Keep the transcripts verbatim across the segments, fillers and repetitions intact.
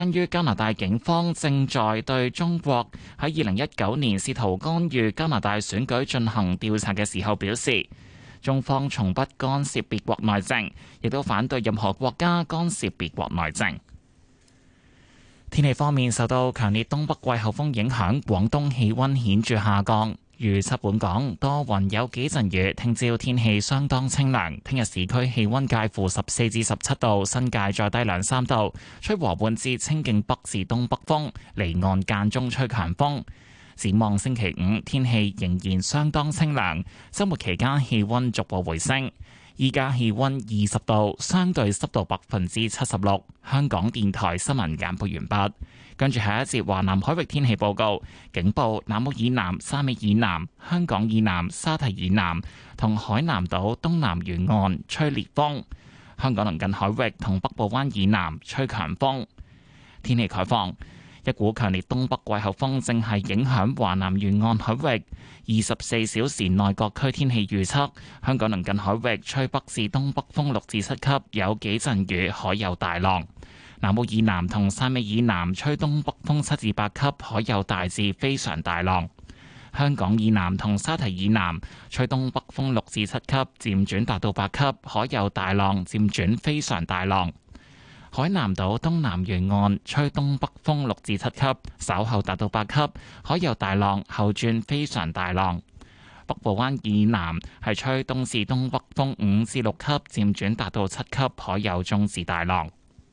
關於加拿大警方正在對中國喺二零一九年試圖干預加拿大選舉進行調查嘅時候表示，中方從不干涉別國內政，亦都反對任何國家干涉別國內政。天氣方面，受到強烈東北季候風影響，廣東氣溫顯著下降。預測本港多雲有幾陣雨，聽朝天氣相當清涼。聽日市區氣溫介乎十四至十七度，新界再低兩三度，吹和緩至清勁北至東北風，離岸間中吹強風。展望星期五，天氣仍然相當清涼，周末期間氣溫逐步回升。依家氣溫二十度，相對濕度百分之七十六。香港電台新聞簡報完畢。跟住下一節華南海域天氣報告，警報南澳以南、沙尾以南、香港以南、沙堤以南同海南島東南沿岸吹烈風，香港鄰近海域同北部灣以南吹強風。天氣概況，一股強烈東北季候風正係影響華南沿岸海域，二十四小時內各區天氣預測，香港鄰近海域吹北至東北風六至七級，有幾陣雨，海有大浪。南澳以南同汕尾以南吹東北風七至八級，海有大至非常大浪。香港以南同沙堤以南吹東北風六至七級，漸轉達到八級，海有大浪，漸轉非常大浪。海南島東南沿岸吹東北風六至七級，稍後達到八級，海有大浪，後轉非常大浪。北部灣以南係吹東至東北風五至六級，漸轉達到七級，海有中至大浪。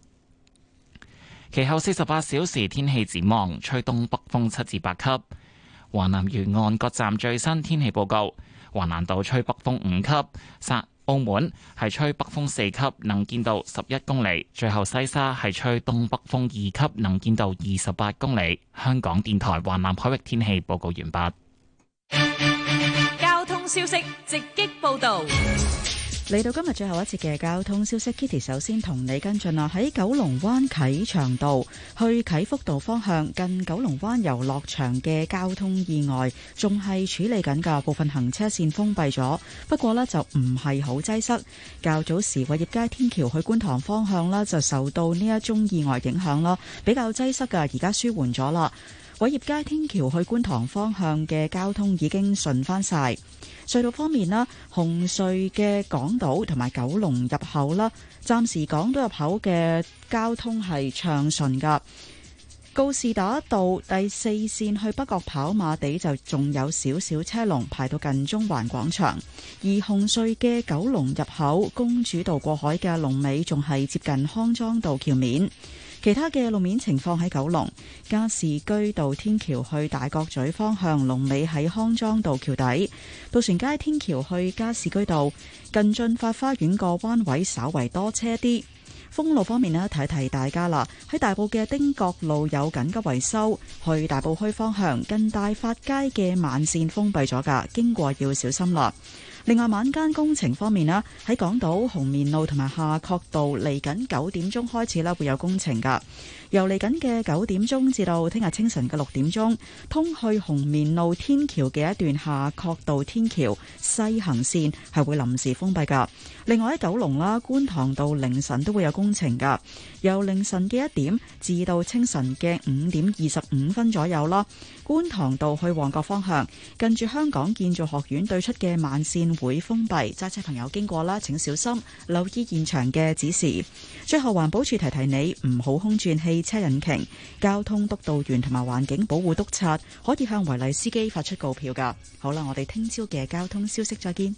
其後四十八小時天氣展望，吹東北風七至八級。華南沿岸各站最新天氣報告：華南島吹北風五級，沙澳門係吹北風四級，能見度十一公里。最後西沙係吹東北風二級，能見度二十八公里。香港電台華南海域天氣報告完畢。 交通消息直擊報道。 嚟到今日最後一節嘅交通消息 ，Kitty 首先同你跟進啦。喺九龍灣啟祥道去啟福道方向，近九龍灣遊樂場嘅交通意外仲係處理緊㗎，部分行車線封閉咗，不過呢就唔係好擠塞。較早時偉業街天橋去觀塘方向呢就受到呢一宗意外影響啦，比較擠塞㗎，而家舒緩咗啦。偉業街天橋去觀塘方向嘅交通已經順返晒。隧道方面啦，紅隧嘅港島同埋九龍入口啦，暫時港島入口嘅交通係暢順噶。告士打道第四線去北角跑馬地就仲有少少車龍排到近中環廣場，而紅隧嘅九龍入口公主道過海嘅龍尾仲係接近康莊道橋面。其他嘅路面情況喺九龍加士居道天橋去大角咀方向，龍尾喺康莊道橋底；渡船街天橋去加士居道近駿發花園個彎位稍為多車啲。封路方面呢，提提大家啦，喺大埔嘅汀角路有緊急維修，去大埔墟方向近大發街嘅慢線封閉咗噶，經過要小心啦。另外晚間工程方面啦，喺港島紅棉路同埋夏慤道嚟緊九點鐘開始啦，會有工程噶。由嚟緊嘅九點鐘至到聽日清晨嘅六點鐘，通去紅棉路天橋嘅一段夏慤道天橋西行線係會臨時封閉噶。另外喺九龍啦，觀塘道凌晨都會有工程噶，由凌晨嘅一點至到清晨嘅五點二十五分左右啦。觀塘道去旺角方向，近住香港建造學院對出嘅慢線會封閉，揸車朋友經過啦，請小心留意現場嘅指示。最後環保署提提你唔好空轉汽車引擎，交通督導員同埋環境保護督察可以向違例司機發出告票噶。好啦，我哋聽朝嘅交通消息再見。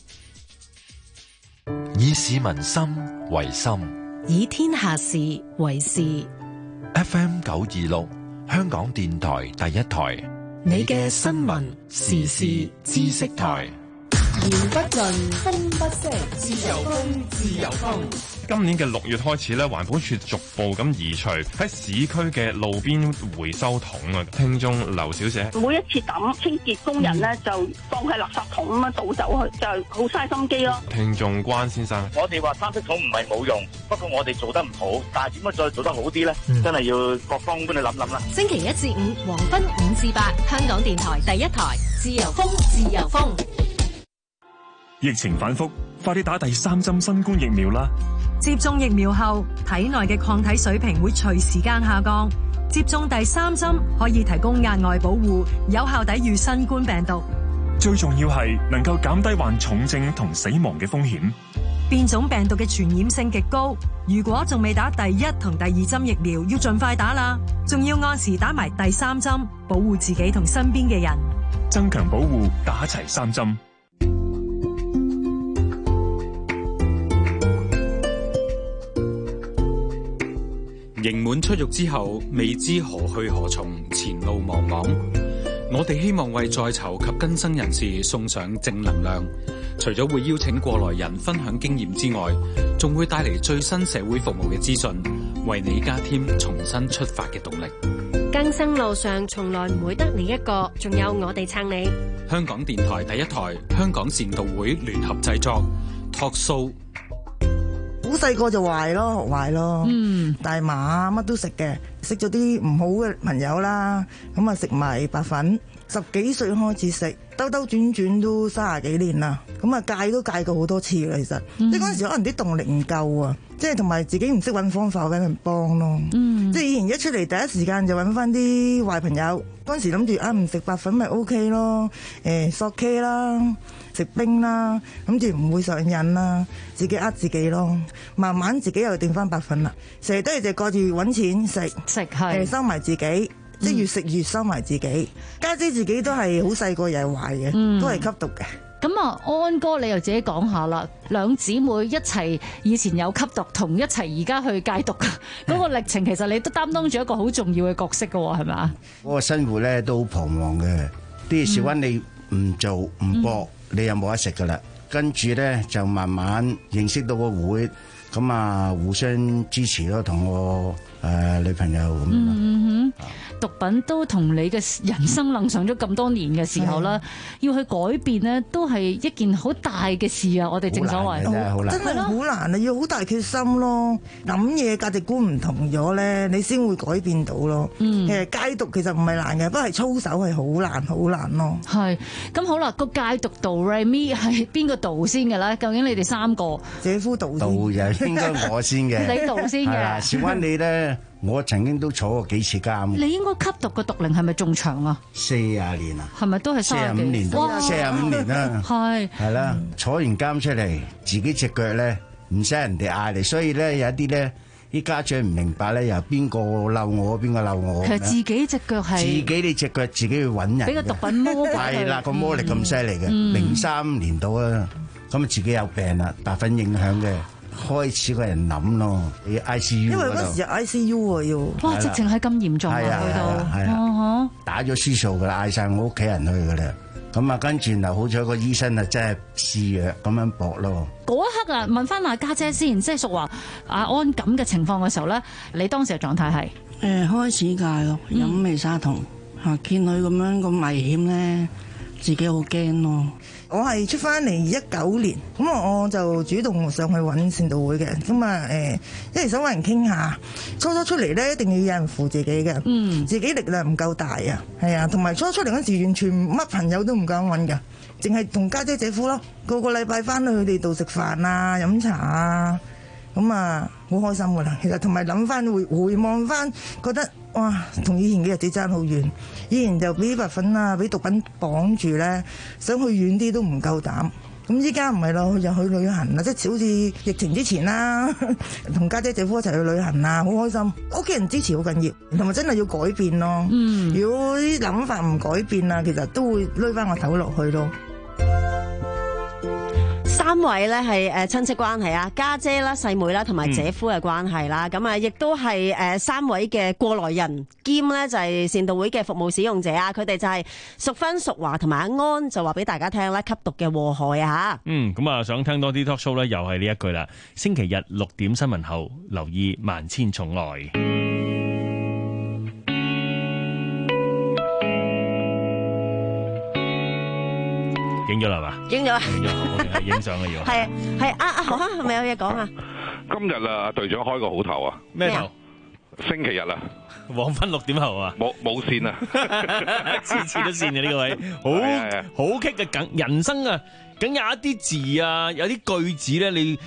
以市民心為心， 以天下事為事。 F M 九二六香港電台第一台， 你嘅新聞時事知識台。言不盡，風不息，自由風，自由風。 今年嘅六月開始咧，環保署逐步咁移除喺市區嘅路邊回收桶啊。聽眾劉小姐， 每一次抌清潔工人咧就放喺垃圾桶咁樣倒走去，就好嘥心機咯。 聽眾關先生， 我哋話三色桶唔係冇用，不過我哋做得唔好，但係點樣再做得好啲咧？嗯、真係要各方幫你諗諗啦。 星期一至五黃昏五至八，香港電台第一台，自由風，自由風。 疫情反覆，快啲打第三針新冠疫苗啦！ 接種疫苗後，體內嘅抗體水平會隨時間下降。接種第三針可以提供額外保護，有效抵禦新冠病毒。 最重要係能夠減低患重症同死亡嘅風險。 變種病毒嘅傳染性極高，如果仲未打第一同第二針疫苗，要盡快打啦。仲要按時打埋第三針，保護自己同身邊嘅人。 增強保護，打齊三針。 刑滿出獄之後，未知何去何從，前路茫茫。我哋希望為在囚及更生人士送上正能量，除咗會邀請過來人分享經驗之外，仲會帶嚟最新社會服務嘅資訊，為你加添重新出發嘅動力。 更生路上從來唔會得你一個，仲有我哋撐你。 香港電台第一台，香港善導會聯合製作 Talk Show。 好細個就壞咯，學壞咯，嗯，大麻乜都食嘅，識咗啲唔好嘅朋友啦，咁啊食埋白粉，十幾歲開始食，兜兜轉轉都三十幾年啦，咁啊戒都戒過好多次啦，其實，嗯、即係嗰陣時可能啲動力唔夠啊，即係同埋自己唔識揾方法揾人幫咯，嗯、即係以前一出嚟第一時間就揾翻啲壞朋友，嗰陣時諗住啊唔食白粉咪 O K 咯，誒索 K 啦。食冰啦，諗住唔會上癮啦，自己呃自己咯，慢慢自己又定翻白粉啦，成日都係就掛住揾錢食食係收埋自己，嗯、即係越食越收埋自己。家姐，姐自己都係好細個又係壞嘅，嗯、都係吸毒嘅。 咁啊，安哥你又自己講下啦，兩姊妹一齊以前有吸毒，同一齊而家去戒毒嗰個歷程，其實你都擔當住一個好重要嘅角色㗎喎，係咪啊？ 嗰個生活咧都好彷徨嘅，啲小溫你唔做唔搏。嗯你又冇得食噶啦，跟住咧就慢慢認識到個會，咁啊互相支持咯，同我誒、呃、女朋友咁樣。 嗯哼，毒品都同你嘅人生楞上咗咁多年嘅時候啦，嗯、要去改變呢，都係一件好大嘅事啊！我哋正所謂， 真係好難啊！要好大決心咯，諗嘢價值觀唔同咗咧，你先會改變到咯。嗯、其實戒毒其實唔係難嘅，不過係操守係好難好難咯。 係咁好啦，個戒毒度 Remy 係邊個導先嘅咧？究竟你哋三個姐夫導先， 導就應該我先嘅， 你導先嘅。 小溫你咧？我曾經都坐過幾次監。 你應該吸毒嘅毒齡係咪仲長啊？ 四廿年啊？ 係咪都係四十五年？四十五年啦。係係啦，坐完監出嚟，自己隻腳咧唔使人哋嗌嚟，所以咧有一啲咧啲家長唔明白咧，又邊個嬲我，邊個嬲我。 其實自己隻腳係自己你隻腳自己去揾人。 俾個毒品魔鬼。 係啦，個魔力咁犀利嘅，零三年到啊，咁啊自己有病啦，白粉影響嘅。開始個人諗咯，要 I C U 因為嗰時有 I C U 啊，要哇，直情係咁嚴重啊，去到係啊， 打咗輸數噶啦，嗌晒我屋企人去噶啦，咁啊跟住嗱，好彩個醫生啊真係試藥咁樣搏咯。 嗰一刻啊，問翻阿家姐先，即係淑華阿安咁嘅情況嘅時候咧，你當時嘅狀態係誒開始戒咯，飲味沙酮嚇，見佢咁樣咁危險咧，自己好驚咯。 我係出翻嚟一九年，咁我就主動上去揾善導會嘅，咁啊誒，一嚟想揾人傾下。初初出嚟咧，一定要有人扶自己嘅，嗯，自己力量唔夠大啊，係啊，同埋初初出嚟嗰時完全乜朋友都唔敢揾㗎，淨係同家姐姐夫咯，個個禮拜翻去佢哋度食飯啊、飲茶啊，咁啊好開心㗎啦。其實同埋諗翻回回望翻，覺得哇，同以前嘅日子爭好遠。以前就俾白粉啊，俾毒品綁住咧，想去遠啲都唔夠膽。咁依家唔係咯，又去旅行啦，即係好似疫情之前啦，同家姐姐夫一齊去旅行啊，好開心。屋企人支持好緊要，同埋真係要改變咯。嗯，如果啲諗法唔改變啊，其實都會攆翻個頭落去咯。 三位咧係誒親戚關係啊，家姐啦、細妹啦同埋姐夫嘅關係啦，咁啊亦都係誒三位嘅過來人兼咧就係善導會嘅服務使用者啊，佢哋就係淑芬、淑華同埋阿安，就話俾大家聽咧吸毒嘅禍害啊嚇。 嗯，咁啊想聽多啲 talk show 咧，又係呢一句啦。星期日六點新聞後，留意萬千寵愛。影咗啦嘛？影咗，影咗，我哋係影相嘅要。 係係啊啊，何生係咪有嘢講啊？ 今日啊，隊長開個好頭啊！ 咩頭？ 星期日啊， 黃昏六點後啊， 冇冇線啊， 次次都線嘅呢個位，好好棘嘅梗人生啊，梗有一啲字啊，有啲句子咧，你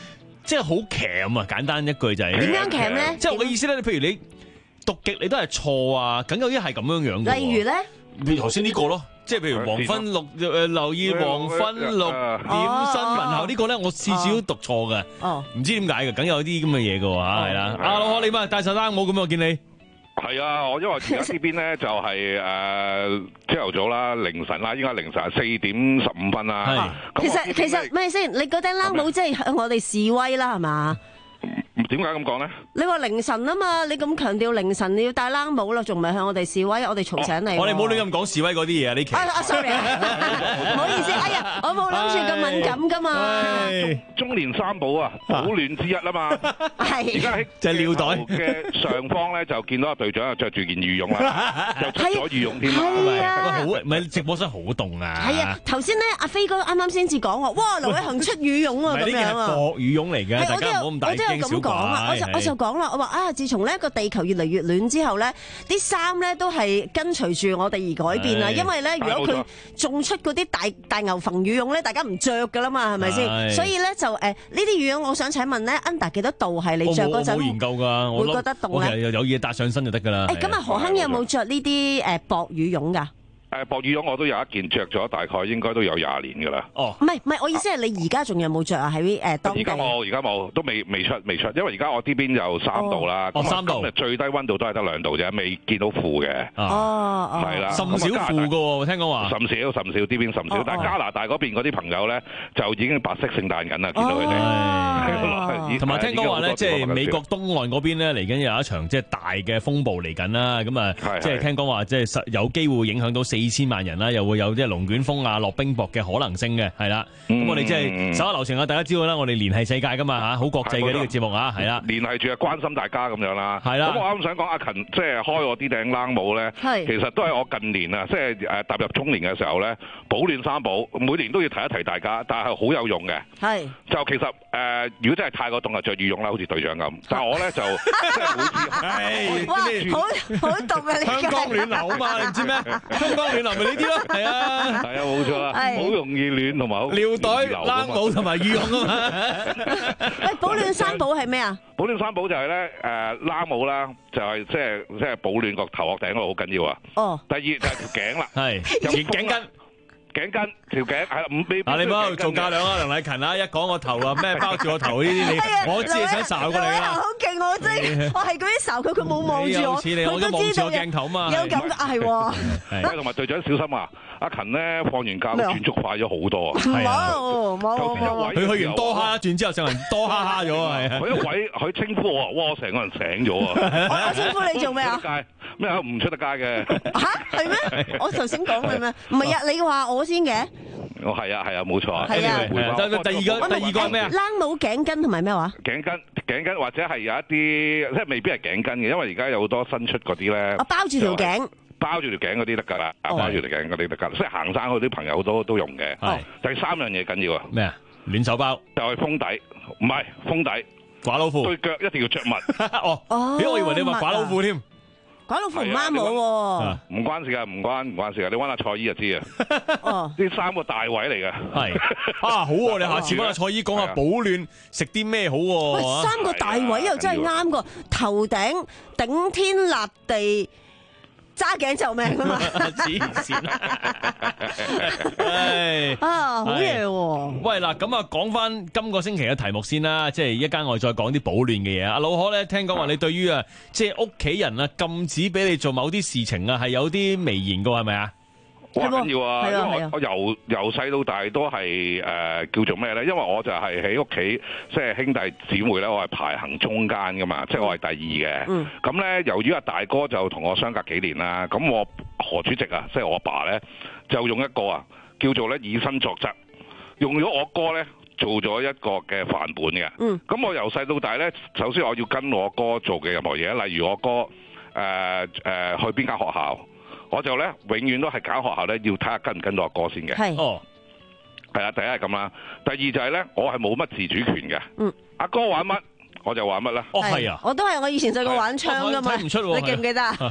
即係好鉗啊！簡單一句就係點樣鉗咧？ 即係我嘅意思咧，你譬如你讀極你都係錯啊，梗有啲係咁樣樣嘅。 例如咧， 你頭先呢個咯。即係譬如黃昏六誒留意黃昏六點新聞後呢個咧，我次次都讀錯嘅，唔知點解嘅，梗有啲咁嘅嘢嘅喎嚇，係啦。阿老何你咪戴晒冷帽咁，我見你係啊，我因為而家呢邊咧就係誒朝頭早啦、凌晨啦，依家凌晨四點十五分啦。 其實其實咩先？你嗰頂冷帽即係向我哋示威啦，係嘛？ 點解咁講咧？ 你話凌晨啊嘛，你咁強調凌晨你要戴冷帽啦，仲唔係向我哋示威？我哋嘈醒你。 我哋冇亂咁講示威嗰啲嘢啊！呢期啊 sorry， 唔好意思，哎呀，我冇諗住咁敏感噶嘛。 中年三寶啊，保暖之一啊嘛。 係。 而家喺就係尿袋嘅上方咧，就見到阿隊長啊着住件羽絨啦，就着咗羽絨添。 係啊。 好，唔係直播室好凍啊。 係啊，頭先咧阿飛哥啱啱先至講話，哇劉偉恒出羽絨啊咁樣啊。 呢件係薄羽絨嚟嘅，大家唔好咁大驚小怪。 我就我就講啦，我話啊，自從呢個地球越嚟越暖之後咧，啲衫咧都係跟隨住我哋而改變啦。因為咧，如果佢仲出嗰啲大大牛篷羽絨咧，大家唔着噶啦嘛，係咪先？所以咧就誒呢啲羽絨，我想請問咧 ，under 幾多度係你着嗰陣？ 我冇研究㗎，我會覺得凍咧。 有嘢搭上身就得㗎啦。 誒咁啊，何亨有冇着呢啲誒薄羽絨㗎？ 誒薄羽絨我都有一件着咗，大概應該都有廿年㗎啦。 哦， 唔係唔係，我意思係你而家仲有冇着啊？喺誒當地。 而家冇，而家冇，都未未出未出，因為而家我呢邊有三度啦。 哦，三度。 今日最低溫度都係得兩度啫，未見到負嘅。 哦哦。 係啦。 甚少負㗎喎，聽講話。 甚少甚少，呢邊甚少，但係加拿大嗰邊嗰啲朋友咧，就已經白色聖誕緊啦，見到佢哋。 同埋聽講話咧，即係美國東岸嗰邊咧，嚟緊有一場即係大嘅風暴嚟緊啦。咁啊，即係聽講話，即係實有機會影響到四千萬人啦，又會有啲龍捲風啊、落冰雹嘅可能性嘅，係啦。咁我哋即係手下留情啊！大家知道啦，我哋聯繫世界噶嘛嚇，好國際嘅呢個節目啊，係啦。 聯繫住啊，關心大家咁樣啦。 係啦。 咁我啱想講阿勤，即係開我啲頂冷帽咧，其實都係我近年啊，即係誒踏入中年嘅時候咧，保暖三寶，每年都要提一提大家，但係好有用嘅。係。就其實誒，如果真係太過凍啊，着羽絨啦，好似隊長咁。但係我咧就即係每次係哇，好好凍啊！ 香江暖流啊嘛，你唔知咩？香江暖流咪呢啲咯，係啊。 係啊，冇錯啦，好容易暖同埋好尿袋、冷帽同埋羽絨啊嘛。 喂，保暖三寶係咩啊？ 保暖三寶就係咧誒冷帽啦，就係即係即係保暖個頭殼頂嗰度好緊要啊。哦。第二就係條頸啦， 係頸頸巾。 頸巾條頸係啦，五臂。 啊，你唔好做架梁啊，梁禮勤啊！一講個頭啊，咩包住個頭呢啲你，我知你想睄過嚟啊！ 好勁，我真，我係嗰啲睄佢，佢冇望住我， 佢都知道鏡頭嘛。 有感覺係喎。 係同埋隊長小心啊！阿勤咧放完假轉速快咗好多啊！ 冇冇。 頭先一位佢去完多哈一轉之後，成人多哈哈咗啊！係啊。 佢一位佢稱呼我，哇！我成個人醒咗啊！ 我稱呼你做咩啊？ 咩啊？唔出得街嘅。 嚇係咩？我頭先講嘅咩？唔係啊！你話我先嘅。 哦，係啊，係啊，冇錯啊。 係啊。 第二個，第二個係咩啊？ 冷帽、頸巾同埋咩話？ 頸巾、頸巾或者係有一啲，即係未必係頸巾嘅，因為而家有好多新出嗰啲咧。 我包住條頸。 包住條頸嗰啲得㗎啦，包住條頸嗰啲得㗎，即係行山嗰啲朋友都都用嘅。係。第三樣嘢緊要啊。咩啊？暖手包。就係封底，唔係封底。寡佬褲。對腳一定要着襪。 哦。哦。咦？我以為你話寡佬褲添。 寡佬褲唔啱我喎。 唔關事㗎，唔關唔關事㗎，你揾下蔡姨就知啊。哦。呢三個大位嚟㗎。係。啊，好喎！你下次揾下蔡姨講下保暖食啲咩好喎。 喂，三個大位又真係啱㗎，頭頂頂天立地。揸頸就命啊嘛！ 黐線啊，好嘢喎！ 喂嗱，咁啊講翻今個星期嘅題目先啦，即係一間我再講啲保暖嘅嘢。阿老何咧，聽講話你對於啊，即係屋企人啊禁止俾你做某啲事情啊，係有啲微言噶，係咪啊？ 好緊要啊！因為我我由由細到大都係誒、呃、叫做咩咧？因為我就係喺屋企，即係兄弟姊妹咧，我係排行中間噶嘛，即係我係第二嘅。咁、嗯、咧，由於阿大哥就同我相隔幾年啦，咁我何主席啊，即係我阿爸咧，就用一個啊叫做咧以身作則，用咗我哥咧做咗一個嘅範本嘅。咁、嗯、我由細到大咧，首先我要跟我哥做嘅任何嘢，例如我哥誒誒、呃呃、去邊間學校。我就咧永遠都係揀學校咧，要睇下跟唔跟到阿哥先嘅。係哦，係啊，第一係咁啦。第二就係咧，我係冇乜自主權嘅。嗯，阿哥玩乜， 我就玩乜啦？ 哦，係啊， 我都係，我以前細個玩槍噶嘛， 睇唔出喎， 你記唔記得啊？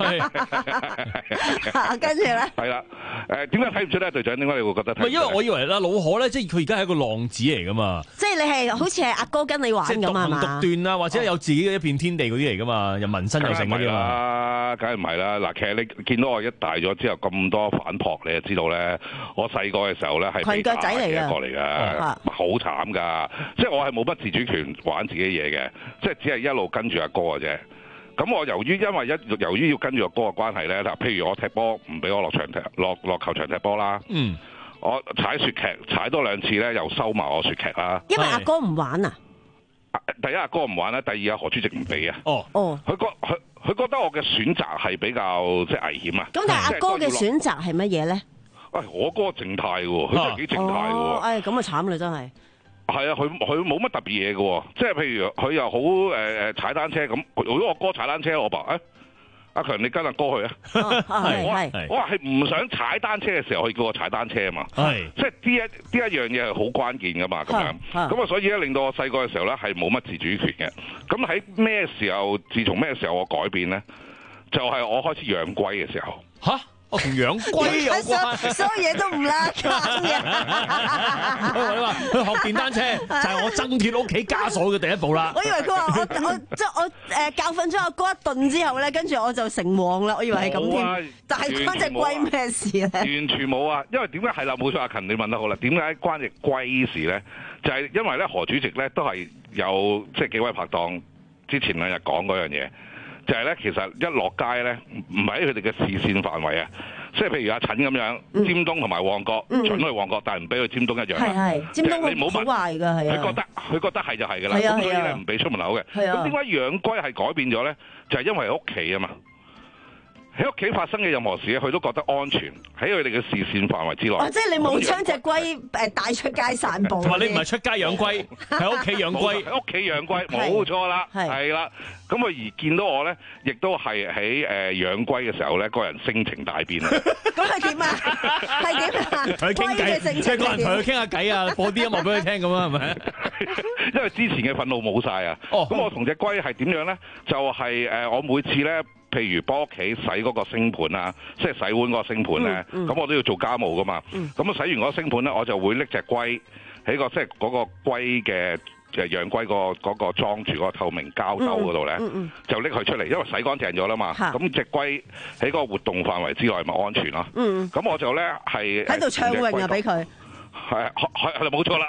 跟住咧， 係啦，誒點解睇唔出咧？隊長點解你會覺得睇唔出？ 唔係因為我以為啦，老何咧，即係佢而家係一個浪子嚟噶嘛。 即係你係好似係阿哥跟你玩咁啊嘛？ 獨獨斷啊，或者有自己嘅一片天地嗰啲嚟噶嘛，又紋身又成嗰啲嘛。 梗係唔係啦！嗱，其實你見到我一大咗之後咁多反撲，你就知道咧，我細個嘅時候咧係被打嘅一個嚟㗎，好慘㗎！即係我係冇乜自主權玩自己嘢嘅，即係只係一路跟住阿哥嘅啫。咁我由於因為一由於要跟住阿哥嘅關係咧，嗱，譬如我踢波唔俾我落場踢落落球場踢波啦， 嗯， 我踩雪屐踩多兩次咧，又收埋我雪屐啦。 因為阿哥唔玩啊！ 第一阿哥唔玩啦，第二阿何主席唔俾啊。 哦哦， 佢覺佢佢覺得我嘅選擇係比較即係危險啊。 咁但係阿哥嘅選擇係乜嘢咧？ 喂、哎，我哥靜態嘅喎，佢真係幾靜態嘅喎。 哎，咁啊慘啦，真係。 係啊，佢佢冇乜特別嘢嘅喎，即係譬如佢又好誒誒踩單車咁，如果我哥踩單車，我爸誒。阿強，你跟阿哥去啊！我我話係唔想踩單車嘅時候，可以叫我踩單車啊嘛。係，即係呢一呢一樣嘢係好關鍵噶嘛。咁樣咁啊，所以咧令到我細個嘅時候咧係冇乜自主權嘅。咁喺咩時候？自從咩時候我改變咧？就係、是、我開始養龜嘅時候。 嚇！我同養龜有關， 所有嘢都唔拉更嘅。 你話去學電單車就係我掙脫屋企枷鎖嘅第一步啦。 我以為佢話我我即係我誒教訓咗阿哥一頓之後咧，跟住我就成王啦。我以為係咁添，但係關隻龜咩事咧？ 完全冇啊！因為點解係啦？冇錯，阿勤你問得好啦。點解關隻龜事咧？就係、是、因為咧何主席咧都係有即係幾位拍檔之前兩日講嗰樣嘢。就係、是、咧，其實一落街咧，唔係喺佢哋嘅視線範圍啊。即係譬如阿陳咁樣，嗯、尖東同埋旺角，嗯、準去旺角，但係唔俾去尖東一樣。係係，尖東你冇好壞㗎，係啊。佢覺得佢覺得係就係㗎啦，咁所以咧唔俾出門口嘅。咁點解養龜係改變咗咧？就係、是、因為喺屋企啊嘛。喺屋企發生嘅任何事咧，佢都覺得安全，喺佢哋嘅視線範圍之內。 哦，即係你冇將隻龜誒帶出街散步。 同埋你唔係出街養龜，喺屋企養龜。 喺屋企養龜，冇錯啦，係啦。咁佢而見到我咧，亦都係喺誒養龜嘅時候咧，個人性情大變啊！ 咁係點啊？係點啊？ 同佢傾偈，即係個人同佢傾下偈啊，播啲音樂俾佢聽咁啊，係咪？ 因為之前嘅憤怒冇晒啊。哦。咁我同隻龜係點樣咧？就係、是、誒，我每次咧。譬如幫屋企洗嗰個星盤啊，即係洗碗嗰個星盤咧，咁、嗯嗯、我都要做家務噶嘛。咁、嗯、啊洗完嗰個星盤咧，我就會拎隻龜喺個即係嗰個龜嘅誒養龜、嗰個嗰、嗰個裝住嗰個透明膠兜嗰度咧，就拎佢出嚟，因為洗乾淨咗啦嘛。咁隻龜喺嗰個活動範圍之內咪安全咯。咁、嗯、我就咧係喺度暢泳啊，俾佢。 係係係冇錯啦，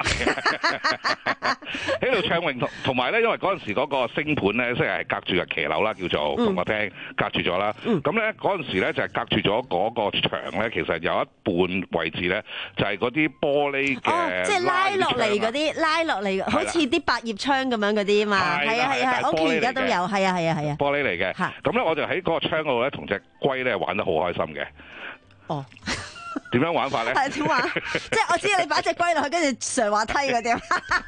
喺度暢泳同同埋咧，因為嗰陣時嗰個星盤咧，即係隔住個騎樓啦，叫做同我聽隔住咗啦。咁咧嗰陣時咧就係隔住咗嗰個牆咧，其實有一半位置咧就係嗰啲玻璃嘅、哦， 即係拉落嚟嗰啲，拉落嚟好似啲百葉窗咁樣嗰啲啊嘛。係啊係啊，我屋企而家都有，係啊係啊係啊。 玻璃嚟嘅，咁咧我就喺嗰個窗嗰度咧，同隻龜咧玩得好開心嘅。哦。點樣玩法咧？ 係點玩？即係我知道你擺隻龜落去，跟住上滑梯嗰啲。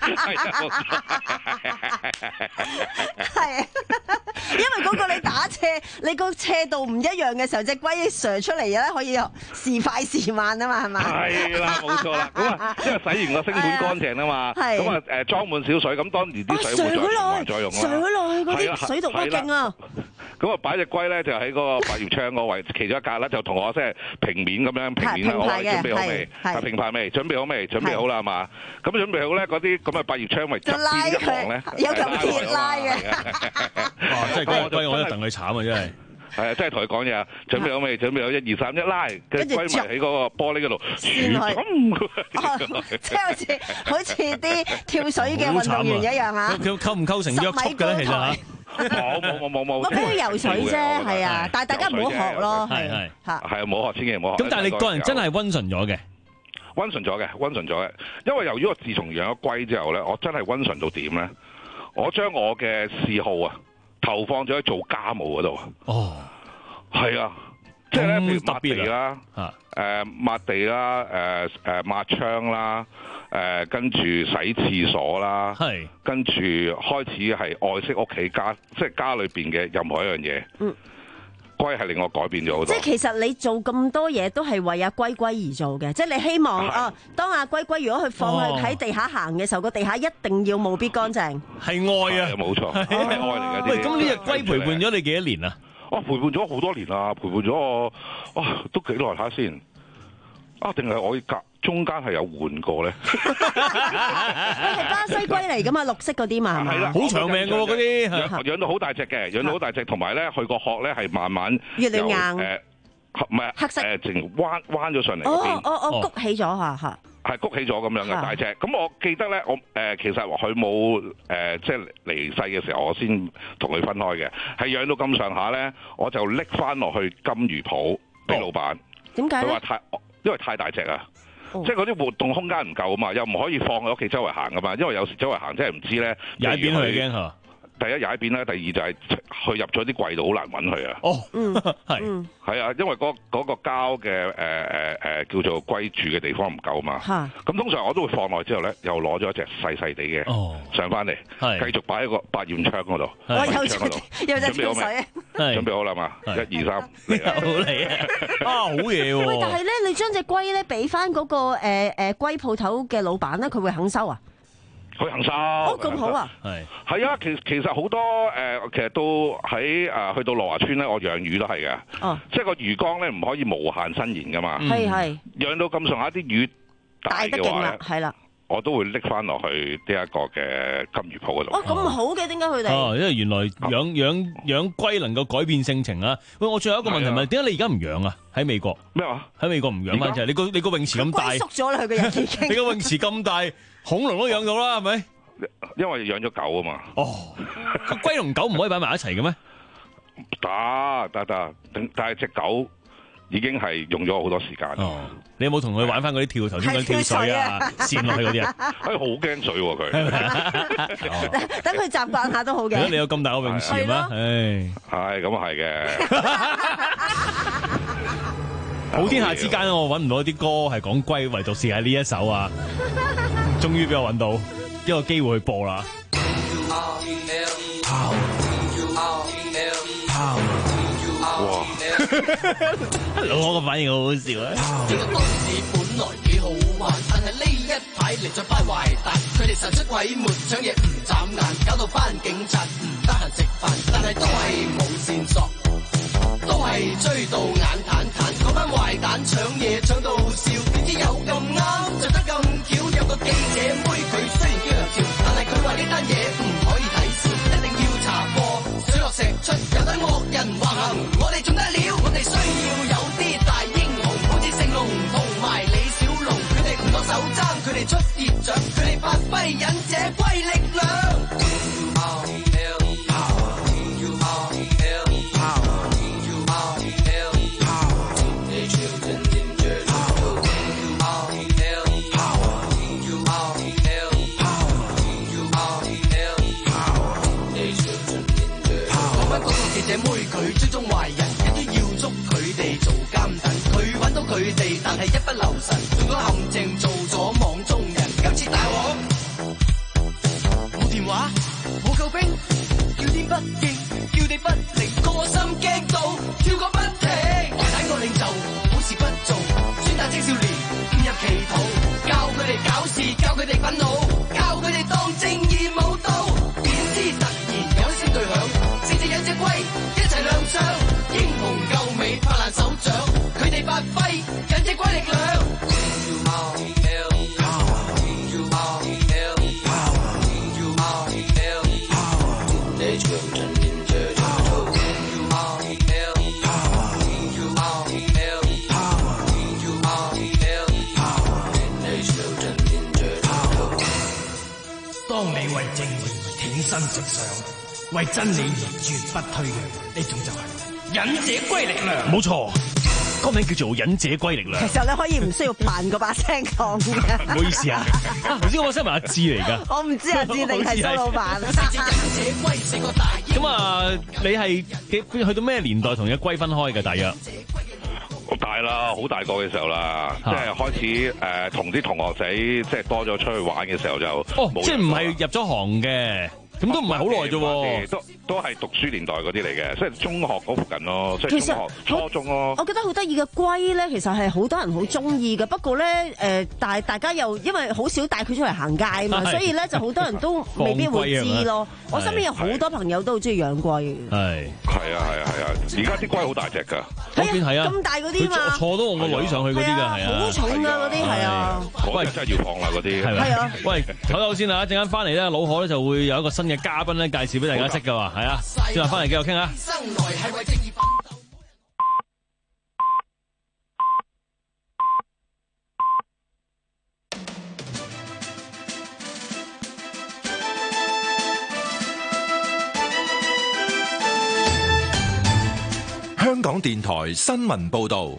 係，因為嗰個你打斜，你個斜度唔一樣嘅時候，隻龜上出嚟咧可以時快時慢啊嘛，係嘛？ 係啦，冇錯啦。咁啊，因為洗完個星盤乾淨啊嘛，咁啊誒裝滿少水，咁當然啲水會再循環再用啦。 上咗落去嗰啲水毒都勁啊！ 咁啊擺隻龜咧就喺嗰個百葉窗個位，其中一格啦，就同我即係平面咁樣平面。我話準備好未？係平排未？準備好未？準備好啦，係嘛？咁準備好咧，嗰啲咁嘅百葉窗咪側邊一行咧， 有嚿鐵拉嘅。 哇！真係龜龜，我一戥佢慘啊！真係。 係啊，真係同佢講嘢啊！準備好未？準備好，一二三，一拉，跟住龜咪喺嗰個玻璃嗰度，咁即係好似好似啲跳水嘅運動員一樣啊！ 佢構唔構成約束嘅咧？其實嚇。 冇冇冇冇冇， 我俾佢游水啫，係啊，但係大家唔好學咯，係係嚇，係啊，唔好學，千祈唔好學。 咁但係你個人真係溫順咗嘅， 溫順咗嘅，溫順咗嘅，因為由於我自從養咗龜之後咧，我真係溫順到點咧？我將我嘅嗜好啊，投放咗喺做家務嗰度。哦，係啊，即係咧，譬如抹地啦，誒抹地啦，誒誒抹窗啦。誒、呃、跟住洗廁所啦，跟住開始係愛惜屋企家，即係家裏邊嘅任何一樣嘢。嗯， 龜係令我改變咗好多。 即係其實你做咁多嘢都係為阿龜龜而做嘅，即係你希望啊，當阿龜龜如果佢放佢喺地下行嘅時候，個地下一定要務必乾淨。 係愛啊， 冇錯，係愛嚟嘅。 喂，咁呢隻龜陪伴咗你幾多年啊？ 哦，陪伴咗好多年啦，陪伴咗我，哇，都幾耐睇下先。啊，定係我隔中間係有換過咧？ 佢係巴西龜嚟噶嘛，綠色嗰啲嘛，係嘛？ 係啦， 好長命嘅喎嗰啲， 養養到好大隻嘅，養到好大隻，同埋咧佢個殼咧係慢慢越嚟硬， 誒唔係黑色， 誒淨彎彎咗上嚟。 哦哦哦，谷起咗嚇嚇。 係谷起咗咁樣嘅大隻，咁我記得咧，我誒、呃、其實佢冇誒即係離世嘅時候，我先同佢分開嘅，係養到咁上下咧，我就拎翻落去金魚鋪俾老闆。 點解？ 佢話太，因為太大隻啊，哦、即係嗰啲活動空間唔夠啊嘛，又唔可以放喺屋企周圍行噶嘛，因為有時周圍行真係唔知咧。 踩邊去驚嚇？ 第一踩扁啦，第二就係佢入咗啲櫃度好難揾佢啊！ 哦，嗯，係， 係啊，因為嗰嗰個膠嘅誒誒誒叫做龜住嘅地方唔夠嘛。嚇，咁通常我都會放耐之後咧，又攞咗一隻細細地嘅上翻嚟，繼續擺喺個百厭窗嗰度。 我有隻有隻跳水啊！ 準備好啦嘛，一二三， 好嚟啊！啊，好嘢喎！ 喂，但係咧，你將隻龜咧俾翻嗰個誒誒龜鋪頭嘅老闆咧，佢會肯收啊？ 佢肯收哦，咁好啊！ 係係啊，其其實好多誒、呃，其實都喺誒、呃、去到羅華村咧，我養魚都係嘅。哦，即係個魚缸咧唔可以無限伸延噶嘛。係係、嗯。養到咁上下啲魚大嘅話咧，係啦，我都會拎翻落去呢一個嘅金魚鋪嗰度。 哦，咁好嘅，點解佢哋？ 哦，因為原來養養養龜能夠改變性情啊！喂，我最後一個問題問，點解你而家唔養啊？喺美國咩話？ 喺美國唔養翻隻？你個你個泳池咁大， 縮咗啦，佢個人已經。 你個泳池咁大。恐龍都養到啦，係咪？ 因為養咗狗啊嘛。 哦，個龜同狗唔可以擺埋一齊嘅咩？ 得得得，但係隻狗已經係用咗好多時間。 哦，你有冇同佢玩翻嗰啲跳頭先咁跳水啊、跣落去嗰啲啊？ 哎，好驚水喎佢。 等佢習慣下都好嘅。 如果你有咁大個泳池咩？唉， 係咁啊係嘅。 好天下之間，我揾唔到啲歌係講龜，唯獨是係呢一首啊！終於俾我揾到一個機會去播啦！ 哇！ 老我個反應好好笑啊！ 呢個當時本來幾好玩，但係呢一排嚟咗班壞蛋，佢哋神出鬼沒，搶嘢唔眨眼，搞到班警察唔得閒食飯，但係都係冇線索。都係追到眼坦坦，嗰班壞蛋搶嘢搶到笑，點知有咁啱就得咁巧，有個記者妹佢雖然叫人潮，但係佢話呢單嘢唔可以睇笑，一定要查過，水落石出，有得惡人橫行，我哋仲得了，我哋需要有啲大英雄，好似成龍同埋李小龍，佢哋唔落手爭，佢哋出熱掌，佢哋發揮忍者龜力量。姐妹佢追蹤壞人，一於要捉佢哋做監躉。佢揾到佢哋，但係一不留神，中咗陷阱，做咗網中人。今次大鑊，冇電話，冇救兵，叫天不應，叫地不靈，個心驚到跳個不停。壞蛋個領袖，好事不做，專打青少年誤入歧途，教佢哋搞事，教佢哋憤怒，教佢哋當正義冇到。點知突然有一聲巨響。忍者龜一齊亮相，英雄救美拍爛手掌，佢哋發揮忍者龜力量。當你為正義挺身直上，為真理而絕不退讓，呢種就係忍者龜力量。 冇錯，歌名叫做忍者龜力量。 其實你可以唔需要扮嗰把聲講嘅。 唔好意思啊，頭先嗰把聲係阿志嚟㗎。 我唔知阿志定係蘇老闆。 咁啊，你係去到咩年代同隻龜分開嘅？大約好大啦，好大個嘅時候啦，即係開始誒同啲同學仔即係多咗出去玩嘅時候就。 哦，即係唔係入咗行嘅？咁都唔係好耐啫喎， 都都係讀書年代嗰啲嚟嘅，即係中學嗰附近咯，即係中學、初中咯。 我覺得好得意嘅龜咧，其實係好多人好中意嘅。不過咧，誒、呃，但係大家又因為好少帶佢出嚟行街啊嘛，所以咧就好多人都未必會知咯。我身邊有好多朋友都好中意養龜嘅。係係啊係啊係啊！而家啲龜好大隻㗎， 嗰邊係啊， 咁大嗰啲嘛， 坐到我個女上去嗰啲㗎，係啊， 好重㗎嗰啲係啊。 嗰隻真係要放啦嗰啲。 係啊，喂，唞唞先啊！一陣間翻嚟咧，老何咧就會有一個新嘅嘉賓咧介紹俾大家識㗎喎，係啊，轉頭翻嚟繼續傾下。 香港電台新聞報道。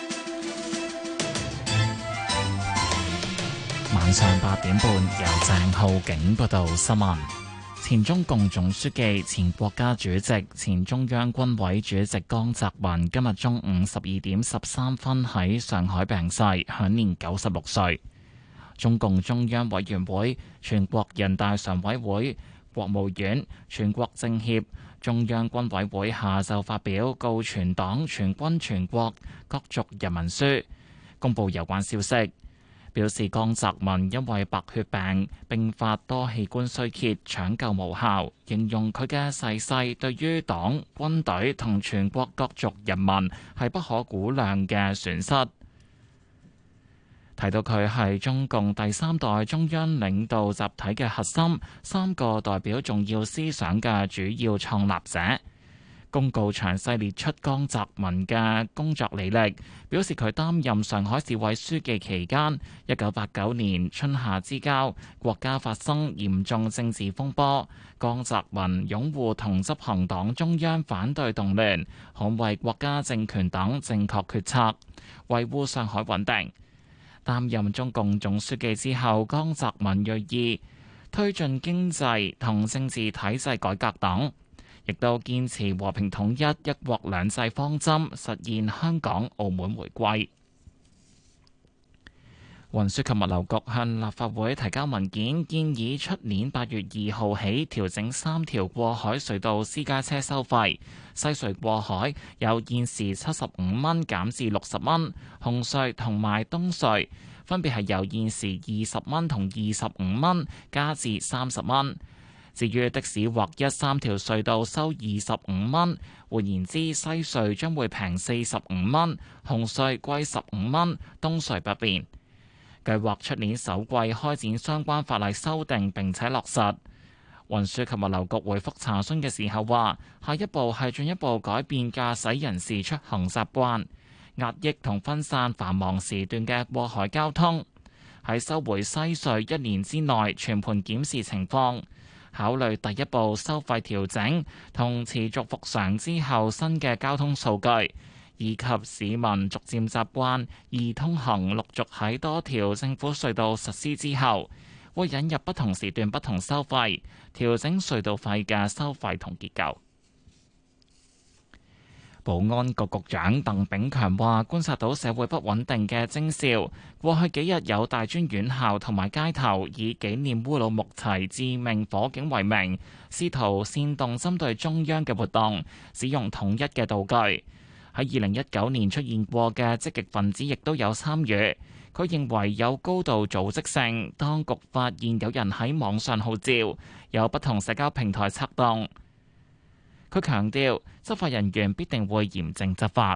晚上八點半，由鄭浩景報道新聞。前中共總書記、前國家主席、前中央軍委主席江澤民今日中午十二點十三分喺上海病逝，享年九十六歲。中共中央委員會、全國人大常委會、國務院、全國政協、中央軍委會下晝發表告全黨全軍全國各族人民書，公布有關消息。表示江澤民因為白血病併發多器官衰竭，搶救無效，形容佢嘅逝世對於黨、軍隊同全國各族人民係不可估量嘅損失。提到佢係中共第三代中央領導集體嘅核心，三個代表重要思想嘅主要創立者。公告詳細列出江澤民嘅工作履歷，表示佢擔任上海市委書記期間，一九八九年春夏之交，國家發生嚴重政治風波，江澤民擁護同執行黨中央反對動亂，捍衛國家政權等正確決策，維護上海穩定。擔任中共總書記之後，江澤民銳意推進經濟同政治體制改革等，亦都堅持和平統一、一國兩制方針，實現香港、澳門回歸。運輸及物流局向立法會提交文件，建議出年八月二號起調整三條過海隧道私家車收費。西隧過海由現時七十五蚊減至六十蚊，紅隧同埋東隧分別係由現時二十蚊同二十五蚊加至三十蚊。至於的士劃一三條隧道收二十五蚊，換言之，西隧將會平四十五蚊，紅隧貴十五蚊，東隧不變。計劃出年首季開展相關法例修訂並且落實。運輸及物流局回覆查詢嘅時候話，下一步係進一步改變駕駛人士出行習慣，壓抑同分散繁忙時段嘅過海交通。喺收回西隧一年之內全盤檢視情況，考慮第一步收費調整同持續復常之後新嘅交通數據，以及市民逐漸習慣易通行陸續喺多條政府隧道實施之後，會引入不同時段不同收費，調整隧道費嘅收費同結構。保安局局長鄧炳強話，觀察到社會不穩定嘅徵兆，過去幾日有大專院校同埋街頭以紀念烏魯木齊致命火警為名，試圖煽動針對中央嘅活動，使用統一嘅道具。喺二零一九年出現過嘅積極分子亦都有參與。佢認為有高度組織性，當局發現有人喺網上號召，有不同社交平台策動。佢強調，執法人員必定會嚴正執法。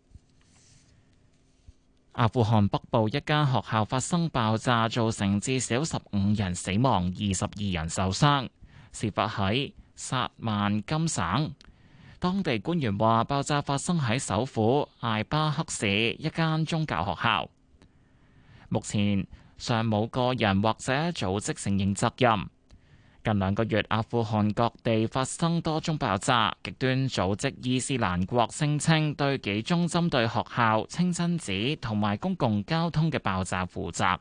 阿富汗北部一間學校發生爆炸，造成至少十五人死亡，二十二人受傷。事發喺薩曼金省。當地官員話，爆炸發生喺首府艾巴克市一間宗教學校。目前尚冇個人或者組織承認責任。近兩個月，阿富汗各地發生多宗爆炸，極端組織伊斯蘭國聲稱對幾宗針對學校、清真寺同埋公共交通嘅爆炸負責。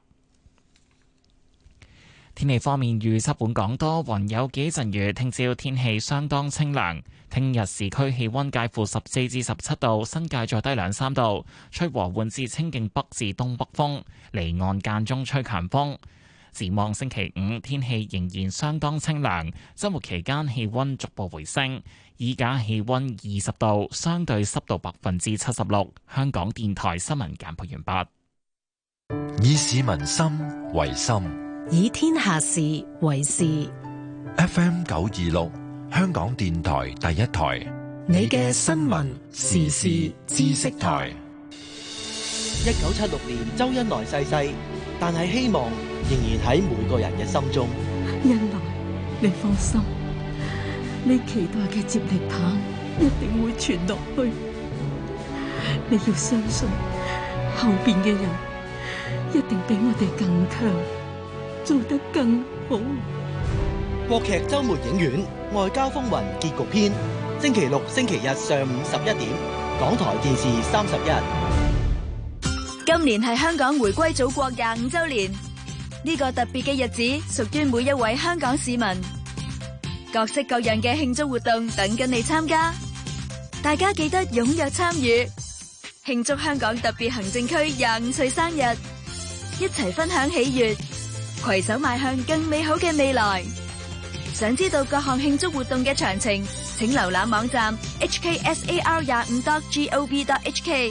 天氣方面預測，本港多雲有幾陣雨，聽朝天氣相當清涼。聽日市區氣溫介乎十四至十七度，新界再低兩三度，吹和緩至清勁北至東北風，離岸間中吹強風。 展望星期五天氣仍然相當清涼，週末期間氣溫逐步回升。依家氣溫二十度，相對濕度百分之七十六。香港電台新聞簡報完畢。以市民心為心， 以天下事為事。 F M 九二六，香港電台第一台， 你嘅新聞時事知識台。 一九七六年，周恩來逝世，但係希望仍然喺每個人嘅心中。 恩來，你放心，你期待嘅接力棒一定會傳落去。你要相信，後邊嘅人一定比我哋更強，做得更好。 國劇周末影院《外交風雲》結局篇，星期六、星期日上午十一點，港台電視三十一。 今年係香港回歸祖國廿五周年，呢個特別嘅日子屬於每一位香港市民。各式各樣嘅慶祝活動等緊你參加，大家記得踴躍參與，慶祝香港特別行政區廿五歲生日，一齊分享喜悅，攜手邁向更美好嘅未來。想知道各項慶祝活動嘅詳情，請瀏覽網站 h k s a r 廿五 dot gov dot h k。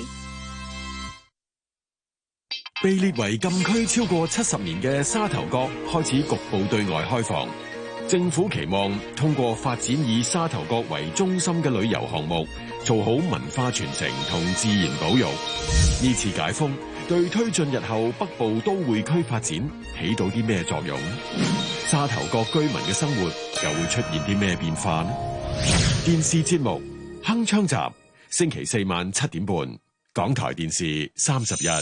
被列為禁區超過七十年嘅沙頭角開始局部對外開放，政府期望通過發展以沙頭角為中心嘅旅遊項目，做好文化傳承同自然保育。呢次解封對推進日後北部都會區發展起到啲咩作用？沙頭角居民嘅生活又會出現啲咩變化呢？電視節目《鏗鏘集》，星期四晚七點半，港台電視三十一。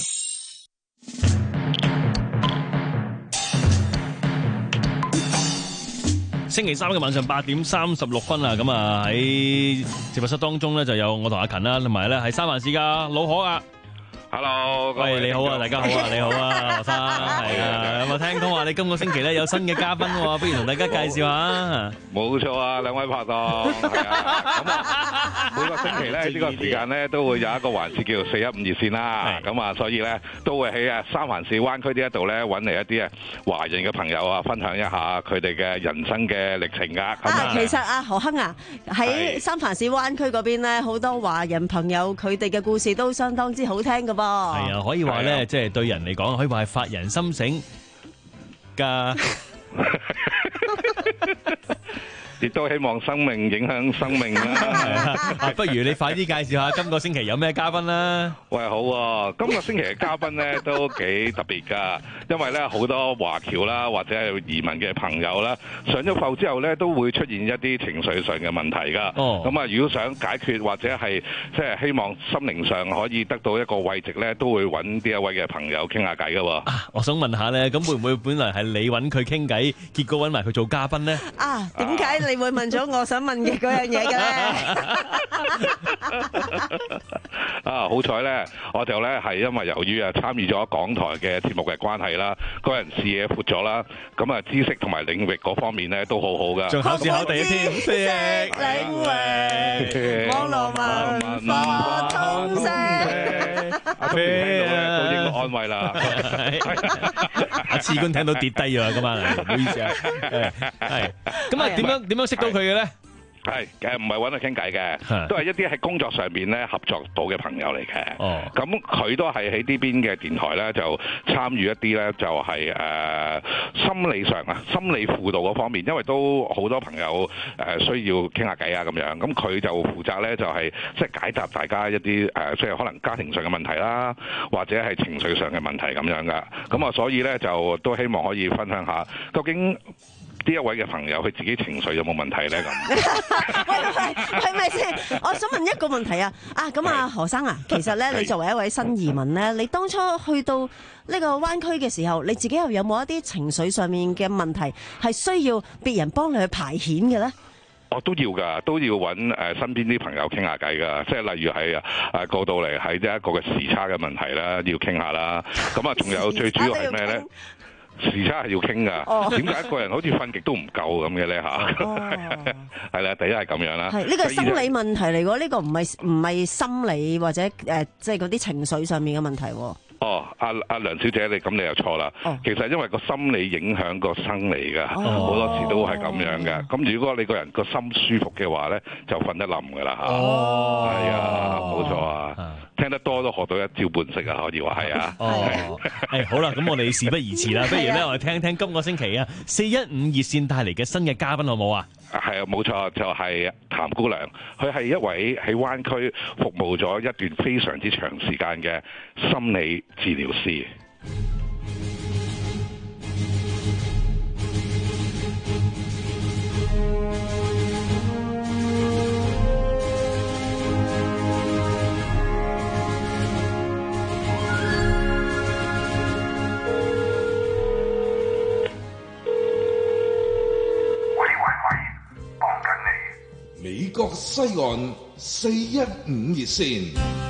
星期三嘅晚上八點三十六分啊，咁啊喺直播室當中咧就有我同阿勤啦，同埋咧係三藩市噶老可啊。 Hello， 喂，你好啊，大家好啊，你好啊，何生，係啊，有冇聽講話你今個星期咧有新嘅嘉賓喎？不如同大家介紹下。 冇錯啊，兩位拍檔，係啊，咁啊，每個星期咧呢個時間咧都會有一個環節叫做四一五熱線啦，咁啊，所以咧都會喺啊三藩市灣區呢一度咧揾嚟一啲啊華人嘅朋友啊，分享一下佢哋嘅人生嘅歷程噶。 啊，其實啊何亨啊，喺三藩市灣區嗰邊咧，好多華人朋友佢哋嘅故事都相當之好聽㗎噃。 係啊，可以話咧，即係對人嚟講，可以話係發人心醒噶。 亦都希望生命影響生命啦。 啊，不如你快啲介紹下今個星期有咩嘉賓啦？ 喂，好啊！今個星期嘅嘉賓咧都幾特別㗎，因為咧好多華僑啦，或者係移民嘅朋友啦，上咗埠之後咧都會出現一啲情緒上嘅問題㗎。哦。咁啊，如果想解決或者係即係希望心靈上可以得到一個慰藉咧，都會揾呢一位嘅朋友傾下偈㗎喎。 啊，我想問下咧，咁會唔會本來係你揾佢傾偈，結果揾埋佢做嘉賓咧？ 啊，點解你？你會問咗我想問嘅嗰樣嘢嘅咧？ 啊，好彩咧，我就咧係因為由於啊參與咗港台嘅節目嘅關係啦，個人視野闊咗啦，咁啊知識同埋領域嗰方面咧都好好噶。 仲考試考第一添， 知識領域，網絡文化通識。 阿東聽到咧都應該安慰啦。 阿次官聽到跌低咗今晚，唔好意思啊。係，咁啊點樣點樣識到佢嘅咧？ 係誒，唔係揾佢傾偈嘅，都係一啲喺工作上邊咧合作到嘅朋友嚟嘅。哦，咁佢都係喺呢邊嘅電台咧，就參與一啲咧，就係、是、誒、呃、心理上啊，心理輔導嗰方面，因為都好多朋友誒、呃、需要傾下偈啊咁樣。咁佢就負責咧，就係即係解答大家一啲誒，即、呃、係可能家庭上嘅問題啦，或者係情緒上嘅問題咁樣噶。咁啊，所以咧就都希望可以分享下，究竟呢一位嘅朋友佢自己情緒有冇問題咧？咁喂喂，係咪先？我想問一個問題啊！啊，咁啊，何生啊，其實咧，你作為一位新移民咧，你當初去到呢個灣區嘅時候，你自己又有冇一啲情緒上面嘅問題，係需要別人幫你去排遣嘅咧？ 我都要㗎，都要揾誒身邊啲朋友傾下偈㗎，即係例如係誒過到嚟係一個嘅時差嘅問題啦，要傾下啦。咁啊，仲有最主要係咩咧？時差係要傾㗎，點解一個人好似瞓極都唔夠咁嘅咧嚇？係啦，第一係咁樣啦。 係呢個生理問題嚟㗎，呢個唔係唔係心理或者誒，即係嗰啲情緒上面嘅問題。 哦，阿阿梁小姐，你咁你又錯啦。 哦、 其實因為個心理影響個生理㗎，好、哦、多時都係咁樣嘅。咁、哦、如果你個人個心舒服嘅話咧，就瞓得冧㗎啦嚇。哦，係啊，冇錯啊。聽得多都學到一招半式啊，可以話係啊。 哦，誒好啦，咁我哋事不宜遲啦，不如咧我哋聽聽今個星期啊四一五熱線帶嚟嘅新嘅嘉賓好冇啊？ 係啊，冇錯，就係、是、譚姑娘，佢係一位喺灣區服務咗一段非常之長時間嘅心理治療師。 美國西岸四一五熱線，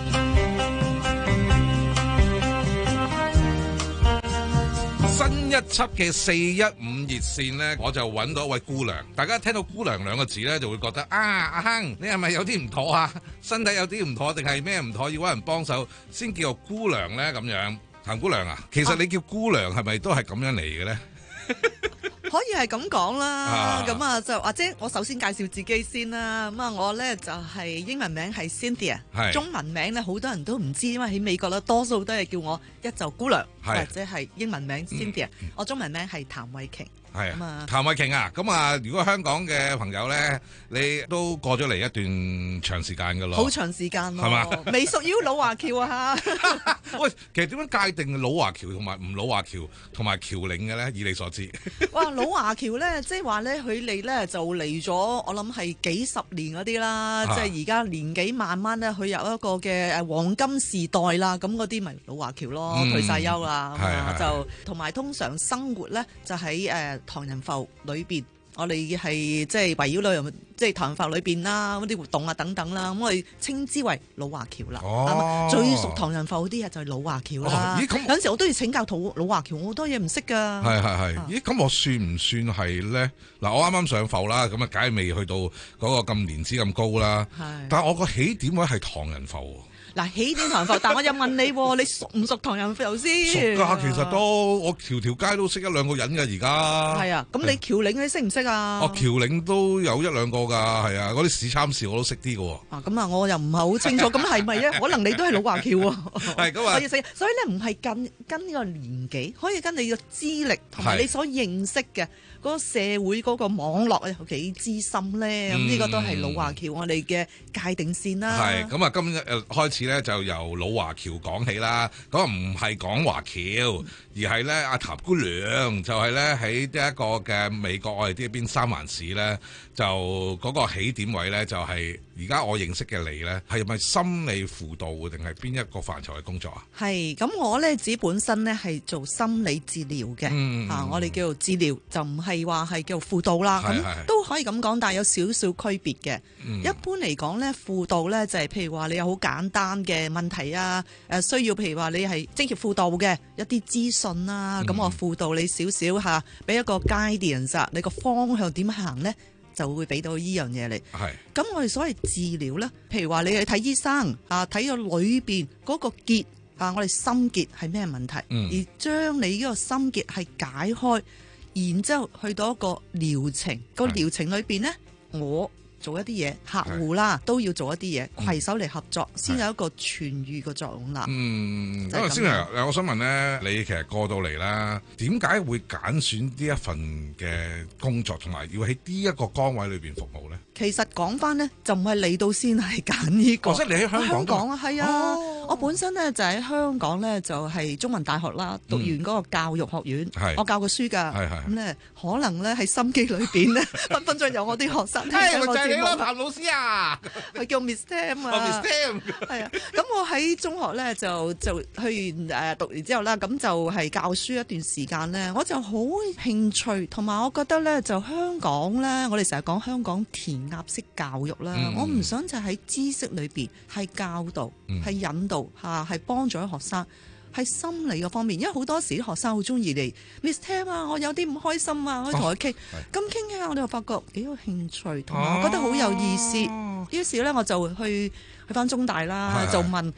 新一輯嘅四一五熱線呢，我就揾到一位姑娘。大家聽到姑娘兩個字呢，就會覺得啊，阿亨，你係咪有啲唔妥啊？身體有啲唔妥，定係咩唔妥？要揾人幫手先叫做姑娘呢？咁樣，譚姑娘啊，其實你叫姑娘係咪都係咁樣嚟嘅呢？ 可以係咁講啦，咁啊就或者我首先介紹自己先啦。咁啊我咧就係英文名係 Cynthia，中文名咧好多人都唔知，因為喺美國咧多數都係叫我一就姑娘，或者係英文名 Cynthia，嗯、我中文名係譚慧瓊。 係啊，譚慧瓊啊，咁啊，如果香港嘅朋友咧，你都過咗嚟一段長時間噶咯， 好長時間咯， 係嘛？ 未屬於老華僑啊嚇！ 喂，其實點樣界定老華僑同埋唔老華僑同埋僑領嘅咧？以你所知， 哇，老華僑咧，即係話咧，佢哋咧就嚟咗，我諗係幾十年嗰啲啦，即係而家年紀慢慢咧，佢有一個嘅誒黃金時代啦，咁嗰啲咪老華僑咯，嗯、退晒休啦，咁就同埋通常生活咧就喺誒唐人埠裏邊，我哋係即係圍繞裏即係唐人埠裏邊啦，嗰啲活動啊等等啦，咁我哋稱之為老華僑啦。哦，最熟唐人埠嗰啲啊就係老華僑啦。咦，咁有陣時我都要請教土老華僑，好多嘢唔識㗎。 係係係。咦，咁我算唔算係咧？嗱，我啱啱上埠啦，咁啊，梗係未去到嗰個咁年資咁高啦。係。但係我個起點位係唐人埠。 嗱，起點唐人埠，但我又問你，你熟唔熟唐人埠先？ 熟㗎，其實都我條條街都識一兩個人㗎，而家。係啊，咁你僑領你識唔識啊？ 哦，僑領都有一兩個㗎，係啊，嗰啲市參事我都識啲㗎喎。 啊，咁啊，我又唔係好清楚，咁係咪咧？可能你都係老華僑喎。 係咁啊。 所以咧，唔係跟跟呢個年紀，可以跟你個資歷同埋你所認識嘅嗰個社會嗰個網絡有幾資深咧？咁呢、嗯、個都係老華僑我哋嘅界定線啦。 係咁啊，今日誒開始咧就由老華僑講起啦。咁啊唔係講華僑，而係咧阿譚姑娘就係咧喺呢一個嘅美國我哋呢邊三藩市咧，就嗰個起點位咧就係而家我認識嘅你咧，係咪心理輔導定係邊一個範疇嘅工作啊？ 係咁，我咧自己本身咧係做心理治療嘅，嗯、啊，我哋叫做治療，就唔係話係叫做輔導啦。咁都可以咁講，但係有少少區別嘅。嗯、一般嚟講咧，輔導咧就係譬如話你有好簡單嘅問題啊，誒需要譬如話你係職業輔導嘅一啲資訊啦，咁、嗯、我輔導你少少嚇，俾一個 guidance，你個方向點行咧？就會俾到依樣嘢嚟。係。咁我哋所謂治療咧，譬如話你去睇醫生啊，睇個裏邊嗰個結啊，我哋心結係咩問題，嗯、而將你呢個心結係解開，然之後去到一個療程。個療程裏邊咧，我做一啲嘢，客戶啦都要做一啲嘢，攜手嚟合作，先有一個痊愈嘅作用啦。嗯， 咁啊，先嚟，我想問咧，你其實過到嚟啦，點解會揀選呢一份嘅工作，同埋要喺呢一個崗位裏邊服務咧？ 其實講翻咧，就唔係嚟到先係揀呢個。 即係你喺香港。香港啊，係啊，哦、我本身咧就喺香港咧，就係中文大學啦，讀完嗰個教育學院，嗯、我教過書㗎。係係。咁咧，可能咧喺心機裏邊咧，分分鐘有我啲學生聽緊我節目。 譚老師啊， 佢叫 Miss Tam 啊。Miss Tam。係啊，咁我喺中學咧就就去完誒讀完之後啦，咁就係教書一段時間咧，我就好興趣，同埋我覺得咧就香港咧，我哋成日講香港填鴨式教育啦，嗯、我唔想就喺知識裏邊係教導、係、嗯、引導嚇、係幫助學生。係心理嘅方面，因為好多時啲學生好中意嚟 Miss Tam 啊，我有啲唔開心啊，可以同佢傾。咁傾下，我哋又發覺幾有興趣，同埋我覺得好有意思。於、啊、是咧，我就去去翻中大啦，是是就問誒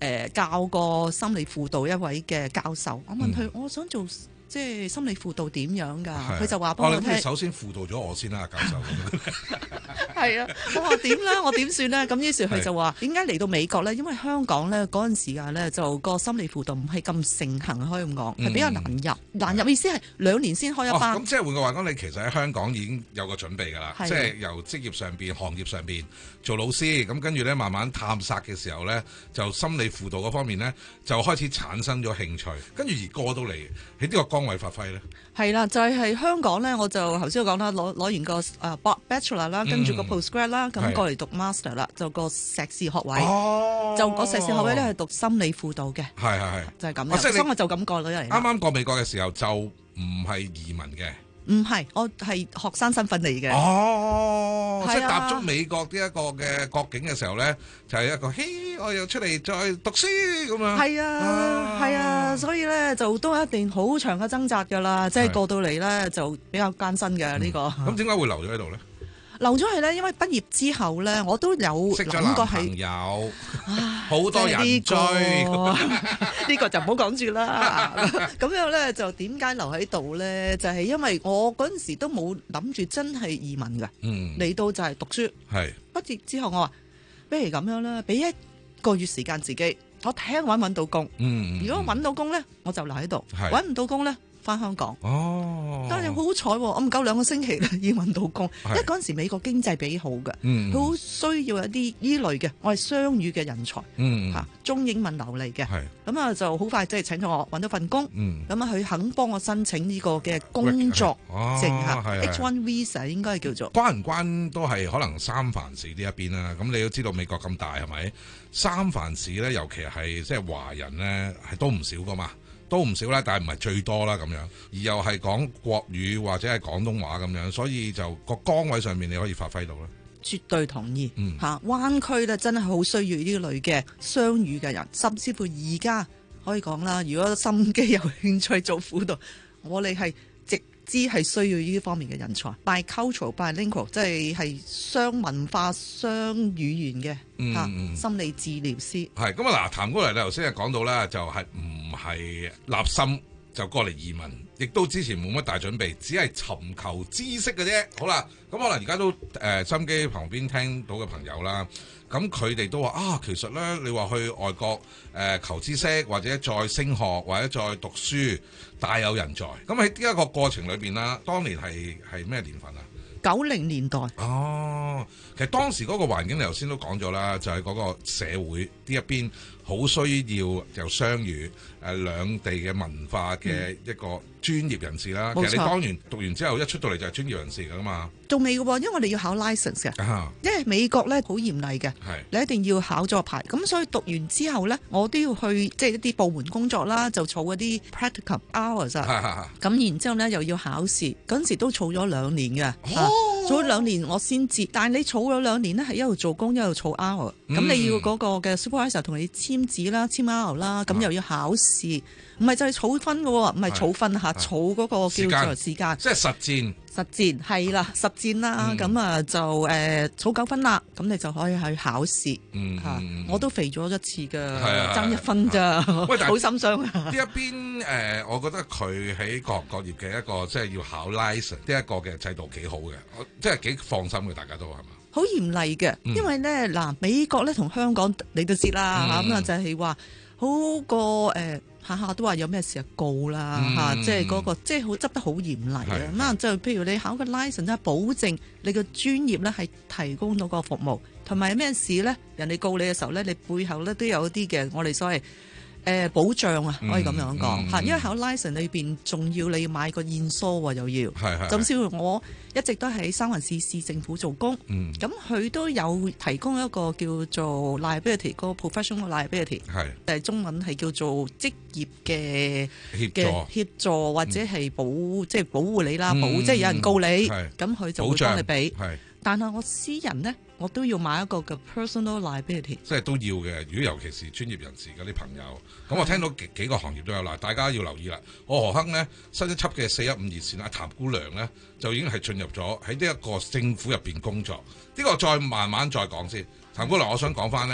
誒教過心理輔導一位嘅教授，我問佢、嗯、我想做即係心理輔導點樣㗎？佢就話幫我聽。 哦，你首先輔導咗我先啦，教授。 係啊，我話點咧？我點算咧？咁於是佢就話點解嚟到美國咧？因為香港咧嗰陣時間咧就個心理輔導唔係咁盛行，可以咁講，係、嗯、比較難入。難入意思係兩年先開一班。咁、 哦、即係換句話講，你其實喺香港已經有個準備㗎啦，即係由職業上邊、行業上邊做老師，咁跟住咧慢慢探索嘅時候咧，就心理輔導嗰方面咧就開始產生咗興趣，跟住而過到嚟喺呢個崗位發揮咧。 係啦，就係、是、香港咧，我就頭先我講啦，攞攞完個誒 Bachelor 啦，跟住個 Postgrad 啦，咁、嗯、過嚟讀 Master 啦，就個碩士學位，哦、就個碩士學位咧係讀心理輔導嘅， 係係係， 就係咁樣，所以我就咁過咗嚟。 啱啱過美國嘅時候就唔係移民嘅。 唔係，我係學生身份嚟嘅。 哦，即係踏足美國呢一個嘅國境嘅時候咧，就係、是、一個，嘿，我又出嚟再讀書咁樣。 係啊，係啊，啊，所以咧就都一定好長嘅掙扎㗎啦，即係過到嚟咧就比較艱辛嘅呢、嗯這個。咁點解會留咗喺度咧？留咗係咧，因為畢業之後咧，我都有諗過係有好多人追， 呢個就唔好講住啦。咁樣咧就點解留喺度咧？就係、是、因為我嗰陣時都冇諗住真係移民㗎，嚟、嗯、到就係讀書。係畢業之後我話，不如咁樣啦，俾一個月時間自己，我睇下揾唔揾到工。嗯、如果揾到工咧，我就留喺度；揾唔到工咧，翻香港。哦，但係好好彩，我唔夠兩個星期咧已經揾到工。因為嗰陣時美國經濟比好嘅，佢、嗯、好需要一啲依類嘅，我係雙語嘅人才，嚇、嗯、中英文流利嘅。咁啊就好快即係請咗我揾到份工。咁、嗯、啊佢肯幫我申請呢個嘅工作證嚇、哦、H 一 Visa 應該係叫做。 關唔關都係可能三藩市呢一邊啦。咁你都知道美國咁大係咪？三藩市咧，尤其係即係華人咧，係都唔少噶嘛。都唔少啦，但係唔係最多啦咁樣，而又係講國語或者係廣東話咁樣，所以就個崗位上面你可以發揮到啦。 絕對同意。嗯，嚇灣區咧真係好需要呢類嘅雙語嘅人，甚至乎而家可以講啦，如果心機有興趣做輔導，我哋係直知係需要呢方面嘅人才。Bicultural、bilingual 即係係雙文化、雙語言嘅嚇、嗯嗯、心理治療師。係咁啊！嗱，譚姑娘你頭先係講到啦，就係唔係立心就過嚟移民，亦都之前冇乜大準備，只係尋求知識嘅啫。好啦，咁可能而家都誒收音機旁邊聽到嘅朋友啦，咁佢哋都話啊，其實咧你話去外國誒、呃、求知識或者再升學或者再讀書，大有人在。咁喺呢一個過程裏邊啦，當年係係咩年份啊？ 九零年代。 哦，其實當時嗰個環境你頭先都講咗啦，就係、是、嗰個社會呢一邊好需要就雙語誒兩地嘅文化嘅一個專業人士啦、嗯。其實你當完讀完之後一出到嚟就係專業人士㗎嘛。 仲未嘅喎，因為我哋要考 license 嘅、啊，因為美國咧好嚴厲嘅，你一定要考咗個牌。咁所以讀完之後咧，我都要去即係一啲部門工作啦，就儲嗰啲 practical hours 啊。咁然之後咧又要考試，嗰陣時都儲咗兩年嘅。哦，儲咗兩年我先至，但係你儲咗兩年咧係一路做工一路儲 hour，咁、嗯、你要嗰個嘅 supervisor 同你簽紙啦、簽 hour 啦，咁又要考試，唔係就係儲分嘅喎，唔係儲分嚇，儲嗰個叫做時間， 即係實戰。 實戰係啦，實戰啦，咁、嗯、啊就誒、呃、儲夠分啦，咁你就可以去考試。嗯，嗯我都肥咗一次㗎，爭一分咋，好心傷啊！ 呢一邊誒、呃，我覺得佢喺各行各業嘅一個即係要考 license 呢一個嘅制度幾好嘅，即係幾放心嘅，大家都係嘛？ 好嚴厲嘅、嗯，因為咧嗱，美國咧同香港你都知啦嚇，咁、嗯、啊就係話好過誒。下下都話有咩事就告啦嚇、嗯，即係嗰、那個即係好執得好嚴厲啊！咁啊就譬如你考個 license 咧，保證你個專業咧係提供到個服務，同埋咩事咧，人哋告你嘅時候咧，你背後咧都有一啲嘅我哋所謂誒、呃、保障啊，可以咁樣講嚇、嗯嗯。因為考 license 裏邊仲要你要買個驗疏喎，又要。係係。甚至乎我一直都喺三藩市市政府做工，咁、嗯、佢都有提供一個叫做 liability 個 professional liability， 係誒中文係叫做職業嘅協助協助或者係保、嗯、即係保護你啦，保、嗯、即係有人告你，咁佢就會幫你俾。但係我私人呢，我都要買一個嘅 personal liability， 即係都要嘅。如果尤其是專業人士嗰啲朋友，咁我聽到幾幾個行業都有啦，大家要留意啦。我何亨呢，新一輯嘅四一五熱線啊，譚姑娘呢，就已經係進入咗喺呢一個政府入邊工作。呢、這個再慢慢再講先。譚姑娘，我想講翻呢，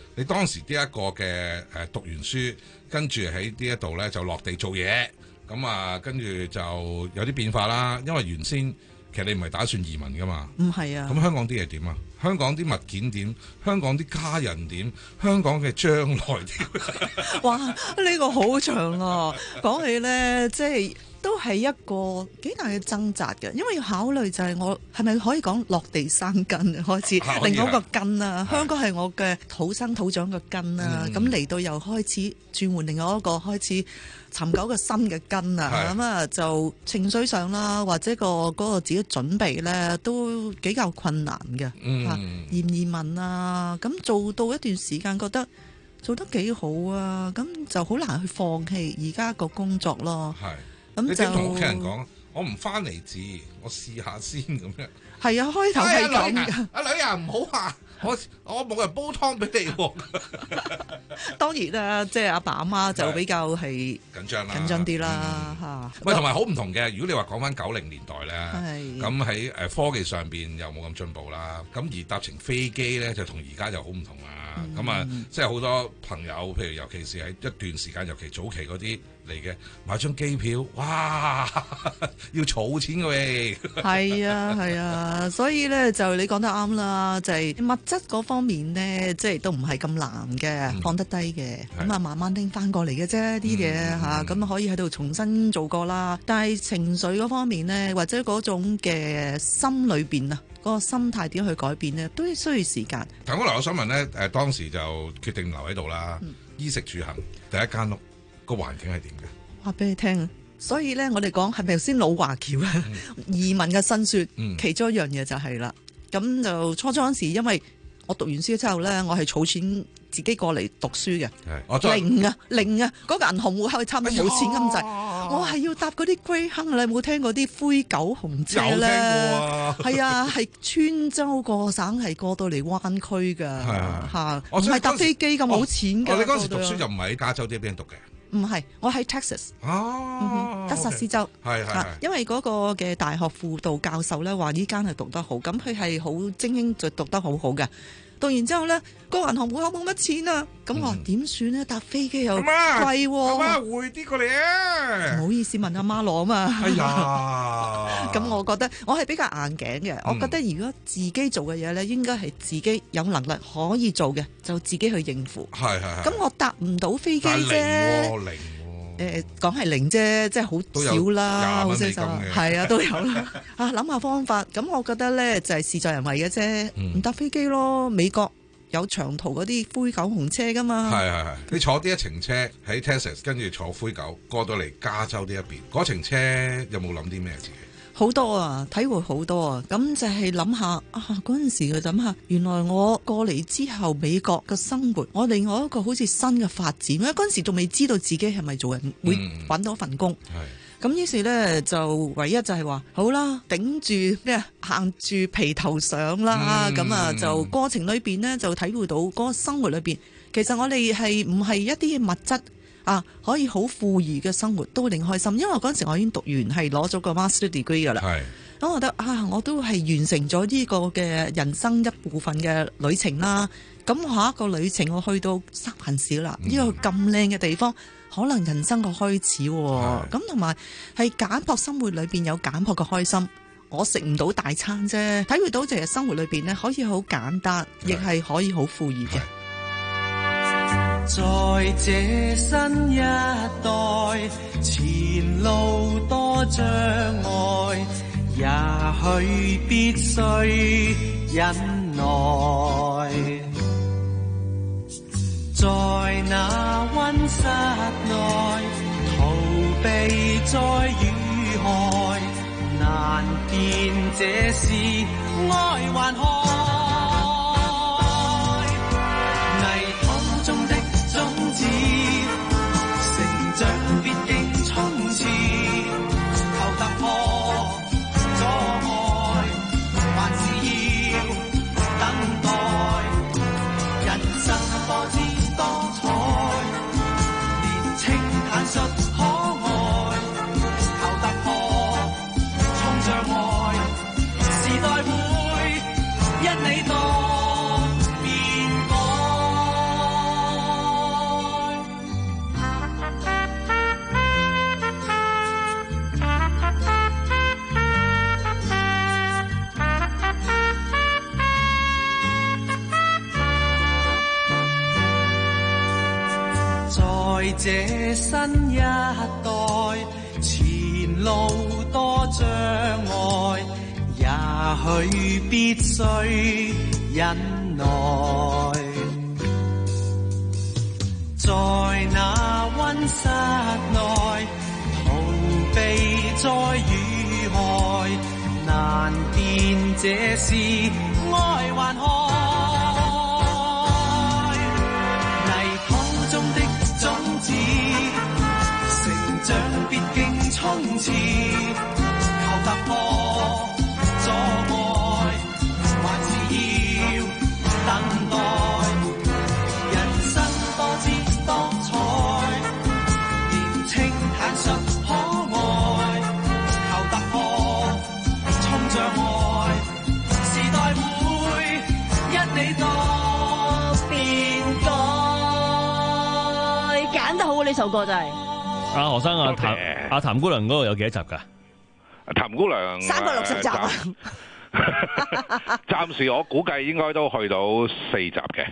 你當時呢一個嘅誒讀完書，跟住喺呢一度咧就落地做嘢，咁啊跟住就有啲變化啦。因為原先其實你唔係打算移民噶嘛， 唔係啊。咁香港啲嘢點啊？香港啲物件點？香港啲家人點？香港嘅將來點？ 哇！呢、呢個好長啊，講起咧，即係。都係一個幾大嘅掙扎嘅，因為要考慮就係我係咪可以講落地生根開始，另外一個根啊，香港係我嘅土生土長嘅根啊，咁嚟、嗯、到又開始轉換另外一個開始尋求一個新嘅根啊，咁啊就情緒上啦，或者個嗰個自己準備咧都比較困難嘅， 嗯、 啊移唔移民啊，咁做到一段時間覺得做得幾好啊，咁就好難去放棄而家個工作咯。咁你點同屋企人就講？我唔翻嚟住，我試下先咁樣。 係啊，開頭係咁㗎。 阿女啊，唔好話我，我冇人煲湯俾你喎。 當然啦，即係阿爸阿媽就比較係緊張啦， 緊張啲啦嚇。 喂，同埋好唔同嘅。如果你話講翻九零年代咧，咁喺誒科技上邊又冇咁進步啦。咁而搭乘飛機咧，就同而家就好唔同啦。咁啊、嗯，即係好多朋友，譬如尤其是喺一段時間，尤其早期嗰啲嚟嘅，買張機票，哇，要儲錢嘅喂。係啊係啊，所以咧就你講得啱啦，就係、是、物質嗰方面咧，即係都唔係咁難嘅，嗯、放得低嘅，咁啊慢慢拎翻過嚟嘅啫啲嘢嚇，咁、嗯、可以喺度重新做過啦。但係情緒嗰方面咧，或者嗰種嘅心裏邊啊。嗰個心態點去改變呢？都需要時間。 譚哥，我想問呢，誒當時就決定留喺度啦。嗯、衣食住行，第一間屋個環境係點嘅？ 話俾你聽啊！所以咧，我哋講係咪頭先老華僑啊？嗯、移民嘅新説，嗯、其中一樣嘢就係啦。咁就初初嗰時，因為我讀完書之後咧，我係儲錢自己過嚟讀書嘅，零啊零啊，嗰、嗰個銀行戶口差唔多冇錢咁滯。哎我係要搭嗰啲 Greyhound，你有冇聽過啲灰狗紅車咧？係啊，係穿州過省，係過到嚟灣區㗎嚇，唔係搭飛機咁冇錢㗎。 你嗰時讀書就唔係喺加州啲邊度嘅？ 唔係，我喺 Texas，哦，德薩斯州， 係係。 因為嗰個嘅大學輔導教授咧話呢間係讀得好，咁佢係好精英，就讀得好好嘅。讀完之後咧，個銀行戶口冇乜錢啊，咁我話點算咧？搭飛機又貴喎， 阿媽匯啲過嚟啊！ 唔好意思問阿媽攞啊嘛。 哎呀， 咁我覺得我係比較硬頸嘅，我覺得如果自己做嘅嘢咧，應該係自己有能力可以做嘅，就自己去應付。 係係係。 咁我搭唔到飛機啫。誒講係零啫，即係好少啦，好少少，係啊都有啦。啊諗下方法，咁我覺得咧就係事在人為嘅啫，唔、嗯、搭飛機咯。美國有長途嗰啲灰狗紅車噶嘛， 係係係。你坐啲一程車喺 Texas，跟住坐灰狗過到嚟加州呢一邊，嗰程車有冇諗啲咩自己？ 好多啊，體會好多啊，咁就係諗下啊，嗰陣時嘅諗下，原來我過嚟之後美國嘅生活，我另外一個好似新嘅發展，因為嗰陣時仲未知道自己係咪做人會揾到份工，咁、嗯、於是呢，就唯一就係話好啦，頂住咩行住皮頭上啦，咁、嗯、啊就過程裏邊呢，就體會到嗰個生活裏邊，其實我哋係唔係一啲物質啊，可以好富裕嘅生活都令開心，因為嗰陣時我已經讀完係攞咗個 master degree 噶啦。咁我覺得啊，我都係完成咗呢個嘅人生一部分嘅旅程啦。咁下一個旅程我去到三藩市啦，呢、嗯、個咁靚嘅地方，可能人生嘅開始。咁同埋係簡樸生活裏邊有簡樸嘅開心。我食唔到大餐啫，體會到就係生活裏邊呢，可以好簡單，亦係可以好富裕嘅。 在這新一代，前路多障礙，也許必須忍耐。在那溫室內，逃避再遇害，難辨這是愛還害。成長必經衝刺，求突破阻礙，還是要等待。人生多姿多彩，年青坦率可愛，求突破衝障礙，時代會一在這新一代，前路多障礙，也許必須忍耐。在那溫室內，逃避災與害，難辨這是愛還害。泥土中的種子，成長必經衝刺，求突破阻礙，還是要等待。人生多姿多彩，年青坦率可愛，求突破衝障礙，時代會一你多變改。 揀得好啊！呢首歌真係。 阿何生啊，譚阿譚姑娘嗰度有幾多集㗎？ 譚姑娘三百六十集啊！ 暫時我估計應該都去到四集嘅。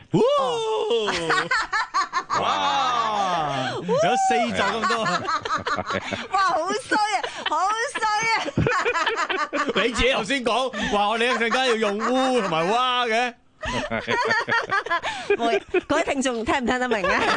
哇！有四集咁多， 哇！好衰啊，好衰啊！ 你自己頭先講話，我哋一陣間要用烏同埋蛙嘅。 各位聽眾聽唔聽得明啊？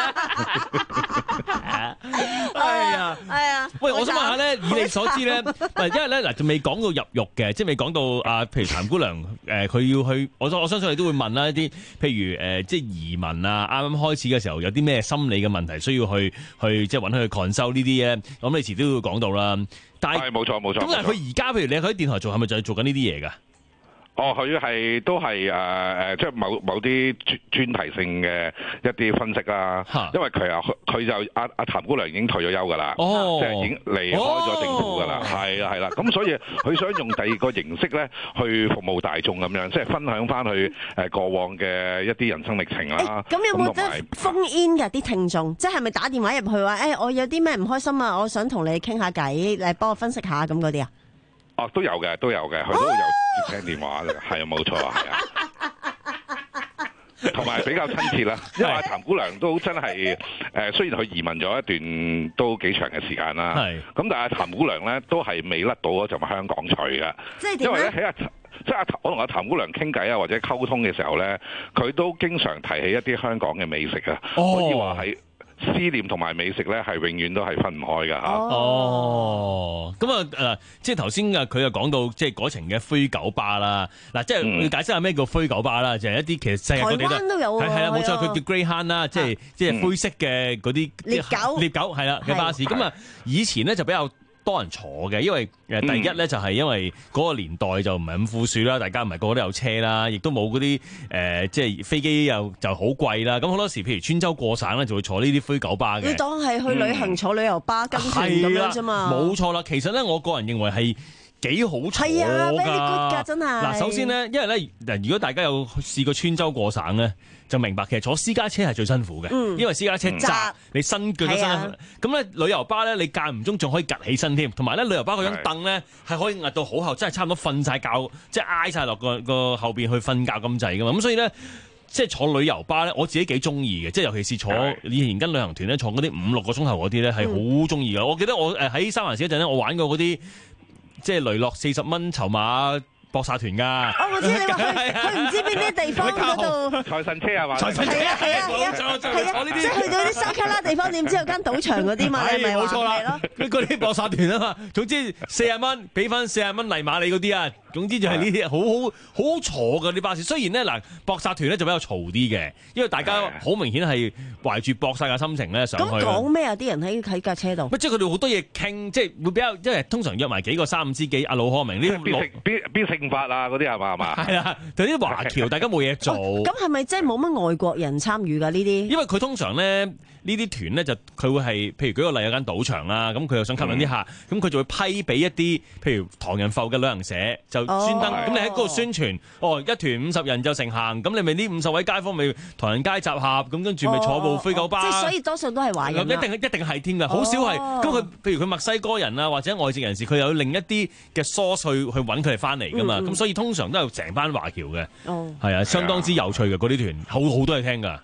哎呀， 哎呀！ 喂，我想問下咧，以你所知咧，因為咧嗱，仲未講到入獄嘅，即係未講到啊，譬如譚姑娘誒，佢要去，我我相信你都會問啦，一啲譬如誒，即係移民啊，啱啱開始嘅時候有啲咩心理嘅問題需要去去即係揾佢去 consult 呢啲咧，咁你遲都要講到啦。但係冇錯冇錯。 咁但係佢而家譬如你喺電台做，係咪就係做緊呢啲嘢㗎？ 哦，佢係都係誒誒，即係某某啲專專題性嘅一啲分析啦。因為佢啊，佢就阿阿譚姑娘已經退咗休㗎啦， 哦、 即係已經離開咗政府㗎啦。係啦係啦，咁所以佢想用第二個形式咧去服務大眾咁樣，即係分享翻佢誒過往嘅一啲人生歷程啦。 咁、欸、有冇得 phone in 㗎啲聽眾？即係咪打電話入去話誒、欸，我有啲咩唔開心啊，我想同你傾下偈，嚟幫我分析下咁嗰啲啊？ 哦，都有嘅，都有嘅，佢都有接聽電話嘅，係啊，冇錯啊，係啊，同埋比較親切啦。因為阿譚姑娘都真係誒，雖然佢移民咗一段都幾長嘅時間啦，係咁，但係阿譚姑娘咧都係未甩到嗰陣香港趣嘅，即係因為咧喺阿即係阿我同阿譚姑娘傾偈啊，或者溝通嘅時候咧，佢都經常提起一啲香港嘅美食啊，可以話係。思念同埋美食咧，係永遠都係分唔開㗎嚇。 哦，咁啊誒，即係頭先啊，佢又講到即係嗰程嘅灰狗巴啦。嗱，即係要解釋下咩叫灰狗巴啦，就係一啲其實世界各地都有，係係啦，冇錯，佢叫 Greyhound 啦，即係即係灰色嘅嗰啲獵狗，獵狗係啦嘅巴士。咁啊，以前咧就比較多人坐嘅，因為誒第一咧就係因為嗰個年代就唔係咁富庶啦，大家唔係個個都有車啦，亦都冇嗰啲誒即係飛機又就好貴啦。咁好多時譬如穿州過省咧，就會坐呢啲灰狗巴嘅。 你當係去旅行坐旅遊巴跟團咁樣啫嘛。冇錯啦，其實咧我個人認為係幾好坐㗎。 係啊 very good 㗎，真係。嗱， 首先咧，因為咧嗱，如果大家有試過穿州過省咧，就明白其實坐私家車係最辛苦嘅，嗯、因為私家車窄，你伸腳都伸。咁咧、啊、旅遊巴咧，你間唔中仲可以趌起身添，同埋咧旅遊巴嗰張凳咧係可以壓到好後，真係差唔多瞓晒覺，即係挨晒落個個後邊去瞓覺咁滯噶嘛。咁所以咧，即係坐旅遊巴咧，我自己幾中意嘅，即係尤其是坐以前跟旅行團咧坐嗰啲五六個鐘頭嗰啲咧係好中意嘅。我記得我誒喺三藩市嗰陣咧，我玩過嗰啲即係雷諾四十蚊籌碼搏殺團㗎， 哦，我知你話去去唔知邊啲地方嗰度財神車係嘛？ 財神車係啊係啊係啊，即係去到啲沙卡拉地方，點知有間賭場嗰啲嘛？係咪冇錯啦，嗰啲搏殺團啊嘛。總之四十蚊俾翻四十蚊黎馬你嗰啲啊，總之就係呢啲好好好好坐㗎啲巴士。雖然咧嗱搏殺團咧就比較嘈啲嘅，因為大家好明顯係懷住搏殺嘅心情咧上去。 咁講咩啊？啲人喺喺架車度。 即係佢哋好多嘢傾，即係會比較，因為通常約埋幾個三五知己，阿老可明呢啲邊邊邊勝法啊嗰啲係嘛係嘛？ 係啦，就啲華僑大家冇嘢做。 咁係咪即係冇乜外國人參與㗎呢啲？ 因為佢通常咧呢啲團咧就佢會係，譬如舉個例有間賭場啦，咁佢又想吸引啲客，咁、嗯、佢就會批俾一啲譬如唐人埠嘅旅行社，就專登咁、哦、你喺嗰度宣傳，哦一團五十人就成行，咁你咪呢五十位街坊咪唐人街集合，咁跟住咪坐部灰狗巴。 即係所以多數都係華人。 一定一定係添㗎，好少係。咁佢譬如佢墨西哥人啊，或者外籍人士，佢有另一啲嘅 source 去去揾佢哋翻嚟㗎嘛，咁、嗯嗯、所以通常都係成班華僑嘅，係、哦、啊，相當之有趣嘅嗰啲團，好好多嘢聽㗎。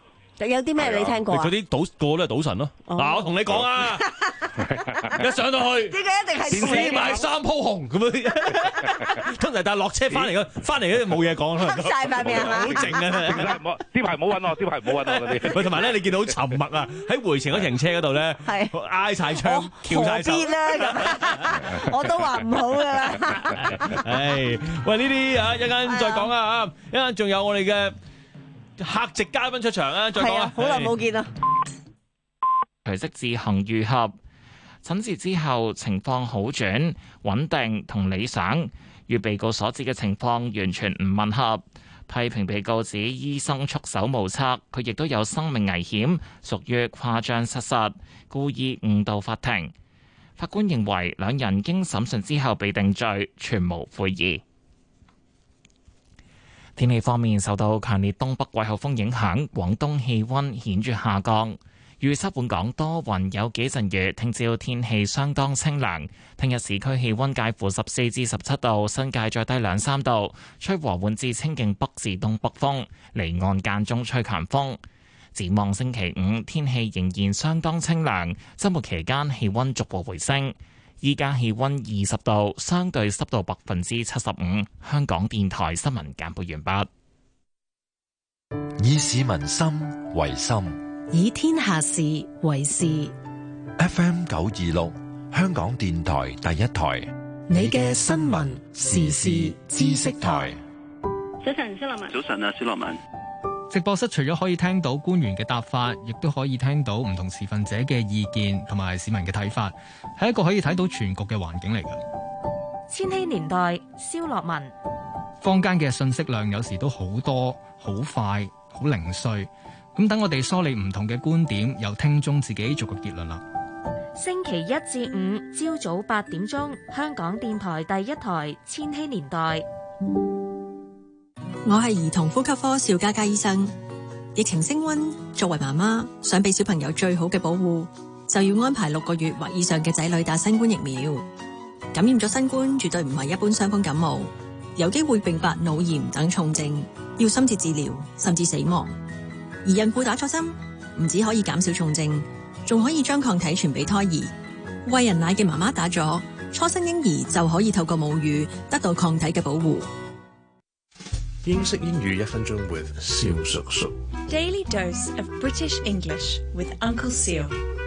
仲有啲咩你聽過啊？ 嗰啲賭個個都係賭神咯。嗱，我同你講啊，一上到去， 呢個一定係起埋三鋪紅咁樣，通常但係落車翻嚟嘅，翻嚟咧冇嘢講啦， 黑曬塊面係嘛？ 好靜啊！ 呢排唔好揾我，呢排唔好揾我嗰啲。 喂，同埋咧，你見到好沉默啊！喺回程嗰停車嗰度咧，挨晒窗，翹晒手。 何必咧咁？我都話唔好噶啦。 唉，喂，呢啲啊，一陣間再講啊，一陣間仲有我哋嘅客席嘉賓出場啊，再講啊。 好耐冇見啦。 隨即自行愈合，診治之後情況好轉、穩定同理想，與被告所指嘅情況完全唔吻合。批評被告指醫生束手無策，佢亦都有生命危險，屬於誇張失實，故意誤導法庭。法官認為兩人經審訊之後被定罪，全無悔意。天氣方面，受到強烈東北季候風影響，廣東氣溫顯著下降。預測本港多雲有幾陣雨，聽朝天氣相當清涼。聽日市區氣溫介乎十四至十七度，新界再低兩三度，吹和緩至清勁北至東北風，離岸間中吹強風。展望星期五，天氣仍然相當清涼，週末期間氣溫逐步回升。依家氣溫二十度，相對濕度百分之七十五。香港電台新聞簡報完畢。以市民心為心， 以天下事為事。 F M 九二六，香港電台第一台， 你嘅新聞時事知識台。 早晨，蕭樂文。 早晨啊，蕭樂文。 直播室除咗可以聽到官員嘅答法，亦都可以聽到唔同持份者嘅意見同埋市民嘅睇法，係一個可以睇到全局嘅環境嚟嘅。 千禧年代，蕭樂文。 坊間嘅信息量有時都好多、好快、好零碎，咁等我哋梳理唔同嘅觀點，由聽眾自己做個結論啦。 星期一至五朝早八點鐘，香港電台第一台千禧年代。 我係兒童呼吸科邵嘉嘉醫生。疫情升溫，作為媽媽想俾小朋友最好嘅保護，就要安排六個月或以上嘅仔女打新冠疫苗。感染咗新冠絕對唔係一般傷風感冒，有機會併發腦炎等重症，要深切治療甚至死亡。而孕婦打咗針，唔止可以減少重症，仲可以將抗體傳俾胎兒。餵人奶嘅媽媽打咗，初生嬰兒就可以透過母乳得到抗體嘅保護。 英式英語一分鐘 with 蕭叔叔。 Daily dose of British English with Uncle Seal。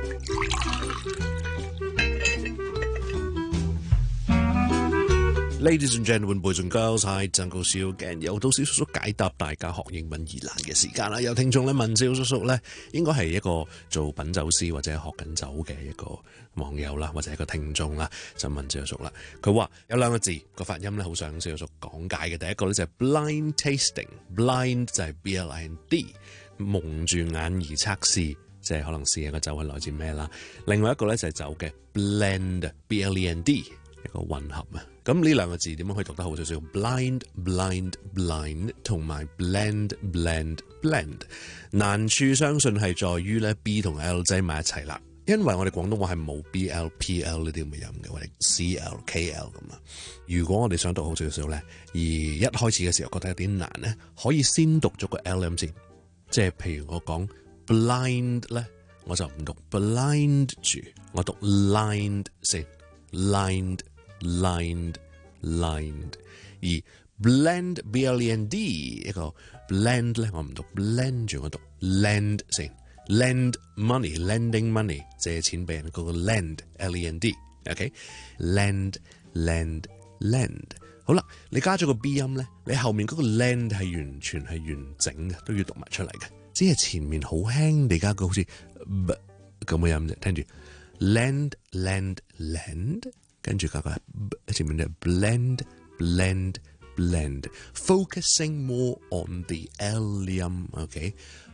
Ladies and gentlemen, boys and girls, hi, Uncle Seal again。 又到蕭叔叔解答大家學英文疑難嘅時間啦。有聽眾咧問蕭叔叔咧，應該係一個做品酒師或者學緊酒嘅一個網友啦，或者一個聽眾啦，就問蕭叔叔啦。佢話有兩個字個發音咧，好想蕭叔叔講解嘅。第一個咧就係 blind tasting，blind 就係 B L I N D， 蒙住眼而測試，即係可能試下個酒係來自咩啦。另外一個咧就係酒嘅 blend，B L E N D， 一個混合啊。咁呢兩個字點樣可以讀得好少少 ？blind blind blind 同埋 blend blend blend， 難處相信係在於咧 B 同 L 擠埋一齊啦。因為我哋廣東話係冇 B L P L 呢啲咁嘅音嘅，我哋 C L K L 咁啊。如果我哋想讀好少少咧，而一開始嘅時候覺得有啲難咧，可以先讀咗個 L M 先。即係譬如我講 blind 咧，我就唔讀 blind 住，我讀 lined 先 lined lined lined， 而 blend B L E N D 一個 blend 咧，我唔讀 blend 住，我讀 lend 先 lend money lending money 借錢俾人嗰個 lend L E N D OK lend lend lend。 好啦，你加咗個 B 音咧，你後面嗰個 lend 係完全係完整嘅，都要讀埋出嚟嘅，只係前面好輕地加個好似 b 咁嘅音啫。聽住 lend lend lend， 跟住加個 b， 前面嘅 blend blend blend， focusing more on the L 音 OK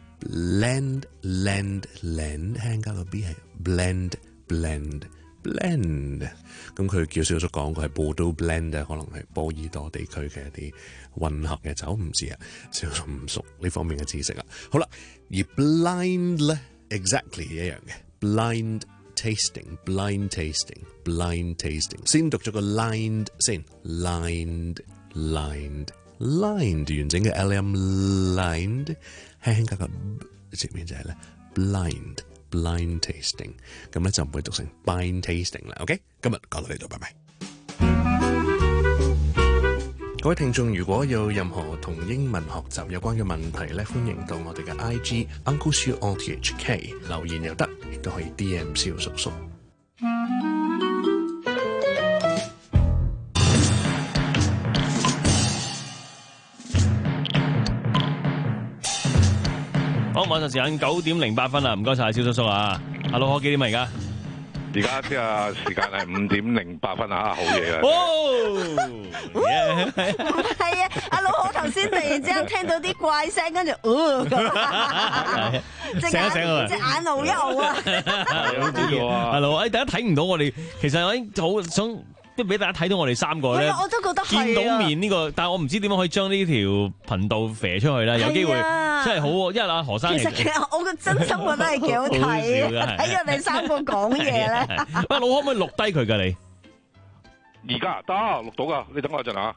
blend lend lend， 輕加個 B 係 blend blend blend。 咁佢叫小叔講佢係波多 blend 啊，可能係波爾多地區嘅一啲混合嘅酒，唔知啊，小叔唔熟呢方面嘅知識啊。好啦，而 blind 咧 exactly 一樣嘅 blind tasting blind tasting blind tasting， 先讀咗個 lined 先 lined lined lined 完整嘅 L M lined， 輕輕加個前面就係咧 blind blind tasting， 咁咧就唔會讀成 blind tasting 啦。OK， 今日講到呢度，拜拜。各位聽眾，如果有任何同英文學習有關嘅問題咧，歡迎到我哋嘅 I G Uncle Siu O T H K 留言又得，亦都可以 D M 蕭叔叔。 好，晚上時間九點零八分啦，唔該晒蕭叔叔啊！阿老何幾點啊？而家？ 而家即係時間係五點零八分啊！好嘢啊！ 唔係啊，阿老何頭先突然之間聽到啲怪聲，跟住哦咁，隻眼隻眼露一露啊！ 好知道啊！阿老，誒大家睇唔到我哋，其實我已經好想即係俾大家睇到我哋三個咧， 我都覺得係啊！ 見到面呢個，但係我唔知點樣可以將呢條頻道飛出去啦。有機會真係好，因為阿何生其實其實我個真心覺得係幾好睇嘅，睇咗你三個講嘢咧。 喂，老可唔可以錄低佢㗎你？ 而家得錄到㗎，你等我一陣啊！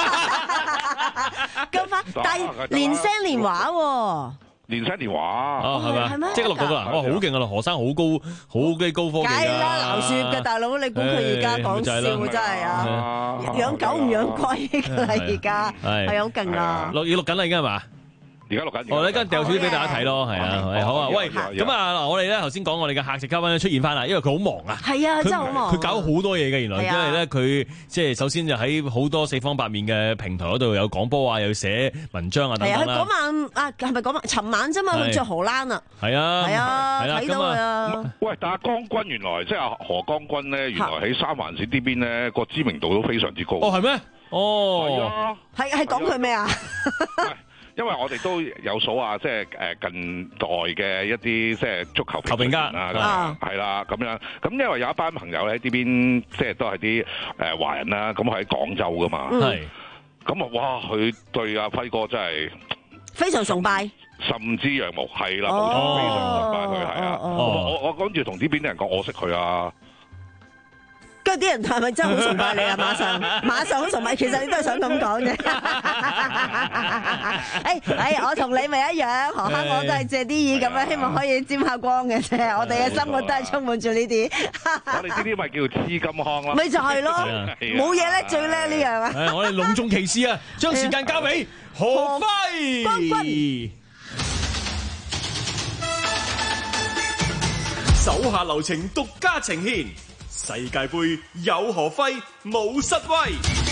咁快，但係連聲連話喎。 連聲連話哦，係咪？即刻錄到㗎啦！哇，好勁啊！何生好高，好嘅高科技㗎。梗係啦，流血嘅大佬，你估佢而家講笑真係啊？養狗唔養龜㗎啦，而家係好勁啊！錄要錄緊啦，已經係嘛？ 而家錄緊， 我哋跟掉少啲俾大家睇咯，係啊，好啊，喂，咁啊嗱，我哋咧頭先講我哋嘅客席嘉賓咧出現翻啦，因為佢好忙啊， 係啊，真係好忙， 佢搞好多嘢嘅，原來，因為咧佢即係首先就喺好多四方八面嘅平台嗰度有廣播啊，又寫文章啊等等啦。係啊，佢嗰晚啊，係咪嗰晚？尋晚啫嘛，佢着荷蘭啊，係啊，係啊，睇到啊。 喂，但係江君原來即係何江君咧，原來喺三藩市呢邊咧個知名度都非常之高。 哦，係咩？哦， 係啊， 係係講佢咩啊？ 因為我哋都有數啊，即係誒近代嘅一啲即係足球球評家啊，係啦咁樣。咁因為有一班朋友喺呢邊，即係都係啲誒華人啦，咁喺廣州噶嘛。係。咁啊，哇！佢對阿輝哥真係非常崇拜， 甚至仰慕，係啦，冇錯，非常崇拜佢，係啊。我我跟住同呢邊啲人講，我識佢啊。 跟住啲人係咪真係好崇拜你啊？馬上馬上好崇拜，其實你都係想咁講啫。誒誒，我同你咪一樣，何生我都係借啲意咁樣，希望可以沾下光嘅啫。我哋嘅生活都係充滿住呢啲。 我哋呢啲咪叫黐金康咯。 咪就係咯，冇嘢叻，最叻呢樣啊！ 我哋隆重其事啊，將時間交俾何輝。 手下留情，獨家呈獻。世界盃有何輝，冇失威。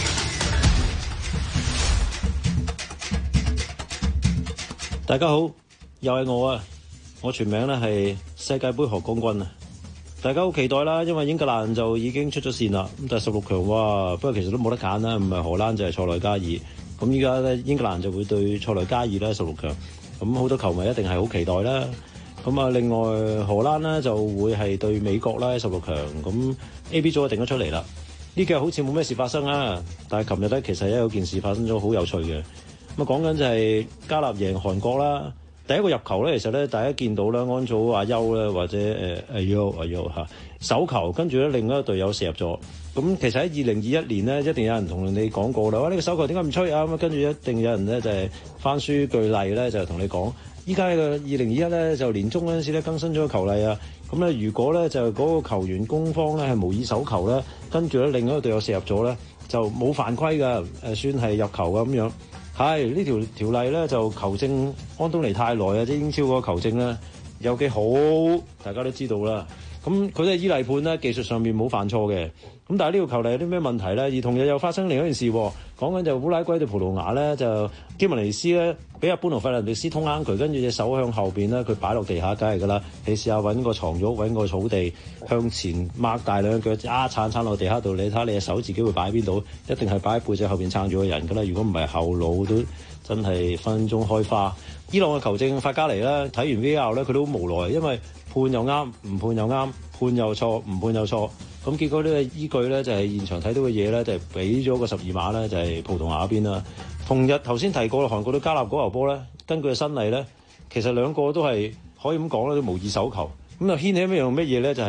大家好，又係我啊！我全名咧係世界盃何光君啊！大家好期待啦，因為英格蘭就已經出咗線啦。咁但係十六強哇，不過其實都冇得揀啦，唔係荷蘭就係塞內加爾。咁依家咧英格蘭就會對塞內加爾啦，十六強。咁好多球迷一定係好期待啦。咁啊，另外荷蘭呢就會係對美國啦，十六強。咁 A、B 組定咗出嚟啦。呢幾日好似冇咩事發生啊，但係琴日咧其實有件事發生咗，好有趣嘅。咁啊，講緊就係加納贏韓國啦。第一個入球咧，其實咧大家見到啦，安祖阿優咧或者誒阿優阿優嚇手球，跟住咧另一隊友射入咗。咁其實喺二零二一年咧，一定有人同你講過啦。哇！呢個手球點解唔吹啊？咁跟住一定有人咧就係翻書據例咧，就係同你講。依家嘅二零二一咧就年中嗰陣時咧更新咗個球例啊，咁咧如果咧就嗰個球員攻方咧係無意手球咧，跟住咧另一個隊友射入咗咧就冇犯規㗎，誒算係入球㗎咁樣。係呢條條例咧就球證安東尼泰來啊，即係英超嗰個球證咧有幾好，大家都知道啦。咁佢都係依例判啦，技術上面冇犯錯嘅。咁但係呢個球例有啲咩問題咧？而同日又發生另一件事，講緊就烏拉圭對葡萄牙咧，就基文尼斯咧俾阿般奴費蘭迪斯通啱佢，跟住隻手向後邊咧，佢擺落地下，梗係㗎啦。你試下揾個床褥，揾個草地向前擘大兩腳，啊撐撐落地下度，你睇下你隻手自己會擺喺邊度？一定係擺喺背脊後邊撐住個人㗎啦。如果唔係後腦都真係分分鐘開花。伊朗嘅球證法加尼咧睇完 V R 咧，佢都好無奈，因為判又啱，唔判又啱，判又錯，唔判又錯。咁結果呢個依據咧就係、是、現場睇到嘅嘢咧，就係俾咗個十二碼咧，就係、是、葡萄牙嗰邊啦。同日頭先提過韓國對加納嗰球波咧，根據新例咧，其實兩個都係可以咁講咧，都無意手球。咁就掀起一樣乜嘢咧？就係、是、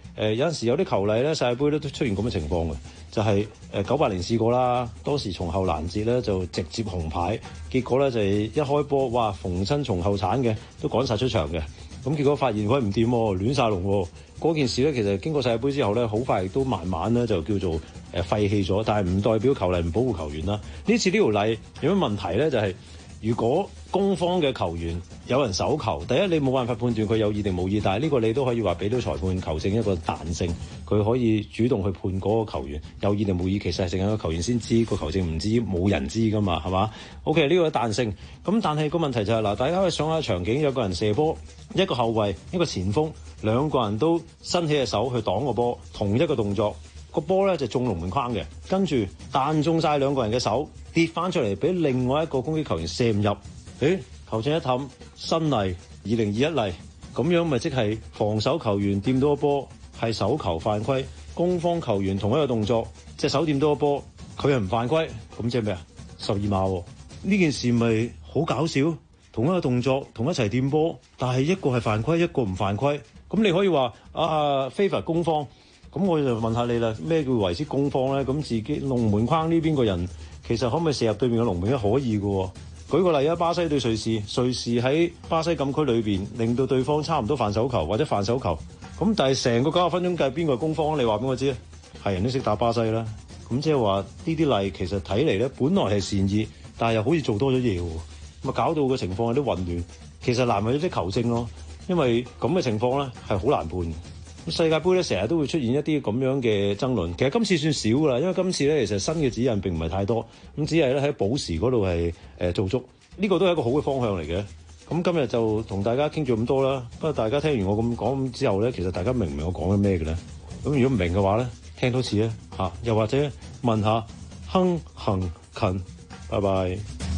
誒有陣時有啲球例咧，世界盃咧都出現咁嘅情況嘅，就係誒九八年試過啦，當時從後攔截咧就直接紅牌，結果咧就係一開波，哇逢親從後鏟嘅都趕晒出場嘅，咁結果發現喂唔掂喎，亂晒龍喎，嗰件事咧其實經過世界盃之後咧，好快亦都慢慢咧就叫做誒廢棄咗，但係唔代表球例唔保護球員啦。呢次呢條例有咩問題咧？就係、是如果攻方嘅球員有人手球，第一你冇辦法判斷佢有意定冇意，但係呢個你都可以話俾到裁判球證一個彈性，佢可以主動去判嗰個球員有意定冇意，其實係淨係個球員先知，個球證唔知，冇人知噶嘛，係嘛 ？OK 呢個彈性，咁但係個問題就係、是、嗱，大家可以想下場景，有個人射波，一個後衞，一個前鋒，兩個人都伸起隻手去擋個波，同一個動作。個波咧就中龍門框嘅，跟住彈中晒兩個人嘅手，跌翻出嚟俾另外一個攻擊球員射唔入。誒，球證一氹，新例二零二一例，咁樣咪即係防守球員掂到個波係手球犯規，攻方球員同一個動作隻手掂到個波，佢係唔犯規，咁即係咩啊？十二碼喎，呢件事咪好搞笑？同一個動作同一齊掂波，但係一個係犯規，一個唔犯規，咁你可以話啊 favor 攻方。咁我就問下你啦，咩叫為之攻方咧？咁自己龍門框呢邊個人其實可唔可以射入對面嘅龍門咧？可以嘅喎。舉個例啊，巴西對瑞士，瑞士喺巴西禁區裏邊令到對方差唔多犯手球或者犯手球，咁但係成個九十分鐘計邊個係攻方？你話俾我知啊？係人都識打巴西啦。咁即係話呢啲例其實睇嚟咧，本來係善意，但係又好似做多咗嘢喎，咁啊搞到個情況有啲混亂。其實難為咗啲球證咯，因為咁嘅情況咧係好難判。世界盃咧成日都會出現一啲咁樣嘅爭論，其實今次算少㗎啦，因為今次咧其實新嘅指引並唔係太多，咁只係咧喺補時嗰度係誒做足，呢、這個都係一個好嘅方向嚟嘅。咁今日就同大家傾咗咁多啦，不過大家聽完我咁講之後咧，其實大家明唔明我講緊咩嘅咧？咁如果唔明嘅話咧，聽多次啊嚇，又或者問下亨行近，拜拜。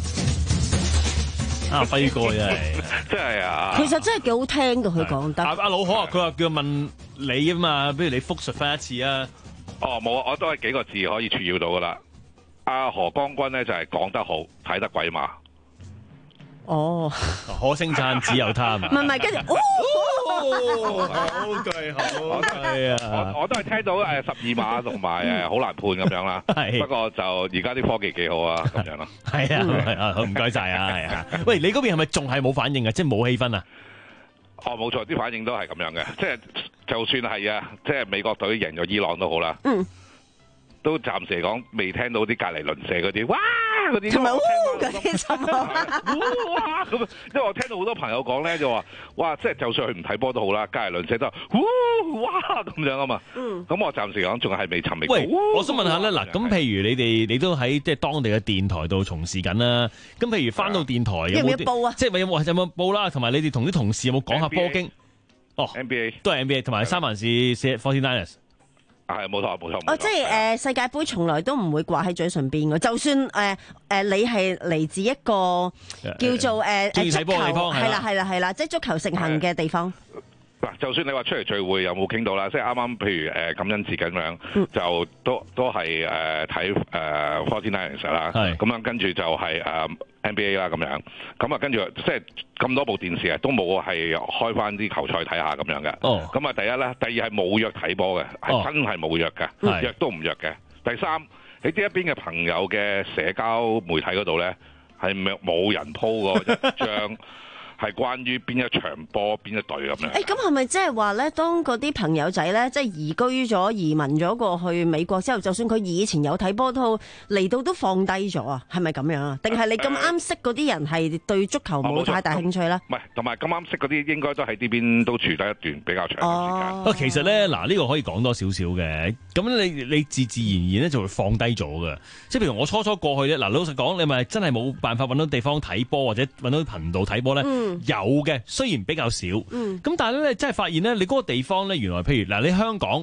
阿輝哥真係真係啊！ 其實真係幾好聽㗎，佢講得。 阿阿老何啊，佢話叫問你啊嘛，不如你復述翻一次啊。 哦，冇啊，我都係幾個字可以串擾到噶啦。阿何光君咧就係講得好，睇得鬼馬。 哦， 可稱讚只有他嘛。 唔係唔係，跟住哦， 好句好句啊！ 我我都係聽到誒十二碼同埋誒好難判咁樣啦。不過就而家啲科技幾好啊，咁樣咯。 係啊，係啊，好唔該晒啊，係啊。喂，你嗰邊係咪仲係冇反應啊？即係冇氣氛啊？ 哦，冇錯，啲反應都係咁樣嘅。即係就算係啊，即係美國隊贏咗伊朗都好啦。嗯。都暫時嚟講未聽到啲隔離鄰舍嗰啲哇嗰啲， 同埋嗰啲聲哇咁，因為我聽到好多朋友講咧就話哇，即係就算佢唔睇波都好啦，隔離鄰舍都哇咁樣啊嘛。嗯，咁我暫時講仲係未尋覓。 喂，我想問下咧，嗱，咁譬如你哋你都喺即係當地嘅電台度從事緊啦，咁譬如翻到電台有冇報啊？ 即係有冇有冇報啦？同埋你哋同啲同事有冇講下波經？哦 ，N B A 都係 N B A， 同埋三藩市 forty-niners。 係冇錯冇錯。 哦，即係誒、呃、世界盃從來都唔會掛喺嘴唇邊嘅，就算誒誒、呃呃、你係嚟自一個叫做誒誒足球係啦係啦係啦，即係足球盛行嘅地方。 嗱，就算你話出嚟聚會有冇傾到啦，即係啱啱譬如誒感恩節咁樣，嗯、就都都係誒睇誒 forty-niners 啦，咁樣跟住就係誒 N B A 啦咁樣，咁啊跟住即係咁多部電視啊，都冇係開翻啲球賽睇下咁樣嘅。哦，咁啊第一咧，第二係冇約睇波嘅，係、哦、真係冇約嘅，嗯、約都唔約嘅。第三喺呢一邊嘅朋友嘅社交媒體嗰度咧，係冇人 po 過一張。係關於邊一場波邊一隊咁樣。 誒，咁係咪即係話咧？當嗰啲朋友仔咧，即係移居咗、移民咗過去美國之後，就算佢以前有睇波都好，嚟到都放低咗啊？係咪咁樣啊？定係你咁啱識嗰啲人係對足球冇太大興趣咧？ 唔係，同埋咁啱識嗰啲應該都喺呢邊都住得一段比較長嘅時間。 哦， 其實咧，嗱呢個可以講多少少嘅。咁你你自自然然咧就會放低咗嘅。即係譬如我初初過去咧，嗱老實講，你咪真係冇辦法揾到地方睇波或者揾到頻道睇波咧。嗯有嘅，雖然比較少，咁、嗯、但係咧，真係發現咧，你嗰個地方咧，原來譬如嗱，你香港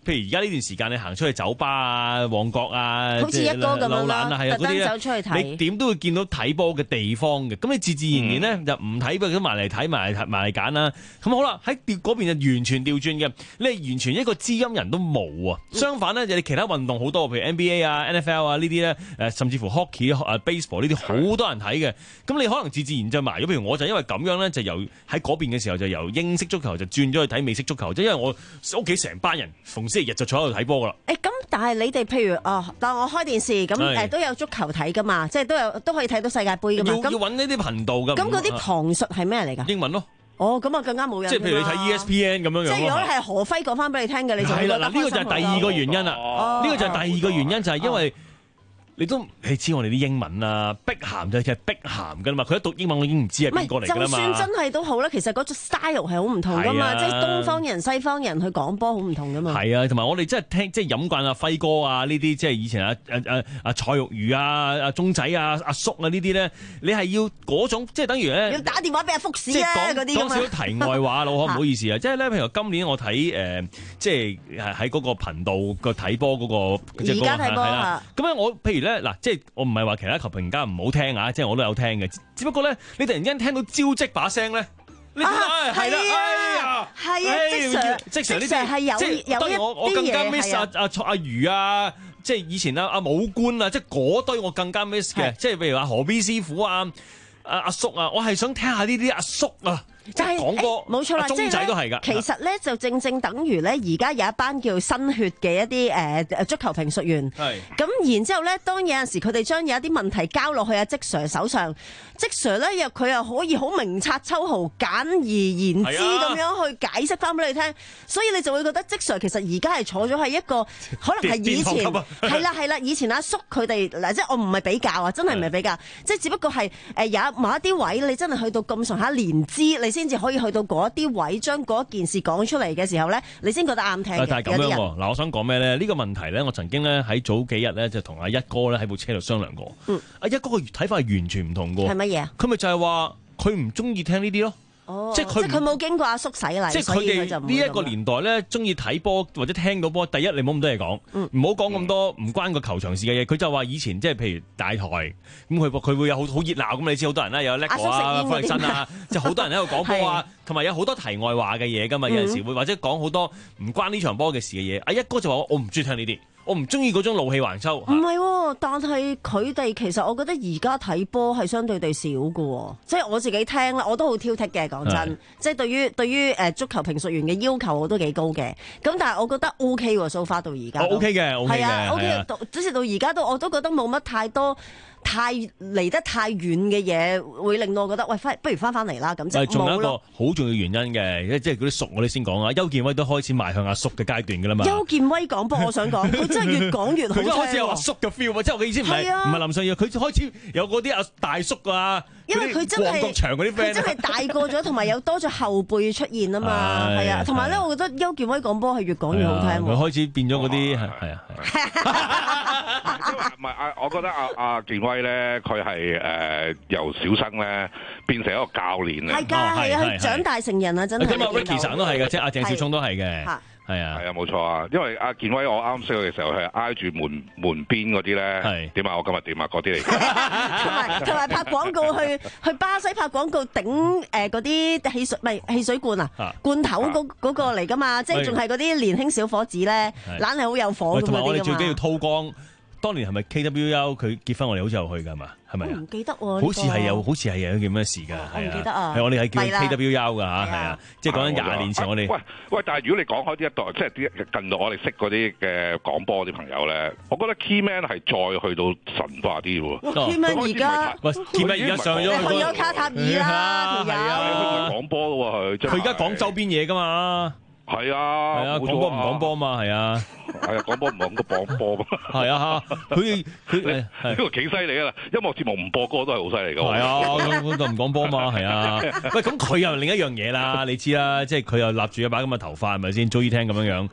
譬如而家呢段時間你行出去酒吧啊、旺角啊， 好似一哥咁樣啦， 係啊， 特登走出去睇， 你點都會見到睇波嘅地方嘅。咁你自自然然咧、嗯、就唔睇波，咁埋嚟睇埋嚟埋嚟揀啦。咁好啦，喺嗰邊就完全調轉嘅，你係完全一個知音人都冇啊。相反咧，就你其他運動好多，譬如 N B A 啊、N F L 啊呢啲咧，誒甚至乎 hockey 啊、baseball 呢啲好多人睇嘅。咁你可能自自然就埋咗。譬如我就因為咁樣咧，就由喺嗰邊嘅時候就由英式足球就轉咗去睇美式足球，即係因為我屋企成班人逢星期日就坐喺度睇波噶啦。 誒咁，但係你哋譬如哦，當我開電視咁誒都有足球睇噶嘛，即係都有都可以睇到世界盃噶嘛。 要要揾呢啲頻道噶。 咁嗰啲旁述係咩嚟㗎？ 英文咯。 哦，咁啊更加冇人。 即係譬如你睇 E S P N 咁樣樣。 即係如果係何輝講翻俾你聽嘅，你就係啦。嗱， 呢個就係第二個原因啦。呢個就係第二個原因，就係因為。你都你知我哋啲英文啊，碧咸就係碧咸噶啦嘛，佢一讀英文我已經唔知係邊個嚟噶啦嘛。 就算真係都好啦，其實嗰種 style 係好唔同噶嘛，即係東方人、西方人去講波好唔同噶嘛。 係啊，同埋我哋真係聽即係飲慣阿輝哥啊呢啲，即係以前啊啊啊啊蔡玉如啊、阿鐘仔啊、阿叔啊呢啲咧，你係要嗰種即係等於咧要打電話俾阿福士啊嗰啲咁啊。 講少少題外話，老可唔好意思啊，即係咧譬如今年我睇誒即係喺嗰個頻道個睇波嗰個而家睇波啊， 咁樣我譬如咧嗱，即係我唔係話其他球評家唔好聽啊，即係我都有聽嘅。只不過咧，你突然間聽到招積把聲咧，你覺得係啦，哎呀， 係啊，即常即常呢啲係有即係當然我我更加 miss 阿阿阿余啊，即係以前阿阿武官啊，即係嗰堆我更加 miss 嘅。即係譬如話何 B 師傅啊、阿阿叔啊，我係想聽下呢啲阿叔啊。 就係講過冇錯啦， 中仔都係㗎。 其實咧就正正等於咧，而家有一班叫新血嘅一啲誒誒足球評述員。係。咁然之後咧，當有陣時佢哋將有一啲問題交落去阿積 Sir 手上，積 Sir 咧又佢又可以好明察秋毫、簡而言之咁樣去解釋翻俾你聽，所以你就會覺得積 Sir 其實而家係坐咗喺一個可能係以前係啦係啦，以前阿叔佢哋嗱，即係我唔係比較啊，真係唔係比較，即係只不過係誒有某一啲位你真係去到咁上下年資，你先至可以去到嗰啲位，將嗰件事講出嚟嘅時候咧，你先覺得啱聽嘅。 但係咁樣喎，嗱，我想講咩咧？呢個問題咧，我曾經咧喺早幾日咧就同阿一哥咧喺部車度商量過。嗯，阿一哥嘅睇法係完全唔同嘅。 係乜嘢啊？ 佢咪就係話佢唔中意聽呢啲咯。 哦，即係佢，即係佢冇經過阿叔洗禮， 即係佢哋呢一個年代咧，中意睇波或者聽到波。第一，你冇咁多嘢講，唔好講咁多唔關個球場事嘅嘢。佢就話以前即係譬如大台咁，佢佢會有好好熱鬧咁。你知好多人啦，有叻哥啊、方力申啊，即係好多人喺度講波啊，同埋有好多題外話嘅嘢噶嘛。有陣時會或者講好多唔關呢場波嘅事嘅嘢。阿一哥就話我唔中意聽呢啲。我唔中意嗰種怒氣橫秋。唔係喎，但係佢哋其實我覺得而家睇波係相對地少嘅喎，即係我自己聽啦，我都好挑剔嘅，講真，即係對於對於誒足球評述員嘅要求我都幾高嘅。咁但係我覺得 O K 喎，so far 到而家。 O K 嘅，O K 嘅， 係啊，O K，到即係到而家都我都覺得冇乜太多。太離得太遠嘅嘢，會令到我覺得，喂，翻不如翻翻嚟啦，咁就冇咯。 仲有一個好重要原因嘅，即係嗰啲叔我哋先講啊。邱健威都開始邁向阿叔嘅階段㗎啦嘛。 邱健威講波，我想講，佢真係越講越好聽。 佢開始有阿叔嘅 feel 啊，即係我嘅意思唔係唔係林尚義，佢開始有嗰啲阿大叔啊。 因為佢真係佢真係大個咗，同埋有多咗後輩出現啊嘛，係啊，同埋咧，我覺得邱健威講波係越講越好聽。 佢開始變咗嗰啲係係啊。 唔係啊，我覺得阿阿健威咧，佢係誒由小生咧變成一個教練啊。 係㗎，係啊，佢長大成人啊，真係。 咁啊，Ricky 神都係嘅，即係阿鄭少聰都係嘅。係啊， 係啊，冇錯啊，因為阿健威我啱識佢嘅時候係挨住門門邊嗰啲咧，點啊？我今日點啊？嗰啲嚟嘅， 同埋同埋拍廣告去去巴西拍廣告頂誒嗰啲汽水唔係汽水罐啊，罐頭嗰嗰個嚟㗎嘛，即係仲係嗰啲年輕小伙子咧，懶係好有火咁嗰啲㗎嘛。 同埋我哋最緊要韜光。當年係咪 K W L 佢結婚我哋好似有去㗎嘛？係咪啊？ 唔記得喎。 好似係有，好似係有件咩事㗎？ 我唔記得啊。 係我哋係叫 K W L 㗎嚇，係啊，即係講緊廿年前我哋。 喂喂，但係如果你講開呢一代，即係啲近代我哋識嗰啲嘅廣播啲朋友咧，我覺得 Keyman 係再去到神化啲喎。 Keyman 而家， 喂 Keyman 而家上咗去咗卡塔爾啦，條友。 佢講波㗎喎，佢。 佢而家講周邊嘢㗎嘛。 係啊， 係啊，講波唔講波嘛，係啊， 係啊，講波唔講個講波嘛， 係啊，佢佢呢個幾犀利啊！音樂節目唔播歌都係好犀利噶， 係啊，咁就唔講波嘛，係啊，喂，咁佢又另一樣嘢啦，你知啦，即係佢又立住一把咁嘅頭髮，係咪先？早已聽咁樣樣。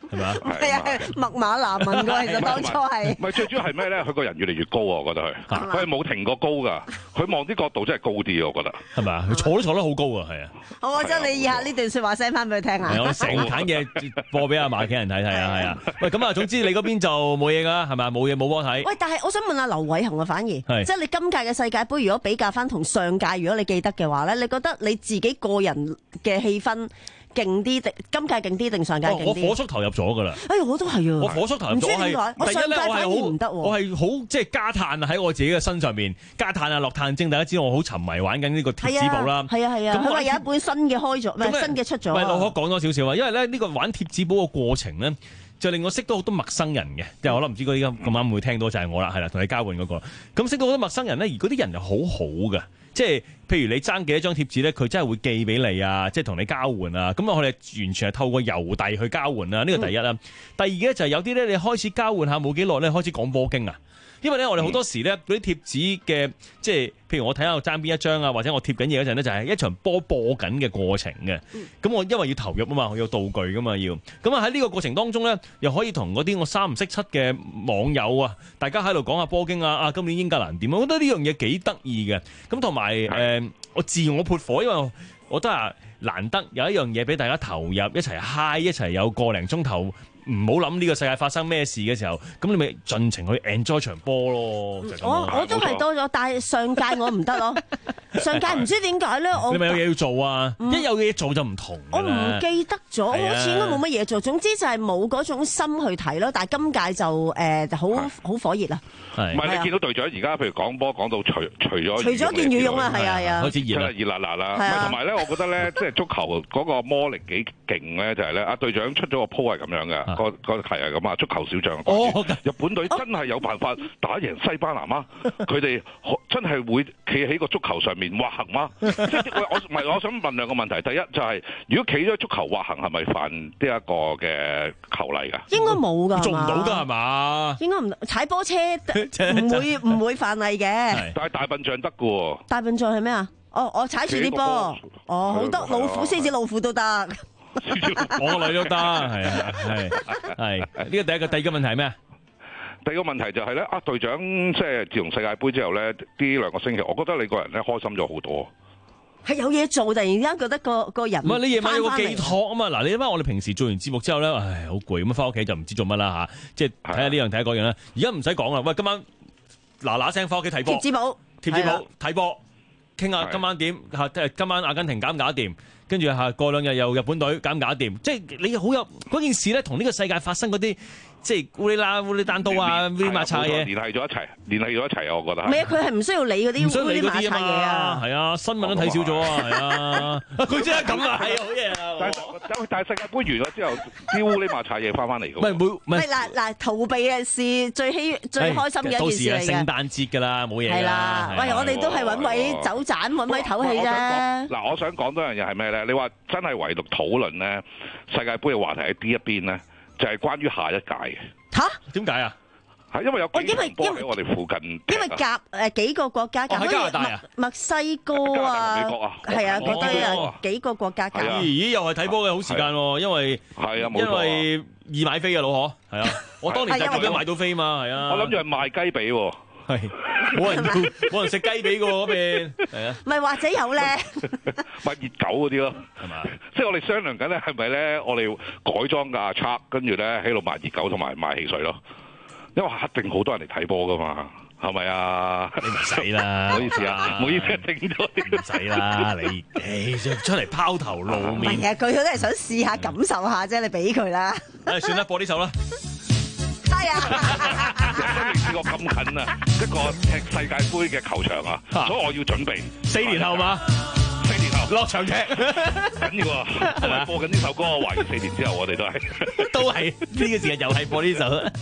係咪啊？ 係啊，麥馬拿問㗎，其實當初係。 唔係最主要係咩咧？佢個人越嚟越高啊！我覺得佢，佢係冇停過高㗎。佢望啲角度真係高啲啊！我覺得係咪啊？佢坐都坐得好高啊！係啊。 好，我將你以下呢段説話 send 翻俾佢聽啊。 係我成揀嘅播俾阿馬企人睇睇啊，係啊。喂，咁啊，總之你嗰邊就冇嘢㗎，係咪啊？冇嘢冇波睇。 喂，但係我想問下劉偉恒啊，反而即係你今屆嘅世界盃，如果比較翻同上屆，如果你記得嘅話咧，你覺得你自己個人嘅氣氛勁啲定今屆勁啲定上屆勁啲？ 我火速投入咗㗎啦！ 哎呀，我都係啊！ 我火速投入咗， 唔知點解我上屆反而唔得喎。 我係好即係加碳喺我自己嘅身上面，加碳啊落碳精。大家知道我好沉迷玩緊呢個貼紙簿啦。 係啊係啊，佢話有一本新嘅開咗，唔係新嘅出咗。 喂，我可講多少少啊？因為咧呢個玩貼紙簿嘅過程咧，就令我識到好多陌生人嘅。即係我諗唔知嗰啲咁啱會聽到就係我啦，係啦，同你交換嗰個。咁識到好多陌生人咧，而嗰啲人又好好嘅。即係譬如你爭幾多張貼紙咧，佢真係會寄俾你啊！即係同你交換啊！咁我哋完全係透過郵遞去交換啊！呢個第一啦。嗯、第二咧就係有啲咧，你開始交換下冇幾耐咧，開始講波經啊！因為咧，我哋好多時咧嗰啲貼紙嘅，即係譬如我睇下我爭邊一張啊，或者我貼緊嘢嗰陣咧，就係一場波播緊嘅過程嘅。咁、嗯、我因為要投入啊嘛，我有道具噶嘛要。咁啊喺呢個過程當中咧，又可以同嗰啲我三唔識七嘅網友啊，大家喺度講下波經啊，啊今年英格蘭點？我覺得呢樣嘢幾得意嘅。咁同埋誒，我自我潑火，因為我，我覺得啊難得有一樣嘢俾大家投入，一齊 high， 一齊有個零鐘頭。唔好諗呢個世界發生咩事嘅時候，咁你咪盡情去 enjoy 場波咯。就係、 我我都係多咗，但係上屆我唔得咯。上屆唔知點解咧，我你咪有嘢要做啊！嗯、一有嘢做就唔同。 我唔記得咗，我好似應該冇乜嘢做。總之就係冇嗰種心去睇咯。但係今屆就誒就好好火熱啦。 唔係你見到隊長而家譬如講波講到除除咗除咗件羽絨啊，係啊係啊， 開始熱啦熱辣辣啦。同埋咧，我覺得咧，即係足球嗰個魔力幾勁咧，就係咧，阿隊長出咗個 po 係咁樣嘅。個個係啊咁啊，足球小將。哦，日本隊真係有辦法打贏西班牙嗎？佢哋真係會企喺個足球上面滑行嗎？即係我唔係，我想問兩個問題。第一就係，如果企咗足球滑行，係咪犯呢一個嘅球例㗎？ 應該冇㗎， 做唔到㗎係嘛？ 應該唔踩波車唔會唔會犯例嘅。 但係大笨象得㗎喎。大笨象係咩啊？哦，我踩住啲波。哦，好得老虎、獅子、老虎都得。 我個女都得，係啊，係係。呢個第一個，第二個問題係咩啊？ 第二個問題就係咧，啊隊長，即係自從世界盃之後咧，呢兩個星期，我覺得你個人咧開心咗好多。 係有嘢做，突然之間覺得個個人唔係你夜晚有個寄託啊嘛。嗱，你諗下我哋平時做完節目之後咧，唉，好攰咁啊，翻屋企就唔知做乜啦嚇，即係睇下呢樣睇下嗰樣啦。而家唔使講啦，喂，今晚嗱嗱聲翻屋企睇波， 貼紙簿， 貼紙簿睇波，傾下今晚點嚇，即係今晚阿根廷搞唔搞得掂？跟住嚇過兩日又日本隊搞唔搞得掂？即係你好有嗰件事咧，同呢個世界發生嗰啲即係烏哩啦烏哩單刀啊烏哩馬叉嘢， 聯繫咗一齊，聯繫咗一齊啊！我覺得唔係啊，佢係唔需要理嗰啲烏哩馬叉嘢啊， 係啊，新聞都睇少咗啊，係啊，佢真係咁啊，係好嘢啊！ 但係但係世界盃完咗之後，啲烏哩馬叉嘢翻翻嚟㗎。 唔係冇， 唔係嗱嗱逃避嘅事最希最開心嘅一件事嚟嘅。 到時係聖誕節㗎啦，冇嘢。 係啦，喂，我哋都係揾位走盞，揾位唞氣啫。 嗱，我想講多樣嘢係咩咧？你話真係唯獨討論咧世界盃嘅話題喺邊一邊咧，就係關於下一屆嘅。 嚇？ 點解啊？ 係因為有幾場波喺我哋附近。 因為夾誒幾個國家夾，好似墨墨西哥啊，係啊，嗰堆啊幾個國家夾。 咦？又係睇波嘅好時間喎，因為係啊， 因為易買飛嘅老可係啊，我當年就咁樣買到飛嘛，係啊。 我諗住係賣雞髀喎。 係冇人要，冇人食雞髀嘅喎嗰邊，係啊。 咪或者有咧， 賣熱狗嗰啲咯，係嘛？即係我哋商量緊咧，係咪咧？我哋改裝架 truck，跟住咧喺度賣熱狗同埋賣汽水咯。因為一定好多人嚟睇波噶嘛，係咪啊？ 你唔使啦， 唔好意思啊，唔好意思，停咗唔使啦，你誒出嚟拋頭露面。 係啊，佢都係想試下感受下啫，你俾佢啦。 誒，算啦，播呢首啦。 係啊！ 人生未試過咁近啊，一個踢世界盃嘅球場啊，所以我要準備。 四年後嘛， 四年後落場踢緊要啊！係咪播緊呢首歌？我懷疑四年之後我哋都係都係呢個時間又係播呢首。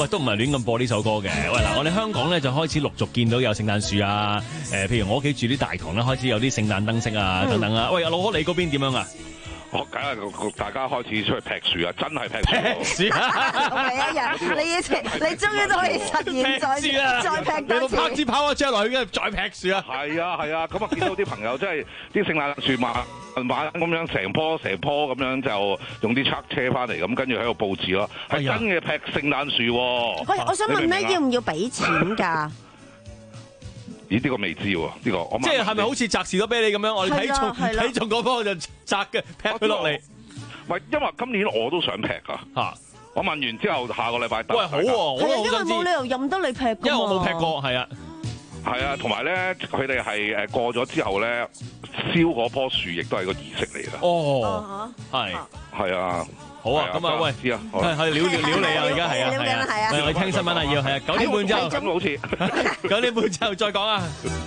喂，都唔係亂咁播呢首歌嘅。喂，嗱，我哋香港咧就開始陸續見到有聖誕樹啊，誒、呃，譬如我屋企住啲大堂咧，開始有啲聖誕燈飾啊，等等啊。喂，阿老哥，你嗰邊點樣啊？ 我梗係大家開始出去劈樹啊！真係劈樹， 第一日你你終於都可以實現再再劈多次。 你拍支跑啊，將來嘅再劈樹啊！ 係啊係啊，咁啊見到啲朋友真係啲聖誕樹馬馬咁樣成棵成棵咁樣就用啲測車翻嚟，咁跟住喺度佈置咯，係真嘅劈聖誕樹。 喂，我想問咧，要唔要俾錢㗎？ 咦？呢個未知喎，呢個我即係係咪好似擲士多啤梨咁樣？我哋睇中睇中嗰棵就擲嘅劈佢落嚟。 喂，因為今年我都想劈㗎嚇。我問完之後，下個禮拜得。 喂，好喎，我都好想知。 因為冇理由任得你劈㗎嘛。 因為我冇劈過，係啊。 係啊，同埋咧，佢哋係誒過咗之後咧，燒嗰棵樹亦都係個儀式嚟㗎。 哦，係係啊。 好啊，咁啊，喂， 知啊， 係係撩撩撩你啊，而家係啊，係啊，喂，我聽新聞啊，要係啊，九點半之後， 咁好似九點半之後再講啊。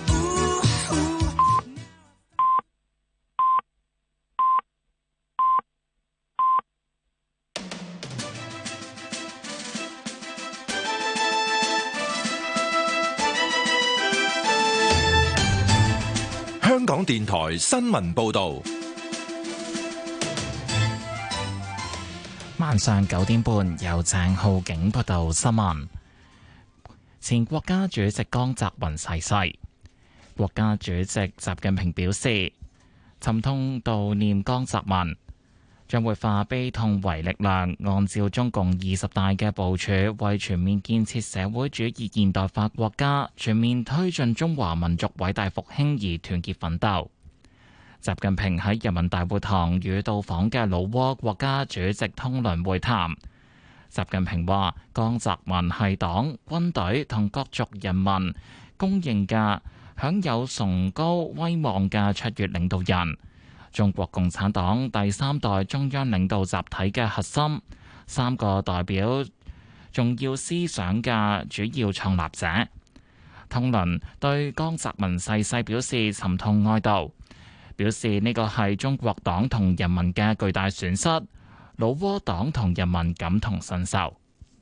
香港電台新聞報導。 晚上九點半，由鄭浩景報道新聞。前國家主席江澤民逝世，國家主席習近平表示，沉痛悼念江澤民，將會化悲痛為力量，按照中共二十大嘅部署，為全面建設社會主義現代化國家、全面推進中華民族偉大復興而團結奮鬥。習近平喺人民大會堂與到訪嘅老撾國家主席通倫會談。習近平話：江澤民係黨、軍隊同各族人民公認嘅享有崇高威望嘅卓越領導人，中國共產黨第三代中央領導集體嘅核心，三個代表重要思想嘅主要創立者。通倫對江澤民逝世表示沉痛哀悼。表示呢個係中國黨同人民嘅巨大損失，老撾黨同人民感同身受。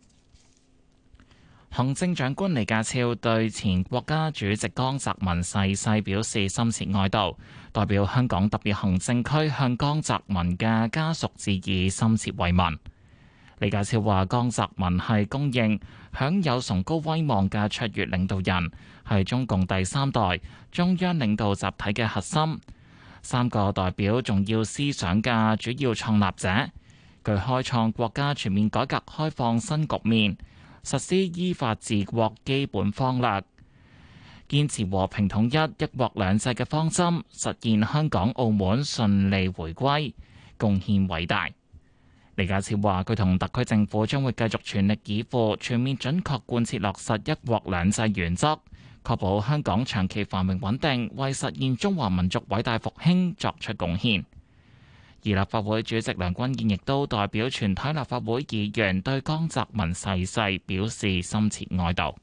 行政長官李家超對前國家主席江澤民逝世表示深切哀悼，代表香港特別行政區向江澤民嘅家屬致以深切慰問。李家超話：江澤民係公認享有崇高威望嘅卓越領導人，係中共第三代中央領導集體嘅核心。三個代表重要思想嘅主要創立者，佢開創國家全面改革開放新局面，實施依法治國基本方略，堅持和平統一、一國兩制嘅方針，實現香港、澳門順利回歸，貢獻偉大。李家超話：佢同特區政府將會繼續全力以赴，全面準確貫徹落實一國兩制原則，確保香港長期繁榮穩定，為實現中華民族偉大復興作出貢獻。而立法會主席梁君彥亦都代表全體立法會議員對江澤民逝世表示深切哀悼。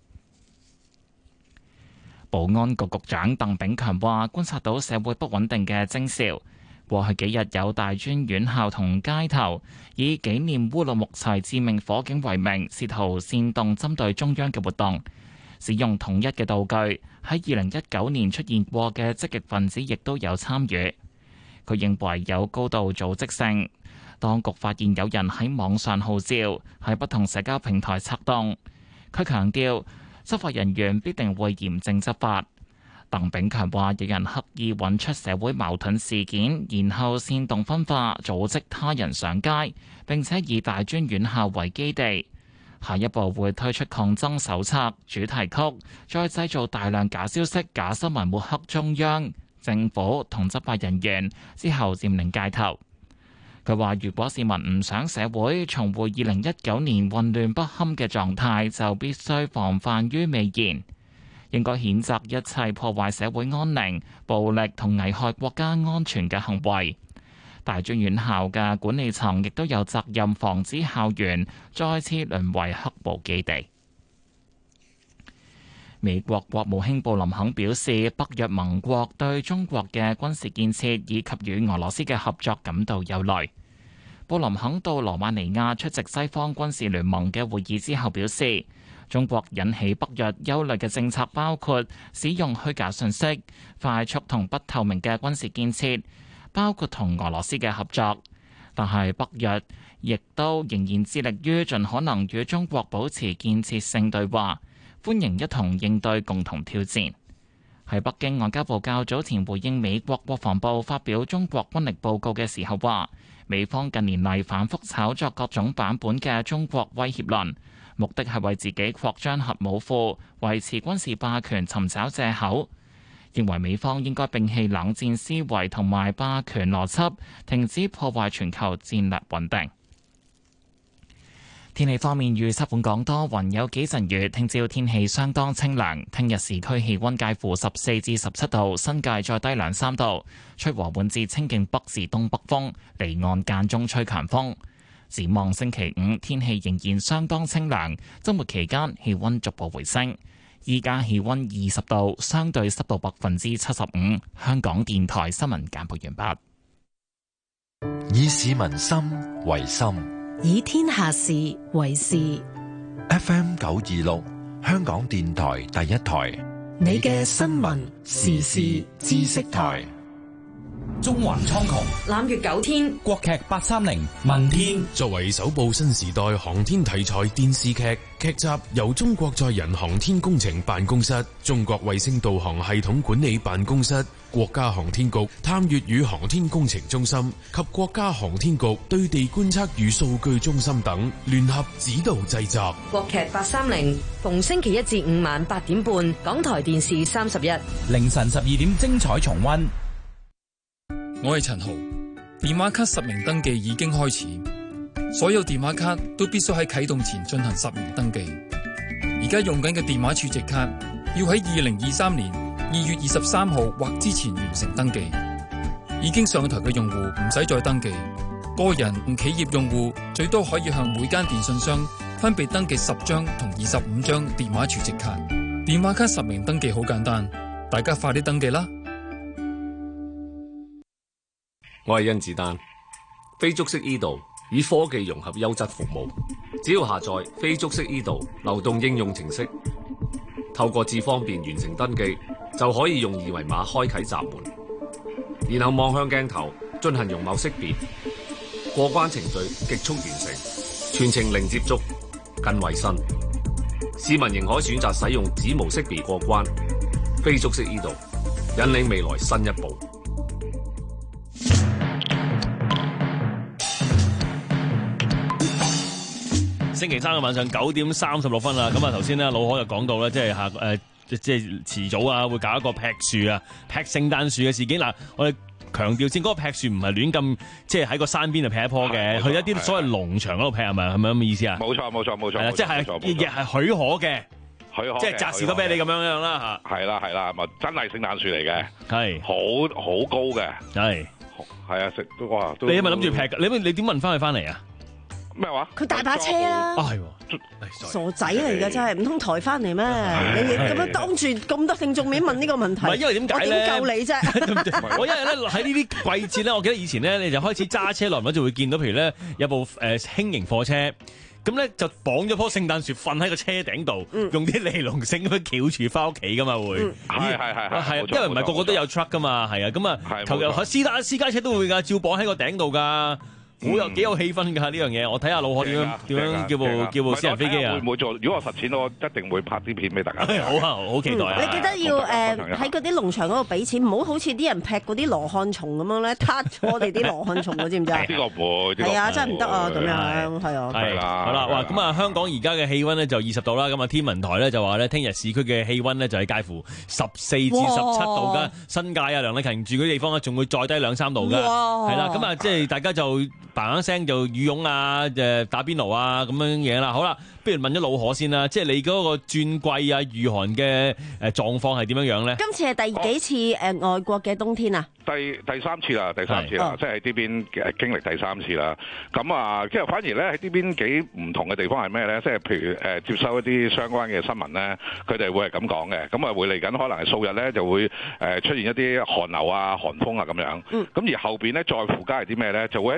保安局局長鄧炳強話：觀察到社會不穩定嘅徵兆，過去幾日有大專院校同街頭以紀念烏魯木齊致命火警為名，試圖煽動針對中央嘅活動。使用統一嘅道具，喺二零一九年出現過嘅積極分子亦都有參與。佢認為有高度組織性，當局發現有人喺網上號召，喺不同社交平台策動。佢強調，執法人員必定會嚴正執法。鄧炳強話：有人刻意揾出社會矛盾事件，然後煽動分化，組織他人上街，並且以大專院校為基地。下一步會推出抗爭手冊、主題曲，再製造大量假消息、假新聞抹黑中央、政府同執法人員，之後佔領街頭。佢話：如果市民唔想社會重回二零一九年混亂不堪嘅狀態，就必須防範於未然，應該譴責一切破壞社會安寧、暴力同危害國家安全嘅行為。大專院校嘅管理層亦都有責任防止校園再次淪為黑暴基地。美國國務卿布林肯表示，北約盟國對中國嘅軍事建設以及與俄羅斯嘅合作感到憂慮。 布林肯到羅馬尼亞出席西方軍事聯盟嘅會議之後表示，中國引起北約憂慮嘅政策包括使用虛假信息、快速同不透明嘅軍事建設，包括同俄羅斯嘅合作。但係北約亦都仍然致力於盡可能與中國保持建設性對話，歡迎一同應對共同挑戰。喺北京，外交部較早前回應美國國防部發表中國軍力報告嘅時候話，美方近年嚟反覆炒作各種版本嘅中國威脅論，目的係為自己擴張核武庫、維持軍事霸權尋找藉口。認為美方應該摒棄冷戰思維同埋霸權邏輯，停止破壞全球戰略穩定。天氣方面，預測本港多雲，有幾陣雨。聽朝天氣相當清涼，聽日市區氣溫介乎十四至十七度，新界再低兩三度。吹和緩至清勁北至東北風，離岸間中吹強風。展望星期五，天氣仍然相當清涼，週末期間氣溫逐步回升。依家氣溫二十度，相對濕度百分之七十五。香港電台新聞簡報完畢。以市民心為心， 以天下事為事。 F M 九二六，香港電台第一台， 你嘅新聞時事知識台。 中環蒼穹， 攬月九天， 國劇八三零問天。 作為首部新時代航天題材電視劇，劇集由中國載人航天工程辦公室、中國衛星導航系統管理辦公室、國家航天局探月與航天工程中心及國家航天局對地觀測與數據中心等聯合指導製作。 國劇八三零，逢星期一至五晚八點半，港台電視三十一， 凌晨十二點精彩重溫。 我係陳豪，電話卡實名登記已經開始，所有電話卡都必須喺啟動前進行實名登記。而家用緊嘅電話儲值卡要喺二零二三年二月二十三號或之前完成登記。已經上台嘅用戶唔使再登記，個人同企業用戶最多可以向每間電信商分別登記十張同二十五張電話儲值卡。電話卡實名登記好簡單，大家快啲登記啦！ 我係甄子丹，非觸式 e 道以科技融合優質服務，只要下載非觸式 e 道流動應用程式，透過智方便完成登記，就可以用二維碼開啟閘門，然後望向鏡頭進行容貌識別，過關程序極速完成，全程零接觸，更衛生。市民仍可選擇使用指模識別過關，非觸式 e 道引領未來新一步。 星期三嘅晚上九點三十六分啦，咁啊頭先咧老可就講到咧，即係下誒即係遲早啊會搞一個劈樹啊劈聖誕樹嘅事件。嗱，我哋強調先，嗰個劈樹唔係亂咁即係喺個山邊度劈一棵嘅，去一啲所謂農場嗰度劈，係咪係咪咁嘅意思啊？ 冇錯冇錯冇錯， 係啦，即係亦係許可嘅， 許可即係摘士多啤梨咁樣樣啦嚇。 係啦係啦，咪真係聖誕樹嚟嘅， 係好好高嘅， 係係啊食都哇！ 你係咪諗住劈？你你點問翻佢翻嚟啊？ 咩話？ 佢大把車啦， 啊係傻仔嚟㗎真係，唔通抬翻嚟咩？你咁樣當住咁多聽眾面問呢個問題， 唔係因為點解咧？ 我點救你啫？ 我因為咧喺呢啲季節咧，我記得以前咧你就開始揸車來唔就會見到，譬如咧有部誒輕型貨車，咁咧就綁咗棵聖誕樹瞓喺個車頂度，用啲尼龍繩咁樣翹住翻屋企噶嘛會， 係係係係， 因為唔係個個都有 truck 噶嘛，係啊，咁啊，求其私家私家車都會㗎，照綁喺個頂度㗎。好有幾有氣氛㗎呢樣嘢，我睇下老可點樣點樣叫部叫部私人飛機啊！ 會唔會做？如果我實踐，我一定會拍啲片俾大家。 好啊，好期待啊！ 你記得要誒喺嗰啲農場嗰度俾錢，唔好好似啲人劈嗰啲羅漢松咁樣咧，撻咗我哋啲羅漢松嘅，知唔知啊？ 呢個唔會， 係啊，真係唔得啊！咁樣係啊， 係啦， 好啦，哇！咁啊，香港而家嘅氣温咧就二十度啦，咁啊天文台咧就話咧，聽日市區嘅氣温咧就係介乎十四至十七度㗎，新界啊梁麗琴住嗰啲地方咧仲會再低兩三度㗎，係啦，咁啊即係大家就嘭一聲就羽絨啊，誒打邊爐啊咁樣嘢啦。好啦，不如問咗老可先啦，即係你嗰個轉季啊御寒嘅誒狀況係點樣樣咧？ 今次係第幾次誒外國嘅冬天啊？ 第第三次啦，第三次啦，即係喺呢邊誒經歷第三次啦。咁啊，即係反而咧喺呢邊幾唔同嘅地方係咩咧？即係譬如誒接收一啲相關嘅新聞咧，佢哋會係咁講嘅。咁啊會嚟緊可能係數日咧就會誒出現一啲寒流啊、寒風啊咁樣。咁而後邊咧再附加係啲咩咧？就會喺部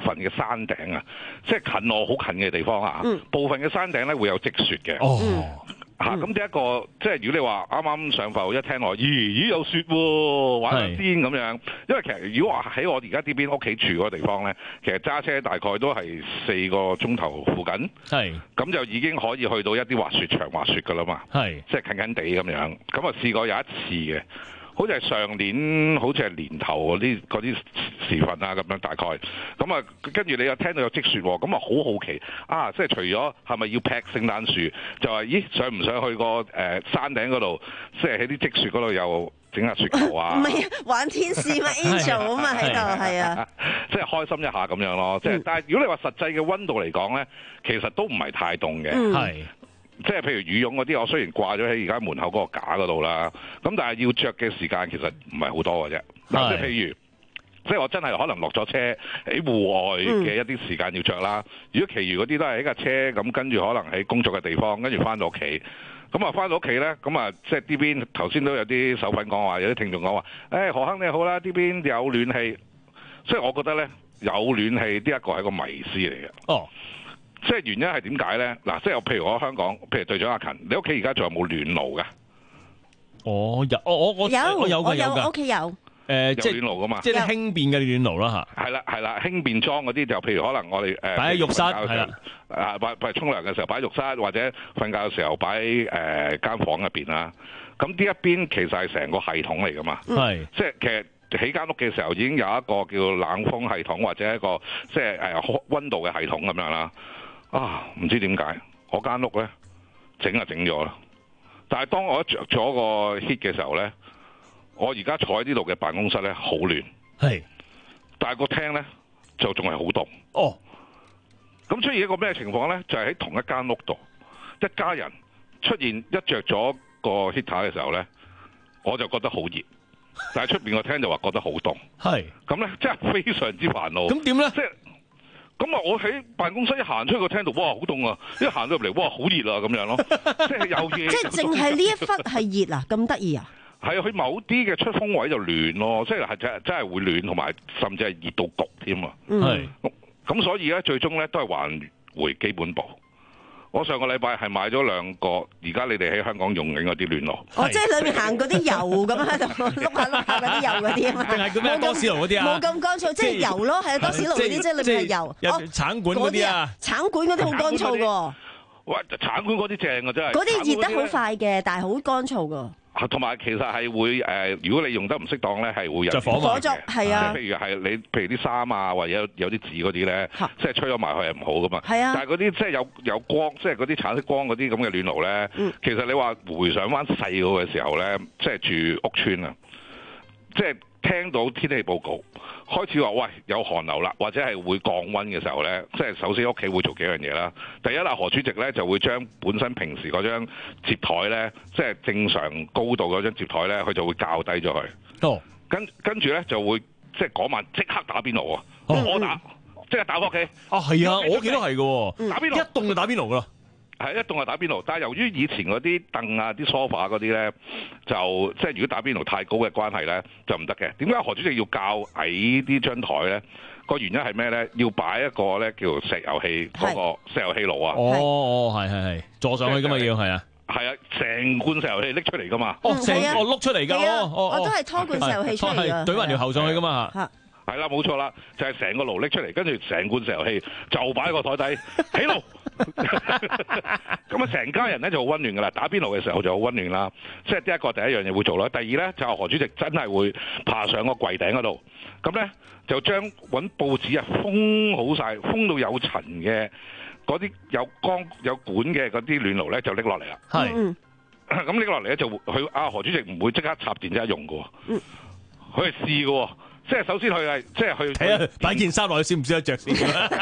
分嘅山頂啊，即係近我好近嘅地方啊，嗯、部分嘅山頂咧會有積雪嘅。哦。嚇！咁第一個即係如果你話啱啱上浮一聽我，咦咦有雪喎，玩下先咁樣。因為其實如果話喺我而家呢邊屋企住嗰個地方咧，其實揸車大概都係四個鐘頭附近。係。咁就已經可以去到一啲滑雪場滑雪㗎啦嘛。係。即係近近地咁樣。咁啊試過有一次嘅。好似係上年，好似係年頭嗰啲嗰啲時分啊，咁樣大概。咁啊，跟住你又聽到有積雪喎，咁啊好好奇啊！即係除咗係咪要劈聖誕樹，就係咦上唔上去個誒、呃、山頂嗰度，即係喺啲積雪嗰度又整下雪球啊？唔係玩天使嘛 Angel 啊嘛喺度，係啊， 即係開心一下咁樣咯。即係、嗯，但係如果你話實際嘅溫度嚟講咧，其實都唔係太凍嘅，係、嗯。即係譬如羽絨嗰啲，我雖然掛咗喺而家門口嗰個架嗰度啦，咁但係要着嘅時間其實唔係好多嘅啫。嗱，即係譬如，即係我真係可能落咗車喺戶外嘅一啲時間要着啦。如果其餘嗰啲都係喺架車咁，跟住可能喺工作嘅地方，跟住翻到屋企，咁啊翻到屋企咧，咁啊即係呢邊頭先都有啲手粉講話，有啲聽眾講話，誒、哎、何生你好啦，呢邊有暖氣，所以我覺得咧有暖氣呢一個係一個迷思嚟嘅。哦。即係原因係點解咧？嗱，即係譬如我喺香港，譬如隊長阿勤，你屋企而家仲有冇暖爐㗎？ 我有，我我我有， 我有嘅有嘅， 屋企有。誒、 呃， 有暖爐㗎嘛？ 即係輕便嘅暖爐啦嚇。 係啦係啦，輕便裝嗰啲就譬如可能我哋誒擺喺浴室係啦， 啊擺擺沖涼嘅時候擺喺浴室，或者瞓覺嘅時候擺喺誒間房入邊啦。咁呢一邊其實係成個系統嚟㗎嘛。係、嗯，即係其實。起間屋嘅時候已經有一個叫冷風系統或者一個即係誒溫度嘅系統咁樣啦。啊，唔知點解我間屋咧整就整咗啦，但係當我一着咗個 heat 嘅時候咧，我而家坐喺呢度嘅辦公室咧好暖，係，但係個廳咧就仲係好凍。哦，咁出現一個咩情況咧？就係喺同一間屋度，一家人出現一着咗個 heater 嘅時候咧，我就覺得好熱。但係出邊個廳就話覺得好凍，係咁咧，真係非常之煩惱。咁點咧？即係咁啊！我喺辦公室一行出去個廳度，哇，好凍啊！一行到入嚟，哇，好熱啊！咁樣咯，即係有嘢。 即係淨係呢一忽係熱啊？咁得意啊？ 係啊，佢某啲嘅出風位就暖咯，即係係真真係會暖，同埋甚至係熱到焗添啊！係咁，所以咧最終咧都係還回基本步。我上個禮拜係買咗兩個，而家你哋喺香港用緊嗰啲暖爐。 哦，即係裏面行嗰啲油咁喺度碌下碌下嗰啲油嗰啲啊嘛。 定係叫咩多士爐嗰啲啊？ 冇咁乾燥，即係油咯，係啊，多士爐嗰啲即係裏面係油。 有橙管嗰啲啊？ 橙管嗰啲好乾燥㗎。 哇！橙管嗰啲正啊，真係。 嗰啲熱得好快嘅，但係好乾燥㗎。 同埋其實係會誒、呃，如果你用得唔適當咧，係會有火火燭，係啊。 譬如係你，譬如啲衫啊，或者有有啲紙嗰啲咧，即係吹咗埋去係唔好噶嘛。係啊。但係嗰啲即係有有光，即係嗰啲橙色光嗰啲咁嘅暖爐咧、嗯，其實你話回想翻細個嘅時候咧，即係住屋邨啊，即係聽到天氣報告開始話喂有寒流啦，或者係會降溫嘅時候咧，即係首先屋企會做幾樣嘢啦。第一啦，何主席咧就會將本身平時嗰張摺台咧，即係正常高度嗰張摺台咧，佢就會較低咗佢。哦，跟跟住咧就會即係嗰晚即刻打邊爐啊！我打即刻打返屋企。 啊，係啊，我記得係嘅。 打邊爐一凍就打邊爐噶啦。 係一棟係打邊爐，但係由於以前嗰啲凳啊、啲 sofa 嗰啲咧，就即係如果打邊爐太高嘅關係咧，就唔得嘅。點解何主席要較矮啲張台咧？個原因係咩咧？要擺一個咧叫石油氣嗰個石油氣爐啊！ 哦哦，係係係，坐上去噶嘛要係啊！ 係啊，成罐石油氣拎出嚟噶嘛！ 哦，成個碌出嚟㗎！哦哦， 我都係拖罐石油氣出嚟㗎， 懟埋條喉上去㗎嘛嚇！ 係啦，冇錯啦，就係成個爐拎出嚟，跟住成罐石油氣就擺喺個台底起爐。咁啊，成家人咧就好溫暖噶啦，打邊爐嘅時候就好溫暖啦。即係第一個第一樣嘢會做啦。第二咧就係何主席真係會爬上個櫃頂嗰度，咁咧就將揾報紙啊封好晒，封到有塵嘅嗰啲有光有管嘅嗰啲暖爐咧就拎落嚟啦。係，咁拎落嚟咧就佢啊何主席唔會即刻插電即刻用噶，佢係試噶。即係首先佢係，即係去睇下擺件衫落去，先唔先得着先。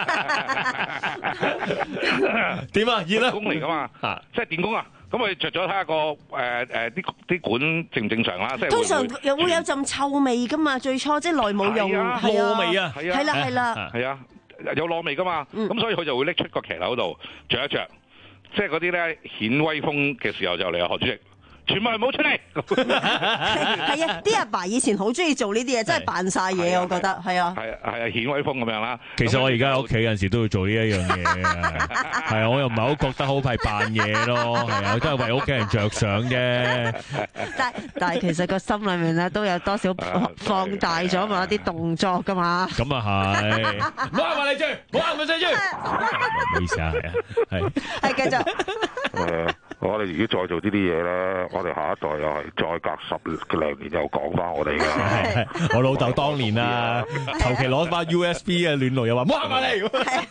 點啊？熱啦！ 工嚟噶嘛？即係電工啊！咁佢着咗睇下個誒誒啲啲管正唔正常啦。即係通常又會有陣臭味噶嘛？最初即係耐冇用，係啊，味啊， 係啦係啦， 係啊，有燶味噶嘛？咁所以佢就會拎出個騎樓度着一着，即係嗰啲咧顯威風嘅時候就嚟啊！何主席全部係冇出嚟。 係啊，啲阿爸以前好中意做呢啲嘢，真係扮晒嘢，我覺得係啊。 係啊係啊，顯威風咁樣啦。 其實我而家喺屋企有陣時都會做呢一樣嘢嘅，係啊，我又唔係好覺得好係扮嘢咯，係啊，都係為屋企人着想啫。 但但係其實個心裏面咧都有多少放大咗某一啲動作噶嘛。 咁啊係，唔好話你追，唔好話佢追追。唔好意思啊，係啊，係係繼續。 誒，我哋如果再做呢啲嘢咧，我哋下一代又係再隔十零年又講翻我哋㗎。 我老豆當年啊，求其攞翻 U S B 嘅暖爐又話唔好話你。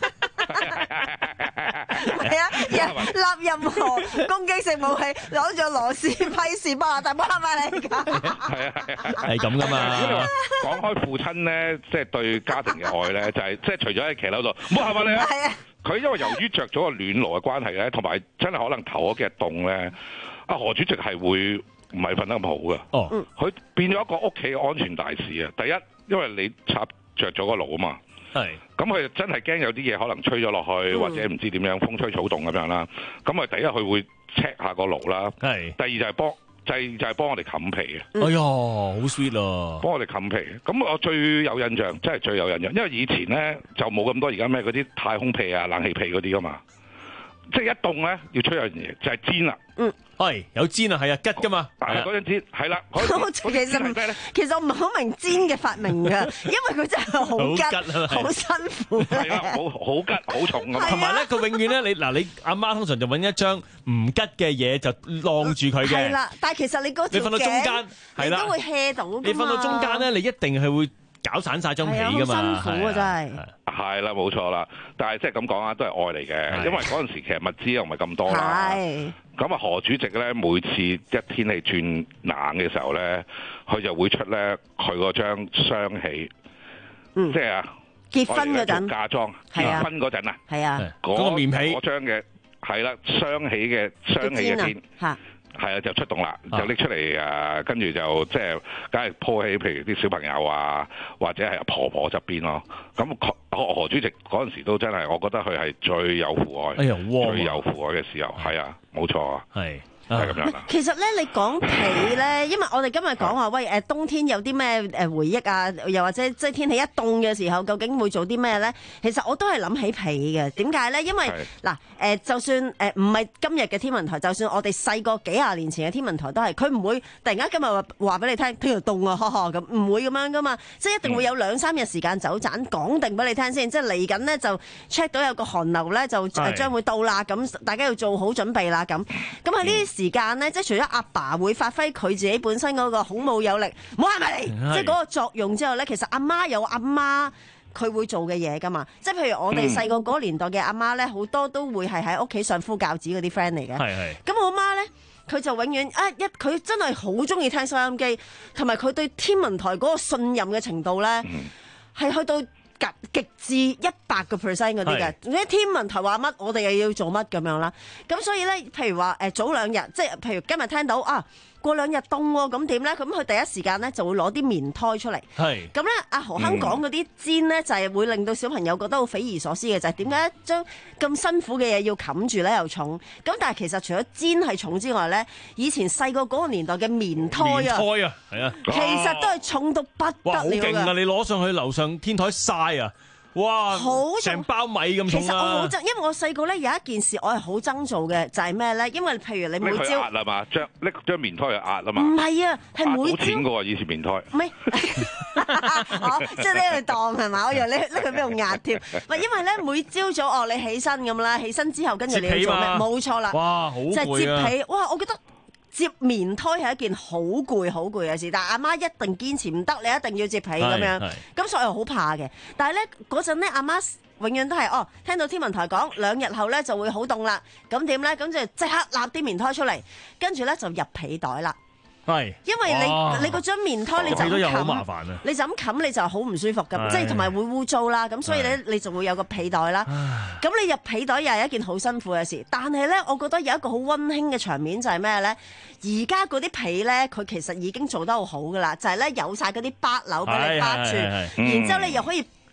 係啊，立任何攻擊性武器，攞住螺絲批試巴，但冇蝦埋你㗎。 係啊係咁噶嘛。 講開父親咧，即係對家庭嘅愛咧，就係即係除咗喺騎樓度，唔好蝦埋你啊。 係啊。 佢因為由於着咗個暖爐嘅關係咧，同埋真係可能頭嗰幾日凍咧，阿何主席係會唔係瞓得咁好嘅。 哦， 佢變咗一個屋企嘅安全大使啊！第一，因為你插着咗個爐啊嘛。 係。 咁佢真係驚有啲嘢可能吹咗落去，嗯、或者唔知點樣風吹草動咁樣啦。咁啊，第一佢會 check 下個爐啦。 係。 第二就係幫。就係就係幫我哋冚被嘅。 哎呀，好 sweet 啊！ 幫我哋冚被。咁我最有印象，真係最有印象，因為以前咧就冇咁多而家咩嗰啲太空被啊、冷氣被嗰啲噶嘛。即係一凍咧，要吹有樣嘢，就係氈啦。 嗯， 係有氈啊，係啊，吉噶嘛。 係嗰陣氈，係啦。 其實其實我唔係好明氈嘅發明㗎，因為佢真係好吉，好辛苦。 係啦，好好吉，好重咁。 同埋咧，佢永遠咧，你嗱你阿媽通常就揾一張唔吉嘅嘢就晾住佢嘅。 係啦，但係其實你嗰條你瞓到中間， 你都會 hea 到㗎嘛。 你瞓到中間咧，你一定係會搞散晒張被㗎嘛。 辛苦啊，真係。 係啦，冇錯啦，但係即係咁講啊，都係愛嚟嘅，因為嗰陣時其實物資又唔係咁多啦。咁啊，何主席咧每次一天氣轉冷嘅時候咧，佢就會出咧佢嗰張雙喜，嗯、即係啊結婚嗰陣嫁妝，結婚嗰陣啊， 係啊， 嗰、 嗰個棉被嗰張嘅係啦，雙喜嘅雙喜嘅天。係啊，就出動啦，就拎出嚟啊，跟住就即係，梗係鋪喺譬如啲小朋友啊，或者係婆婆側邊咯。咁何何主席嗰陣時都真係，我覺得佢係最有父愛， 哎呀， 最有父愛嘅時候，係啊，冇錯啊， 係。 係咁樣啦。 其實咧，你講被咧，因為我哋今日講話，喂誒冬天有啲咩誒回憶啊？又或者即係天氣一凍嘅時候，究竟會做啲咩咧？其實我都係諗起被嘅。點解咧？因為嗱誒，就算誒唔係今日嘅天文台，就算我哋細個幾廿年前嘅天文台都係，佢唔會突然間今日話話俾你聽，聽日凍啊，呵呵咁，唔會咁樣噶嘛。即係一定會有兩三日時間走盞，講定俾你聽先。即係嚟緊呢，就 check 到有個寒流咧，就將會到啦。咁大家要做好準備啦。咁咁喺呢啲時間咧，即係除咗阿爸會發揮佢自己本身嗰個孔武有力，唔好係咪嚟，即係嗰個作用之後咧，其實阿媽有阿媽佢會做嘅嘢噶嘛。即係譬如我哋細個嗰個年代嘅阿媽咧，好多都會係喺屋企相夫教子嗰啲 friend 嚟嘅。係係。咁我媽咧，佢就永遠啊一，佢真係好中意聽收音機，同埋佢對天文台嗰個信任嘅程度咧，係、嗯、去到極極致一百個 percent 嗰啲嘅。啲天文台話乜，我哋又要做乜咁樣啦。咁所以咧，譬如話誒、呃、早兩日，即係譬如今日聽到啊，過兩日凍喎，咁點咧？咁佢第一時間咧就會攞啲棉胎出嚟。係。咁咧，阿何鏗講嗰啲氈咧，就係會令到小朋友覺得好匪夷所思嘅，就係點解將咁辛苦嘅嘢要冚住咧又重？咁但係其實除咗氈係重之外咧，以前細個嗰個年代嘅棉胎啊， 棉胎啊，係啊， 其實都係重到不得了㗎。 哇，好勁啊！你攞上去樓上天台曬啊！哇！好成包米咁重啊！ 其實我好憎，因為我細個咧有一件事我係好憎做嘅，就係咩咧？因為譬如你每朝壓啊嘛，將拎將棉胎去壓啊嘛。 唔係啊，係每朝。 好錢㗎喎，以前棉胎。 唔係，我即係拎去當係嘛？我以為你拎去邊度壓添？唔係，因為咧每朝早哦，你起身咁啦，起身之後跟住你要做咩？冇錯啦。 哇！好攰啊！ 就係摺被。哇！我覺得摺棉胎係一件好攰好攰嘅事，但係阿媽一定堅持唔得，你一定要摺被咁樣。咁所以我好怕嘅。但係咧嗰陣咧，阿媽永遠都係哦，聽到天文台講兩日後咧就會好凍啦。咁點咧？咁就即刻立啲棉胎出嚟，跟住咧就入被袋啦。 係， 因為你你嗰張棉胎你就咁冚，你就咁冚你就好唔舒服㗎，即係同埋會污糟啦。咁所以咧你就會有個被袋啦。咁你入被袋又係一件好辛苦嘅事。但係咧，我覺得有一個好溫馨嘅場面就係咩咧？而家嗰啲被咧，佢其實已經做得好好㗎啦，就係咧有晒嗰啲巴鈕俾你巴住，然之後你又可以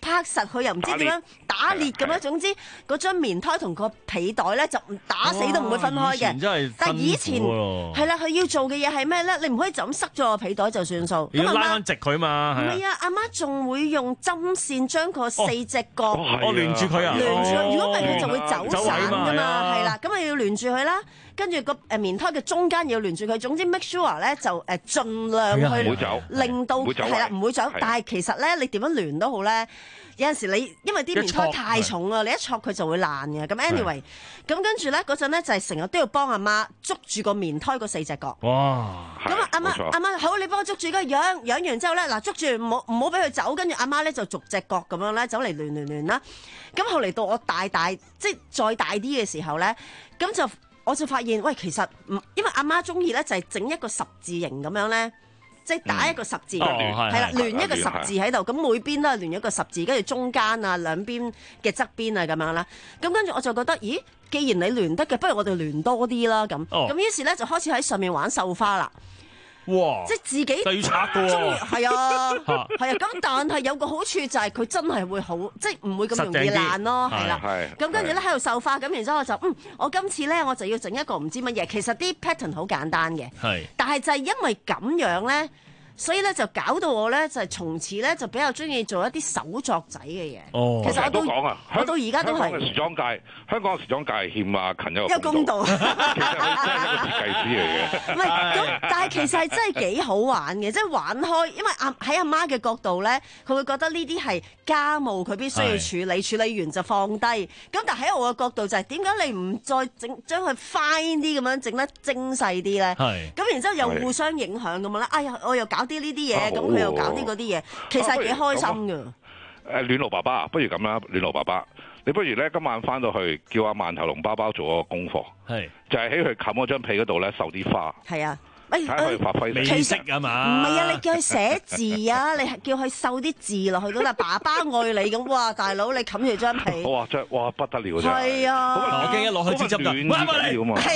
拍實佢又唔知點樣打裂咁樣。總之嗰張棉胎同個被袋咧就打死都唔會分開嘅。但係以前係啦，佢要做嘅嘢係咩咧？你唔可以就咁塞咗個被袋就算數。 你要拉翻直佢嘛？ 唔係啊，阿媽仲會用針線將個四隻角哦連住佢啊， 連住。如果唔係佢就會走散㗎嘛，係啦，咁啊要連住佢啦。跟住個誒棉胎嘅中間要連住佢，總之 make sure 咧就誒盡量去令到係啦唔會走。但係其實咧你點樣連都好咧，有陣時你因為啲棉胎太重啊，你一戳佢就會爛嘅。咁 anyway，咁跟住咧嗰陣咧就係成日都要幫阿媽捉住個棉胎嗰四隻角。 哇！ 咁啊阿媽阿媽好，你幫我捉住嗰個樣，養完之後咧嗱捉住唔好唔好俾佢走，跟住阿媽咧就逐隻角咁樣咧走嚟亂亂亂啦。咁後嚟到我大大即係再大啲嘅時候咧，咁就。我就發現，喂，其實唔，因為阿媽中意咧，就係整一個十字形咁樣咧，即係打一個十字，係啦，亂一個十字喺度，咁每邊都係亂一個十字，跟住中間啊、兩邊嘅側邊啊咁樣啦。咁跟住我就覺得，咦，既然你亂得嘅，不如我哋亂多啲啦咁。咁於是咧就開始喺上面玩繡花啦。 哇！ 即係自己就要拆㗎喎， 係啊，係啊。咁但係有個好處就係佢真係會好，即係唔會咁容易爛咯，係啦。咁跟住咧喺度繡花，咁然之後我就嗯，我今次咧我就要整一個唔知乜嘢，其實啲 pattern 好簡單嘅，係。但係就係因為咁樣咧。所以咧就搞到我咧就係從此咧就比較中意做一啲手作仔嘅嘢。 哦， 其實我都講啊， 我到而家都係。 香港嘅時裝界，香港嘅時裝界係欠阿勤一個公道。 其實佢真係一個設計師嚟嘅。 唔係咁，但係其實係真係幾好玩嘅，即係玩開，因為阿喺阿媽嘅角度咧，佢會覺得呢啲係家務，佢必須要處理，處理完就放低。咁但係喺我嘅角度就係點解你唔再整將佢 fine 啲咁樣整得精細啲咧？係。咁然之後又互相影響咁樣咧，哎呀，我又搞啲呢啲嘢，咁佢又搞啲嗰啲嘢，其實係幾開心噶。 誒，暖爐爸爸，不如咁啦，暖爐爸爸，你不如咧今晚翻到去叫阿饅頭龍包包做個功課，係就係喺佢冚嗰張被嗰度咧繡啲花。係啊，睇下佢發揮美色啊嘛。 唔係啊，你叫佢寫字啊，你係叫佢繡啲字落去嗰度，爸爸愛你咁。哇，大佬你冚住張被。 哇，真哇不得了真係。 係啊。 我驚一落去支針就暖啲料嘛。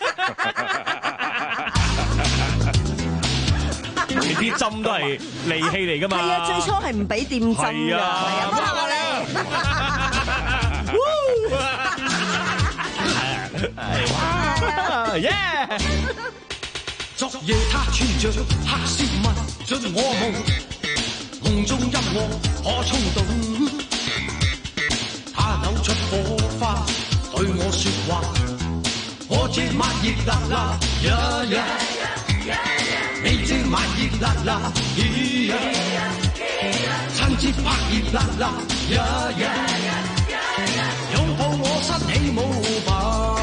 你啲針都係利器嚟噶嘛？ 係啊，最初係唔俾掂針㗎。係啊，幫下你。 耶！昨夜他穿着黑絲襪進我夢，夢中音樂可衝動。他扭出火花對我說話，我這晚熱辣辣呀呀。你這晚熱辣辣，咿呀，親切拍熱辣辣，呀呀，擁抱我身起舞吧。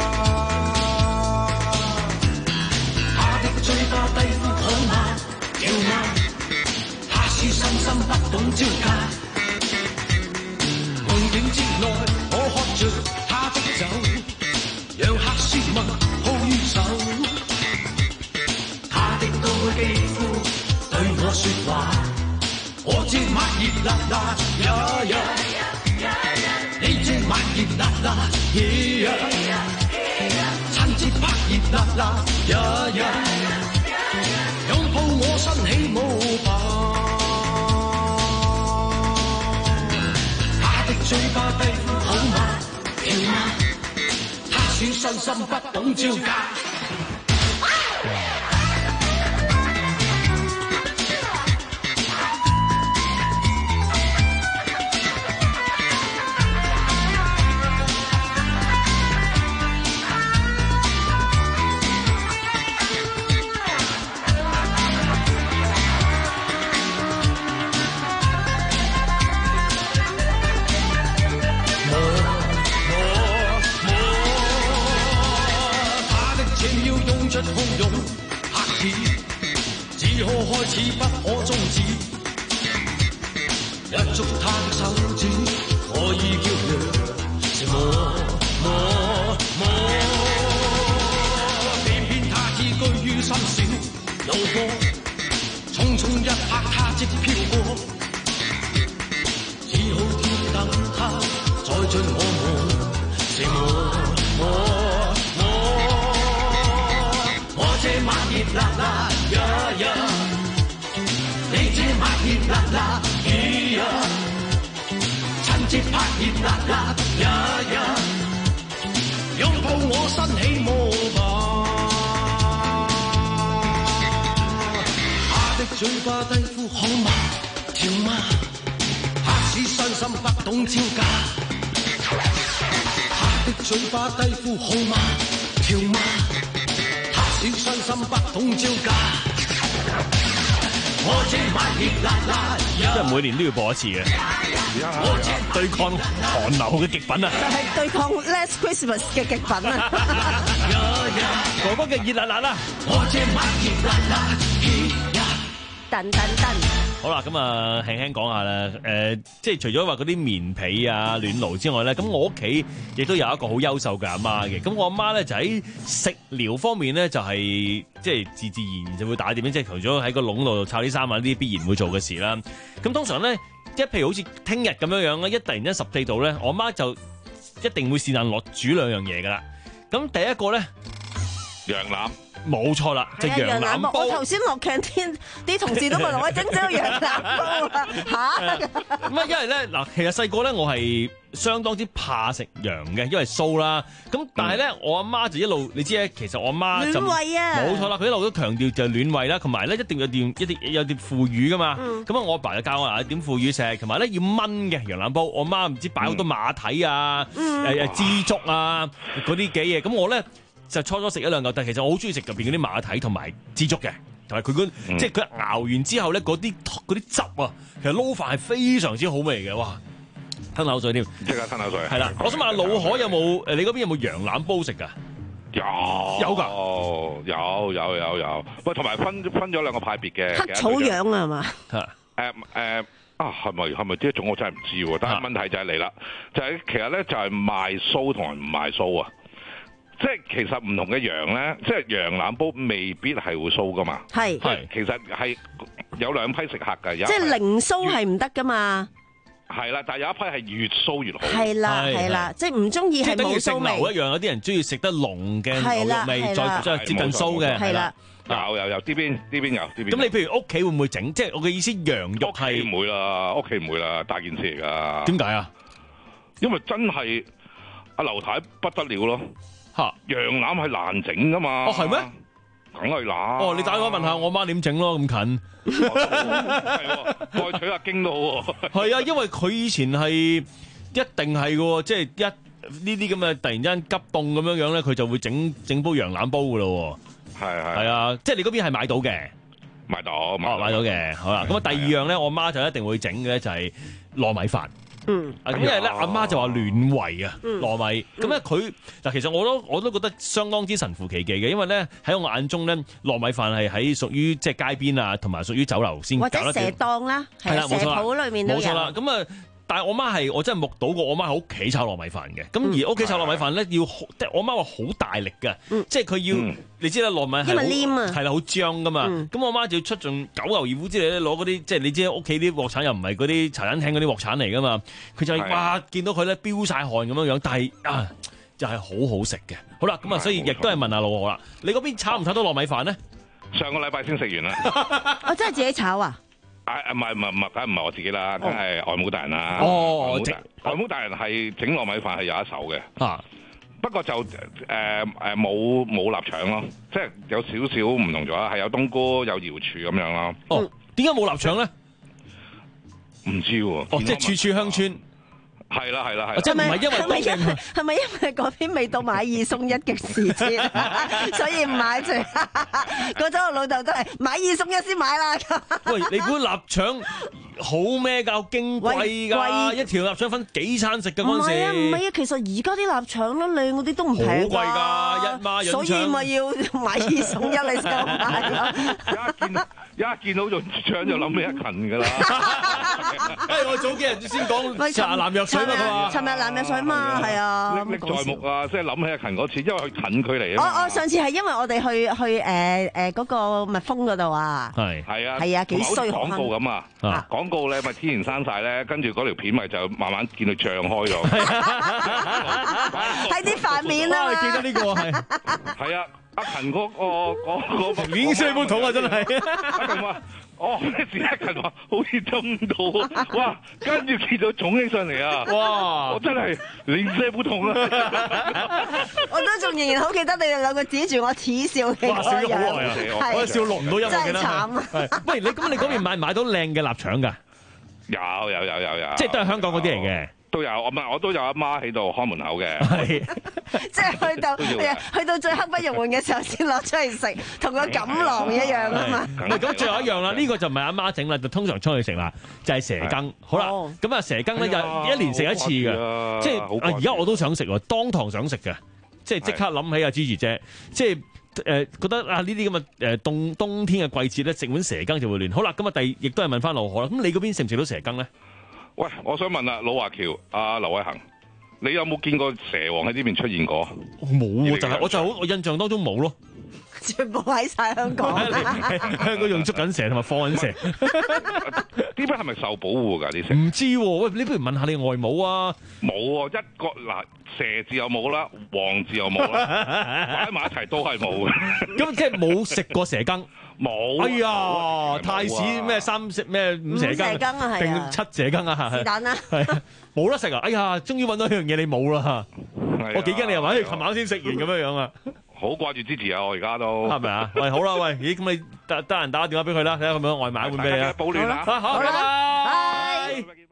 他的嘴巴低呼好嗎？叫嗎？他說深深不懂招架。夢境之內，我喝着他的酒，讓黑絲襪抱於手。高肌膚對我說話，我這晚熱辣辣呀呀，你這晚熱辣辣呀，親切拍熱辣辣呀呀，擁抱我身起舞吧。他的嘴巴低呼好嗎？跳嗎？他說身心不懂招架。只可開始不可終止，一捉他的手指，可以叫涼，是摸摸摸。偏偏他只居於深小路過，匆匆一拍他即飄過，只好天等他再進我夢，是摸摸摸。我這晚熱辣辣呀呀，你這晚熱辣辣咿呀， 拍熱辣辣，日日擁抱我身起魔吧。下的嘴巴低呼好嗎？跳嗎？嚇死傷心不懂招架。下的嘴巴低呼好嗎？跳嗎？嚇死傷心不懂招架。 即係每年都要播一次嘅，對抗韓流嘅極品啊！ 就係對抗 Last Christmas 嘅極品啊！ 哥哥嘅熱辣辣啦！ 噔噔噔！ 好啦，咁啊輕輕講下啦，誒、呃，即係除咗話嗰啲棉被啊、暖爐之外咧，咁我屋企亦都有一個好優秀嘅阿媽嘅。咁我阿媽咧就喺食療方面咧，就係即係自自然然就會打點，即係除咗喺個籠度摷啲衫啊，呢啲必然會做嘅事啦。咁通常咧，即係譬如好似聽日咁樣樣咧，一突然間十四度咧，我媽就一定會是但落煮兩樣嘢噶啦。咁第一個咧， 羊腩。 冇錯啦，就羊腩煲。 我頭先落 canteen 啲同事都問我整整個羊腩煲啊嚇！ 咁啊，因為咧嗱，其實細個咧我係相當之怕食羊嘅，因為臊啦。咁但係咧，嗯、我阿媽就一路，你知咧，其實我阿媽就暖胃啊， 冇錯啦，佢一路都強調就暖胃啦，同埋咧一定要掂一啲有啲腐乳噶嘛。咁啊、嗯，我阿爸就教我啊點腐乳食，同埋咧要燜嘅羊腩煲。我阿媽唔知擺好多馬蹄啊、誒誒枝竹啊嗰啲嘅嘢，咁我咧。就初初食一兩嚿，但其實我好中意食入邊嗰啲馬蹄同埋枝竹嘅，同埋佢嗰即係佢熬完之後咧，嗰啲嗰啲汁啊，其實撈飯係非常之好味嘅，哇！吞口水添， 即刻吞口水。 係啦，我想問下老海有冇誒？你嗰邊有冇羊腩煲食㗎？ 有有㗎， 有有有有。喂，同埋分分咗兩個派別嘅。 黑草羊啊嘛。 誒誒啊，係咪係咪呢一種我真係唔知喎？但係問題就係嚟啦，就係其實咧就係賣酥同埋唔賣酥啊。即係其實唔同嘅羊咧，即係羊腩煲未必係會酥噶嘛。係係，其實係有兩批食客㗎。 即係零酥係唔得噶嘛。係啦，但係有一批係越酥越好。 係啦係啦，即係唔中意係冇酥味。 牛一樣，有啲人中意食得濃嘅牛肉味，再再接近酥嘅。係啦， 有有有，呢邊呢邊有，呢邊。 咁你譬如屋企會唔會整？即係我嘅意思，羊肉係唔會啦，屋企唔會啦，大件事嚟㗎。 點解啊？ 因為真係阿劉太不得了咯。嚇，羊腩係難整㗎嘛？ 哦，係咩？ 梗係啦。 哦，你打電話問下我媽點整咯，咁近。 係喎，再取下經都好喎。 係啊，因為佢以前係一定係嘅，即係一呢啲咁嘅突然間急凍咁樣樣咧，佢就會整整煲羊腩煲㗎咯。 係係。 係啊，即係你嗰邊係買到嘅。 買到。哦， 買到嘅。好啦，咁啊，第二樣咧，我媽就一定會整嘅就係糯米飯。嗯，咁因為咧，阿媽就話暖胃啊，糯米。咁咧佢嗱，其實我都我都覺得相當之神乎其技嘅，因為咧喺我眼中咧，糯米飯係喺屬於即係街邊啊，同埋屬於酒樓先搞得掂。 或者蛇檔啦，係啦，蛇鋪裏面都有。 冇錯啦，咁啊。但係我媽係我真係目睹過我媽喺屋企炒糯米飯嘅，咁、嗯、而屋企炒糯米飯咧要即係我媽話好大力嘅，嗯、即係佢要、嗯、你知啦，糯米係係啦好漿噶嘛，咁、嗯、我媽就要出盡九牛二虎之力咧攞嗰啲即係你知屋企啲鑊鏟又唔係嗰啲茶餐廳嗰啲鑊鏟嚟噶嘛，佢就係、是、哇見到佢咧飆晒汗咁樣樣，但係啊就係、是、好好食嘅。好啦，咁啊所以亦都係問下老何啦，你嗰邊炒唔炒到糯米飯咧？ 上個禮拜先食完啦。 我真係自己炒啊！ 啊唔係唔係唔係，梗係唔係我自己啦，梗係外母大人啦。 哦， 外母大人係整糯米飯係有一手嘅。啊，不過就誒誒冇冇臘腸咯，即係有少少唔同咗，係有冬菇有瑤柱咁樣咯。 哦，點解冇臘腸咧？ 唔知喎。 哦，即係處處鄉村。 係啦係啦係。 即係唔係因為係咪因為係咪因為嗰邊未到買二送一嘅時節，所以唔買住。嗰陣我老豆都係買二送一先買啦。 喂，你估臘腸好咩㗎？矜貴㗎，一條臘腸分幾餐食㗎嗰陣時。唔係啊，唔係啊， 其實而家啲臘腸咧靚嗰啲都唔平㗎。 好貴㗎，一孖潤腸。所以咪要買二送一你先買咯。 一見一見到潤腸就諗起一勤㗎啦。 誒，我早幾日先講搽南藥水嘛，佢話。 尋日南藥水嘛，係啊。 歷歷在目啊！即係諗起一勤嗰次，因為佢近距離啊。 我我上次係因為我哋去去誒誒嗰個蜜蜂嗰度啊。 係係啊。 係啊，幾衰廣告咁啊！廣告咧咪天然生晒咧，跟住嗰條片咪就慢慢見到脹開咗。 喺啲飯面啊！ 記得呢個係。 係啊，阿勤嗰個嗰個面色不同啊！真係。 阿勤話： 哦，時一近話好似針到，哇！跟住見到腫起上嚟啊！哇！我真係零舍不同啊！ 我都仲仍然好記得你哋兩個指住我恥笑嘅嗰個樣。 哇！笑咗好耐啊！我笑錄唔到音啊！ 真係慘啊！ 喂，你咁你嗰邊買唔買到靚嘅臘腸㗎？ 有有有有有， 即係都係香港嗰啲嚟嘅。 都有，我唔係我都有阿媽喺度看門口嘅。 係， 即係去到去到最刻不容緩嘅時候先攞出嚟食，同個錦囊一樣啊嘛。 唔係咁，最後一樣啦，呢個就唔係阿媽整啦，就通常出去食啦，就係蛇羹。好啦，咁啊蛇羹咧就一年食一次嘅，即係而家我都想食喎，當堂想食嘅，即係即刻諗起阿 Gigi 姐，即係誒覺得啊呢啲咁嘅誒冬冬天嘅季節咧，食碗蛇羹就會暖。好啦，咁啊第亦都係問翻盧可啦，咁你嗰邊食唔食到蛇羹咧？ 喂，我想問啊，老華僑阿劉偉恒，你有冇見過蛇王喺呢邊出現過？ 冇喎，就係我就好，我印象當中冇咯。 全部喺晒香港， 香港用捉緊蛇同埋放緊蛇， 呢邊係咪受保護㗎？啲蛇唔知喎，喂，你不如問下你外母啊？ 冇喎，一個嗱蛇字又冇啦，王字又冇啦，擺埋一齊都係冇嘅。 咁即係冇食過蛇羹。 冇。 哎呀，太史咩三蛇咩五蛇羹定七蛇羹啊？ 是但啦， 係冇得食啊！哎呀，終於揾到一樣嘢你冇啦，我幾驚你又話，誒，琴晚先食完咁樣樣啊！ 好掛住支持啊！我而家都係咪啊？喂，好啦，喂，咦，咁你得得閒打個電話俾佢啦，睇下佢有冇外賣換俾你啊！ 保暖啊！ 好，拜拜。